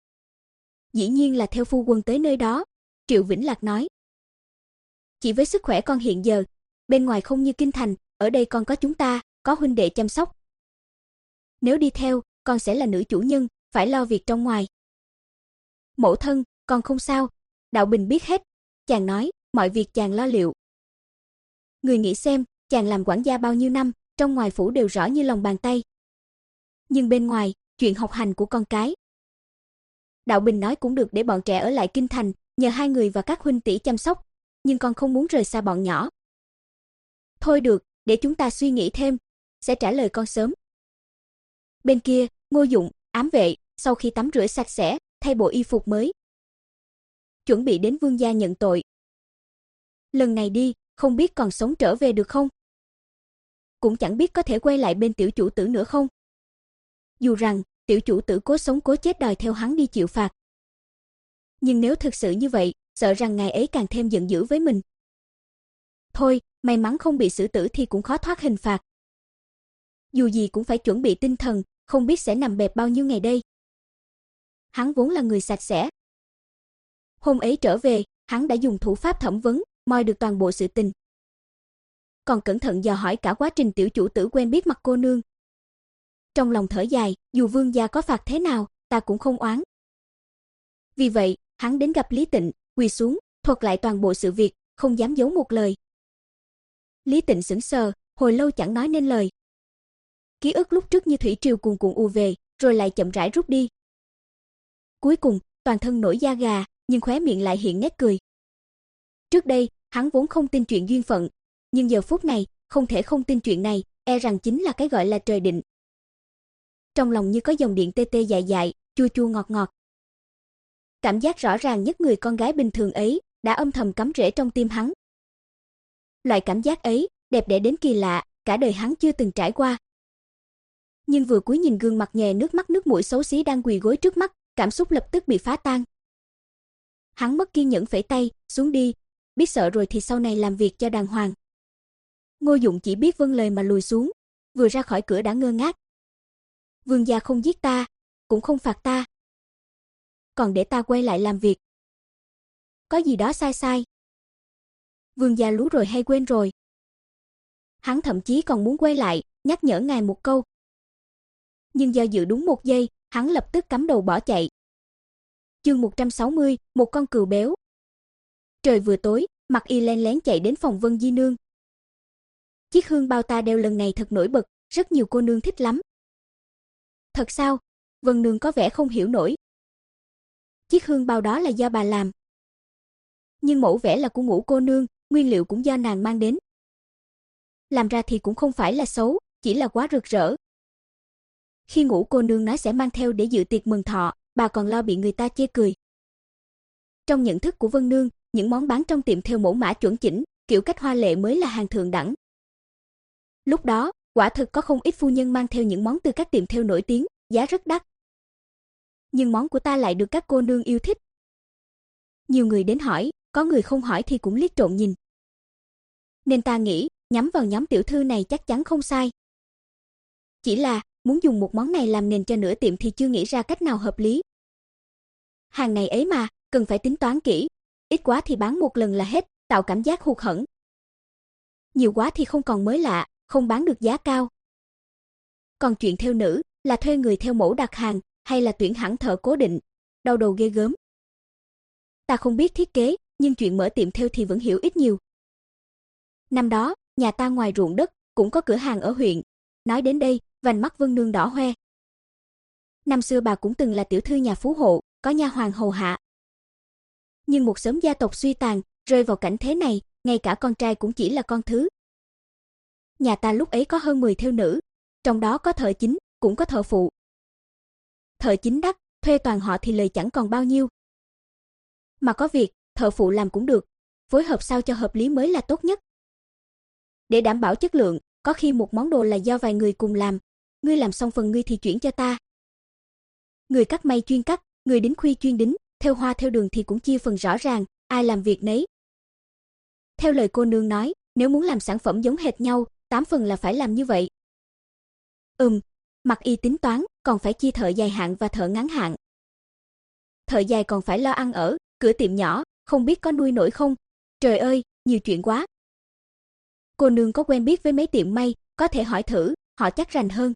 Dĩ nhiên là theo phu quân tới nơi đó, Triệu Vĩnh Lạc nói. Chỉ với sức khỏe con hiện giờ, bên ngoài không như kinh thành, ở đây con có chúng ta, có huynh đệ chăm sóc. Nếu đi theo, con sẽ là nữ chủ nhân, phải lo việc trong ngoài. Mẫu thân, con không sao, Đạo Bình biết hết, chàng nói, mọi việc chàng lo liệu. Người nghĩ xem, chàng làm quản gia bao nhiêu năm, trong ngoài phủ đều rõ như lòng bàn tay. Nhưng bên ngoài, chuyện học hành của con cái. Đạo Bình nói cũng được để bọn trẻ ở lại kinh thành, nhờ hai người và các huynh tỷ chăm sóc, nhưng con không muốn rời xa bọn nhỏ. Thôi được, để chúng ta suy nghĩ thêm, sẽ trả lời con sớm. Bên kia, Ngô Dụng, ám vệ, sau khi tắm rửa sạch sẽ, thay bộ y phục mới. Chuẩn bị đến vương gia nhận tội. Lần này đi, không biết còn sống trở về được không? cũng chẳng biết có thể quay lại bên tiểu chủ tử nữa không. Dù rằng, tiểu chủ tử cố sống cố chết đòi theo hắn đi chịu phạt. Nhưng nếu thực sự như vậy, sợ rằng ngài ấy càng thêm giận dữ với mình. Thôi, may mắn không bị xử tử thì cũng khó thoát hình phạt. Dù gì cũng phải chuẩn bị tinh thần, không biết sẽ nằm bẹp bao nhiêu ngày đây. Hắn vốn là người sạch sẽ. Hôm ấy trở về, hắn đã dùng thủ pháp thẩm vấn, moi được toàn bộ sự tình. Còn cẩn thận dò hỏi cả quá trình tiểu chủ tử quen biết mặt cô nương. Trong lòng thở dài, dù vương gia có phạt thế nào, ta cũng không oán. Vì vậy, hắn đến gặp Lý Tịnh, quỳ xuống, thuật lại toàn bộ sự việc, không dám giấu một lời. Lý Tịnh sững sờ, hồi lâu chẳng nói nên lời. Ký ức lúc trước như thủy triều cuồn cuộn ùa về, rồi lại chậm rãi rút đi. Cuối cùng, toàn thân nổi da gà, nhưng khóe miệng lại hiện nét cười. Trước đây, hắn vốn không tin chuyện duyên phận, nhưng giờ phút này, không thể không tin chuyện này, e rằng chính là cái gọi là trời định. Trong lòng như có dòng điện tê tê dại dại, chua chua ngọt ngọt. Cảm giác rõ ràng nhất người con gái bình thường ấy, đã âm thầm cắm rễ trong tim hắn. Loại cảm giác ấy, đẹp đẽ đến kỳ lạ, cả đời hắn chưa từng trải qua. Nhưng vừa cúi nhìn gương mặt nhè nước mắt nước mũi xấu xí đang quỳ gối trước mắt, cảm xúc lập tức bị phá tan. Hắn mất kiên nhẫn phẩy tay, xuống đi, biết sợ rồi thì sau này làm việc cho đàng hoàng. Ngô Dụng chỉ biết vâng lời mà lùi xuống, vừa ra khỏi cửa đã ngơ ngác. Vương gia không giết ta, cũng không phạt ta, còn để ta quay lại làm việc. Có gì đó sai sai. Vương gia lú rồi hay quên rồi? Hắn thậm chí còn muốn quay lại, nhắc nhở ngài một câu. Nhưng do dự đúng một giây, hắn lập tức cắm đầu bỏ chạy. Chương một trăm sáu mươi, một con cừu béo. Trời vừa tối, Mặc Y len lén chạy đến phòng Vân Di Nương. Chiếc hương bao ta đeo lần này thật nổi bật, rất nhiều cô nương thích lắm. Thật sao? Vân Nương có vẻ không hiểu nổi. Chiếc hương bao đó là do bà làm. Nhưng mẫu vẽ là của Ngũ cô nương, nguyên liệu cũng do nàng mang đến. Làm ra thì cũng không phải là xấu, chỉ là quá rực rỡ. Khi Ngũ cô nương nói sẽ mang theo để dự tiệc mừng thọ, bà còn lo bị người ta chê cười. Trong nhận thức của Vân Nương, những món bán trong tiệm theo mẫu mã chuẩn chỉnh, kiểu cách hoa lệ mới là hàng thượng đẳng. Lúc đó, quả thực có không ít phu nhân mang theo những món từ các tiệm theo nổi tiếng, giá rất đắt. Nhưng món của ta lại được các cô nương yêu thích. Nhiều người đến hỏi, có người không hỏi thì cũng liếc trộm nhìn. Nên ta nghĩ, nhắm vào nhóm tiểu thư này chắc chắn không sai. Chỉ là, muốn dùng một món này làm nền cho nửa tiệm thì chưa nghĩ ra cách nào hợp lý. Hàng này ấy mà, cần phải tính toán kỹ, ít quá thì bán một lần là hết, tạo cảm giác hụt hẫng. Nhiều quá thì không còn mới lạ, không bán được giá cao. Còn chuyện theo nữ, là thuê người theo mẫu đặt hàng, hay là tuyển hẳn thợ cố định, đau đầu ghê gớm. Ta không biết thiết kế, nhưng chuyện mở tiệm theo thì vẫn hiểu ít nhiều. Năm đó, nhà ta ngoài ruộng đất, cũng có cửa hàng ở huyện. Nói đến đây, vành mắt Vân Nương đỏ hoe. Năm xưa bà cũng từng là tiểu thư nhà phú hộ, có nha hoàn hầu hạ. Nhưng một sớm gia tộc suy tàn, rơi vào cảnh thế này, ngay cả con trai cũng chỉ là con thứ. Nhà ta lúc ấy có hơn mười thêu nữ, trong đó có thợ chính, cũng có thợ phụ. Thợ chính đắt, thuê toàn họ thì lời chẳng còn bao nhiêu. Mà có việc, thợ phụ làm cũng được, phối hợp sao cho hợp lý mới là tốt nhất. Để đảm bảo chất lượng, có khi một món đồ là do vài người cùng làm, ngươi làm xong phần ngươi thì chuyển cho ta. Người cắt may chuyên cắt, người đính khuy chuyên đính, theo hoa theo đường thì cũng chia phần rõ ràng, ai làm việc nấy. Theo lời cô nương nói, nếu muốn làm sản phẩm giống hệt nhau, tám phần là phải làm như vậy. Ừm, Mặc Y tính toán, còn phải chia thợ dài hạn và thợ ngắn hạn. Thợ dài còn phải lo ăn ở, cửa tiệm nhỏ, không biết có nuôi nổi không. Trời ơi, nhiều chuyện quá. Cô nương có quen biết với mấy tiệm may, có thể hỏi thử, họ chắc rành hơn.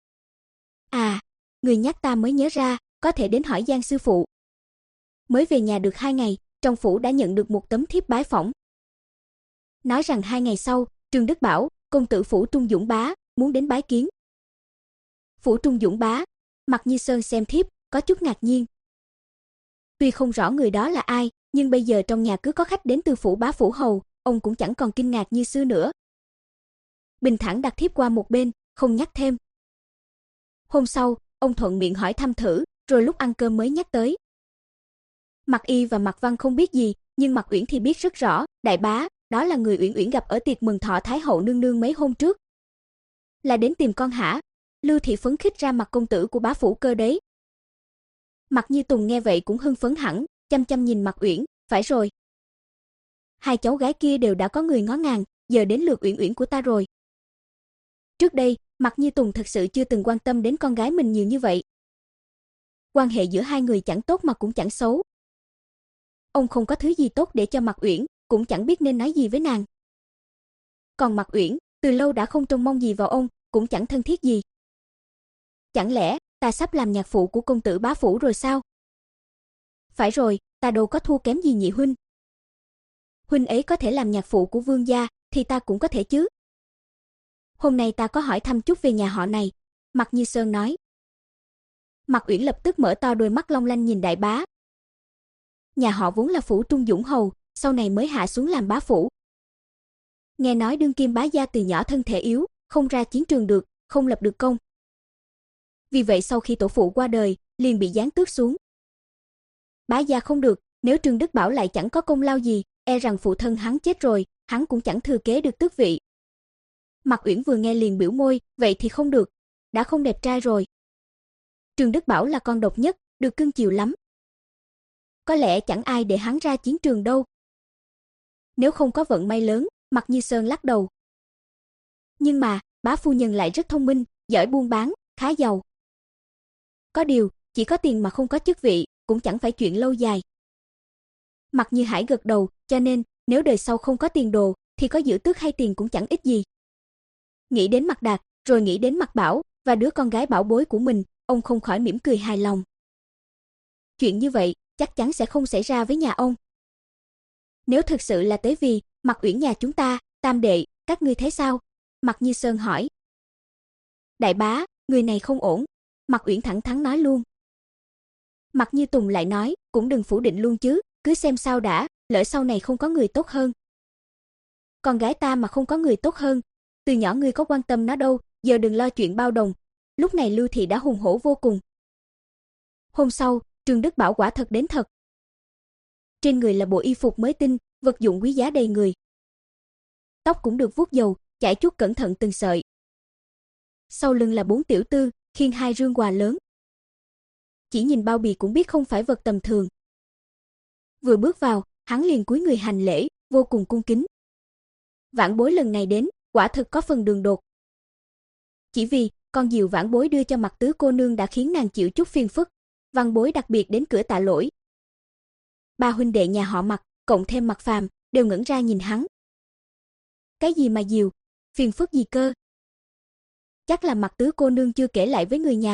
À, người nhắc ta mới nhớ ra, có thể đến hỏi Giang sư phụ. Mới về nhà được hai ngày, trong phủ đã nhận được một tấm thiếp bái phỏng. Nói rằng hai ngày sau, Trương Đức bảo, công tử phủ Trung Dũng Bá, muốn đến bái kiến. Phủ Trung Dũng Bá, Mạc Như Sơn xem thiếp, có chút ngạc nhiên. Tuy không rõ người đó là ai, nhưng bây giờ trong nhà cứ có khách đến từ phủ bá phủ hầu, ông cũng chẳng còn kinh ngạc như xưa nữa. Bình thản đặt thiếp qua một bên, không nhắc thêm. Hôm sau, ông thuận miệng hỏi thăm thử, rồi lúc ăn cơm mới nhắc tới. Mạc Y và Mạc Văn không biết gì, nhưng Mạc Uyển thì biết rất rõ, đại bá, đó là người Uyển Uyển gặp ở tiệc mừng thọ Thái hậu nương nương mấy hôm trước. Là đến tìm con hả? Lưu Thị phấn khích ra mặt công tử của bá phủ cơ đấy. Mạc Như Tùng nghe vậy cũng hưng phấn hẳn, chăm chăm nhìn Mạc Uyển, phải rồi. Hai cháu gái kia đều đã có người ngó ngàng, giờ đến lượt Uyển Uyển của ta rồi. Trước đây, Mạc Như Tùng thật sự chưa từng quan tâm đến con gái mình nhiều như vậy. Quan hệ giữa hai người chẳng tốt mà cũng chẳng xấu. Ông không có thứ gì tốt để cho Mạc Uyển, cũng chẳng biết nên nói gì với nàng. Còn Mạc Uyển, từ lâu đã không trông mong gì vào ông, cũng chẳng thân thiết gì. Chẳng lẽ ta sắp làm nhạc phụ của công tử bá phủ rồi sao? Phải rồi, ta đâu có thua kém gì nhị huynh. Huynh ấy có thể làm nhạc phụ của vương gia, thì ta cũng có thể chứ. Hôm nay ta có hỏi thăm chút về nhà họ này, Mạc Như Sơn nói. Mạc Uyển lập tức mở to đôi mắt long lanh nhìn đại bá. Nhà họ vốn là phủ Trung Dũng Hầu, sau này mới hạ xuống làm bá phủ. Nghe nói đương kim bá gia từ nhỏ thân thể yếu, không ra chiến trường được, không lập được công. Vì vậy sau khi tổ phụ qua đời, liền bị giáng tước xuống. Bá gia không được, nếu Trương Đức Bảo lại chẳng có công lao gì, e rằng phụ thân hắn chết rồi, hắn cũng chẳng thừa kế được tước vị. Mạc Uyển vừa nghe liền biểu môi, vậy thì không được, đã không đẹp trai rồi. Trương Đức Bảo là con độc nhất, được cưng chiều lắm. Có lẽ chẳng ai để hắn ra chiến trường đâu. Nếu không có vận may lớn, Mạc Như Sơn lắc đầu. Nhưng mà, bá phu nhân lại rất thông minh, giỏi buôn bán, khá giàu. Có điều, chỉ có tiền mà không có chức vị, cũng chẳng phải chuyện lâu dài. Mạc Như Hải gật đầu, cho nên, nếu đời sau không có tiền đồ, thì có giữ tước hay tiền cũng chẳng ích gì. Nghĩ đến Mạc Đạt, rồi nghĩ đến Mạc Bảo, và đứa con gái bảo bối của mình, ông không khỏi mỉm cười hài lòng. Chuyện như vậy, chắc chắn sẽ không xảy ra với nhà ông. Nếu thực sự là tới vì Mạc Uyển nhà chúng ta, tam đệ, các ngươi thấy sao? Mạc Như Sơn hỏi. Đại bá, người này không ổn, Mạc Uyển thẳng thắn nói luôn. Mạc Như Tùng lại nói, cũng đừng phủ định luôn chứ, cứ xem sao đã, lỡ sau này không có người tốt hơn. Con gái ta mà không có người tốt hơn, từ nhỏ ngươi có quan tâm nó đâu, giờ đừng lo chuyện bao đồng. Lúc này Lưu Thị đã hùng hổ vô cùng. Hôm sau, Trương Đức Bảo quả thật đến thật. Trên người là bộ y phục mới tinh, vật dụng quý giá đầy người. Tóc cũng được vuốt dầu, chải chuốt cẩn thận từng sợi. Sau lưng là bốn tiểu tư, khiêng hai rương quà lớn. Chỉ nhìn bao bì cũng biết không phải vật tầm thường. Vừa bước vào, hắn liền cúi người hành lễ, vô cùng cung kính. Vãn bối lần này đến, quả thực có phần đường đột. Chỉ vì, con diều vãn bối đưa cho Mạc tứ cô nương đã khiến nàng chịu chút phiền phức. Văn bối đặc biệt đến cửa tạ lỗi. Ba huynh đệ nhà họ Mạc, cộng thêm Mạc Phàm, đều ngẩn ra nhìn hắn. Cái gì mà diều, phiền phức gì cơ? Chắc là Mạc tứ cô nương chưa kể lại với người nhà.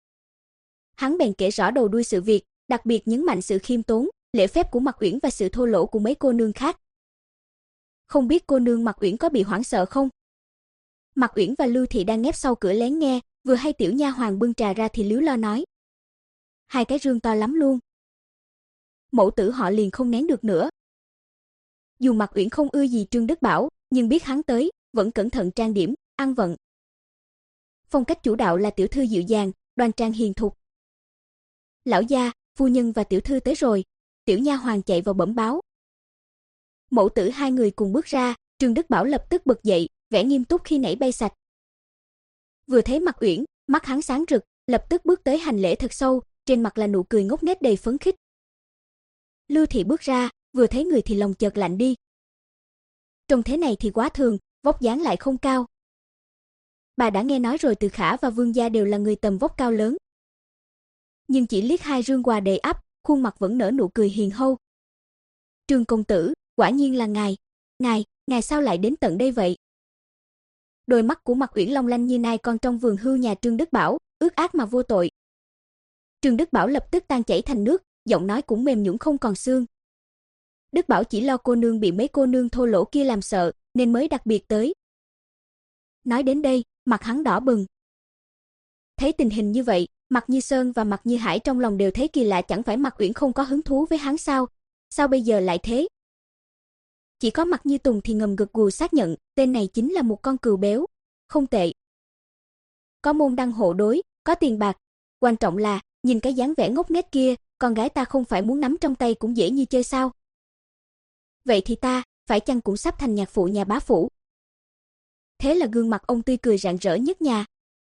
Hắn bèn kể rõ đầu đuôi sự việc, đặc biệt nhấn mạnh sự khiêm tốn, lễ phép của Mạc Uyển và sự thô lỗ của mấy cô nương khác. Không biết cô nương Mạc Uyển có bị hoảng sợ không? Mạc Uyển và Lưu Thị đang nép sau cửa lén nghe, vừa hay tiểu nha hoàn bưng trà ra thì líu lo nói. Hai cái rương to lắm luôn. Mẫu tử họ liền không nén được nữa. Dù Mạc Uyển không ưa gì Trương Đức Bảo, nhưng biết hắn tới, vẫn cẩn thận trang điểm, ăn vận. Phong cách chủ đạo là tiểu thư dịu dàng, đoan trang hiền thục. Lão gia, phu nhân và tiểu thư tới rồi. Tiểu nha hoàn chạy vào bẩm báo. Mẫu tử hai người cùng bước ra, Trương Đức Bảo lập tức bật dậy, vẻ nghiêm túc khi nãy bay sạch. Vừa thấy Mạc Uyển, mắt hắn sáng rực, lập tức bước tới hành lễ thật sâu, trên mặt là nụ cười ngốc nghếch đầy phấn khích. Lưu Thị bước ra, vừa thấy người thì lòng chợt lạnh đi. Trông thế này thì quá thường, vóc dáng lại không cao. Bà đã nghe nói rồi Từ Khả và Vương gia đều là người tầm vóc cao lớn. Nhưng chỉ liếc hai rương quà đầy ắp, khuôn mặt vẫn nở nụ cười hiền hậu. Trương công tử, quả nhiên là ngài. Ngài, ngài sao lại đến tận đây vậy? Đôi mắt của Mạc Uyển long lanh như nai con trong vườn hưu nhà Trương Đức Bảo, ướt át mà vô tội. Trương Đức Bảo lập tức tan chảy thành nước, giọng nói cũng mềm nhũn không còn xương. Đức Bảo chỉ lo cô nương bị mấy cô nương thô lỗ kia làm sợ, nên mới đặc biệt tới. Nói đến đây, mặt hắn đỏ bừng. Thấy tình hình như vậy, Mạc Như Sơn và Mạc Như Hải trong lòng đều thấy kỳ lạ, chẳng phải Mạc Uyển không có hứng thú với hắn sao? Sao bây giờ lại thế? Chỉ có Mạc Như Tùng thì ngầm gật gù xác nhận, tên này chính là một con cừu béo. Không tệ. Có môn đăng hộ đối, có tiền bạc. Quan trọng là, nhìn cái dáng vẻ ngốc nghếch kia, con gái ta không phải muốn nắm trong tay cũng dễ như chơi sao? Vậy thì ta, phải chăng cũng sắp thành nhạc phụ nhà bá phủ? Thế là gương mặt ông tươi cười rạng rỡ nhất nhà.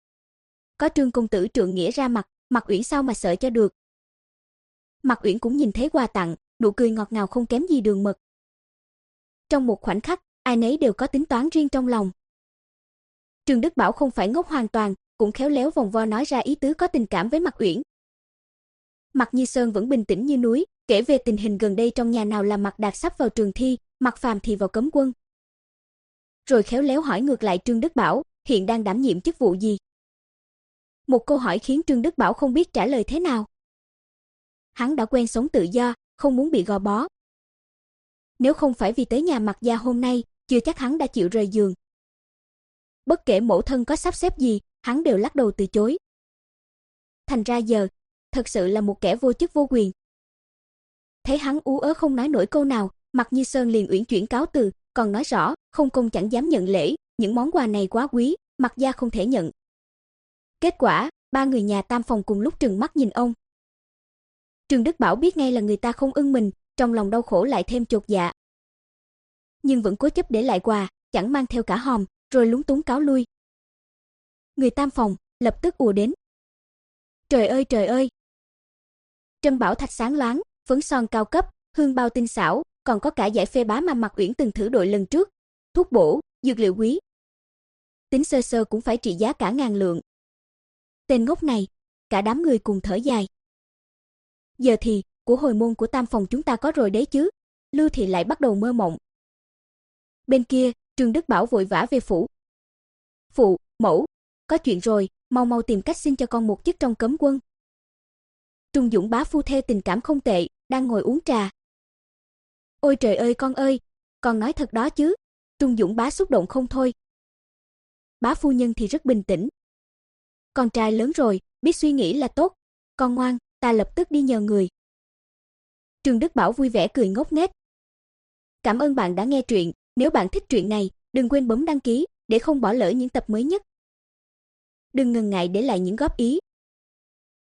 Có Trương công tử trượng nghĩa ra mặt, Mạc Uyển sao mà sợ cho được. Mạc Uyển cũng nhìn thấy quà tặng, nụ cười ngọt ngào không kém gì Đường Mật. Trong một khoảnh khắc, ai nấy đều có tính toán riêng trong lòng. Trương Đức Bảo không phải ngốc hoàn toàn, cũng khéo léo vòng vo nói ra ý tứ có tình cảm với Mạc Uyển. Mạc Nhi Sơn vẫn bình tĩnh như núi, kể về tình hình gần đây trong nhà nào là Mạc Đạt sắp vào trường thi, Mạc Phàm thì vào cấm quân. Rồi khéo léo hỏi ngược lại Trương Đức Bảo, hiện đang đảm nhiệm chức vụ gì? Một câu hỏi khiến Trương Đức Bảo không biết trả lời thế nào. Hắn đã quen sống tự do, không muốn bị gò bó. Nếu không phải vì tới nhà Mạc gia hôm nay, chưa chắc hắn đã chịu rời giường. Bất kể mẫu thân có sắp xếp gì, hắn đều lắc đầu từ chối. Thành ra giờ, thật sự là một kẻ vô chức vô quyền. Thấy hắn ú ớ không nói nổi câu nào, Mạc Nhi Sơn liền uyển chuyển cáo từ, còn nói rõ, không công chẳng dám nhận lễ, những món quà này quá quý, Mạc gia không thể nhận. Kết quả, ba người nhà Tam phòng cùng lúc trừng mắt nhìn ông. Trương Đức Bảo biết ngay là người ta không ưng mình, trong lòng đau khổ lại thêm chột dạ. Nhưng vẫn cố chấp để lại quà, chẳng mang theo cả hòm, rồi lúng túng cáo lui. Người Tam phòng lập tức ùa đến. Trời ơi trời ơi! Trâm bảo thạch sáng loáng, phấn son cao cấp, hương bao tinh xảo, còn có cả giải phê bá mà Mạc Uyển từng thử đội lần trước, thuốc bổ, dược liệu quý. Tính sơ sơ cũng phải trị giá cả ngàn lượng. Tên ngốc này, cả đám người cùng thở dài. Giờ thì, của hồi môn của Tam phòng chúng ta có rồi đấy chứ. Lưu Thị lại bắt đầu mơ mộng. Bên kia, Trương Đức Bảo vội vã về phủ. Phụ, mẫu, có chuyện rồi, mau mau tìm cách xin cho con một chức trong cấm quân. Trung Dũng bá phu thê tình cảm không tệ, đang ngồi uống trà. Ôi trời ơi con ơi, con nói thật đó chứ. Trung Dũng bá xúc động không thôi. Bá phu nhân thì rất bình tĩnh. Con trai lớn rồi, biết suy nghĩ là tốt. Con ngoan, ta lập tức đi nhờ người. Trương Đức Bảo vui vẻ cười ngốc nghếch. Cảm ơn bạn đã nghe truyện, nếu bạn thích truyện này, đừng quên bấm đăng ký để không bỏ lỡ những tập mới nhất. Đừng ngần ngại để lại những góp ý,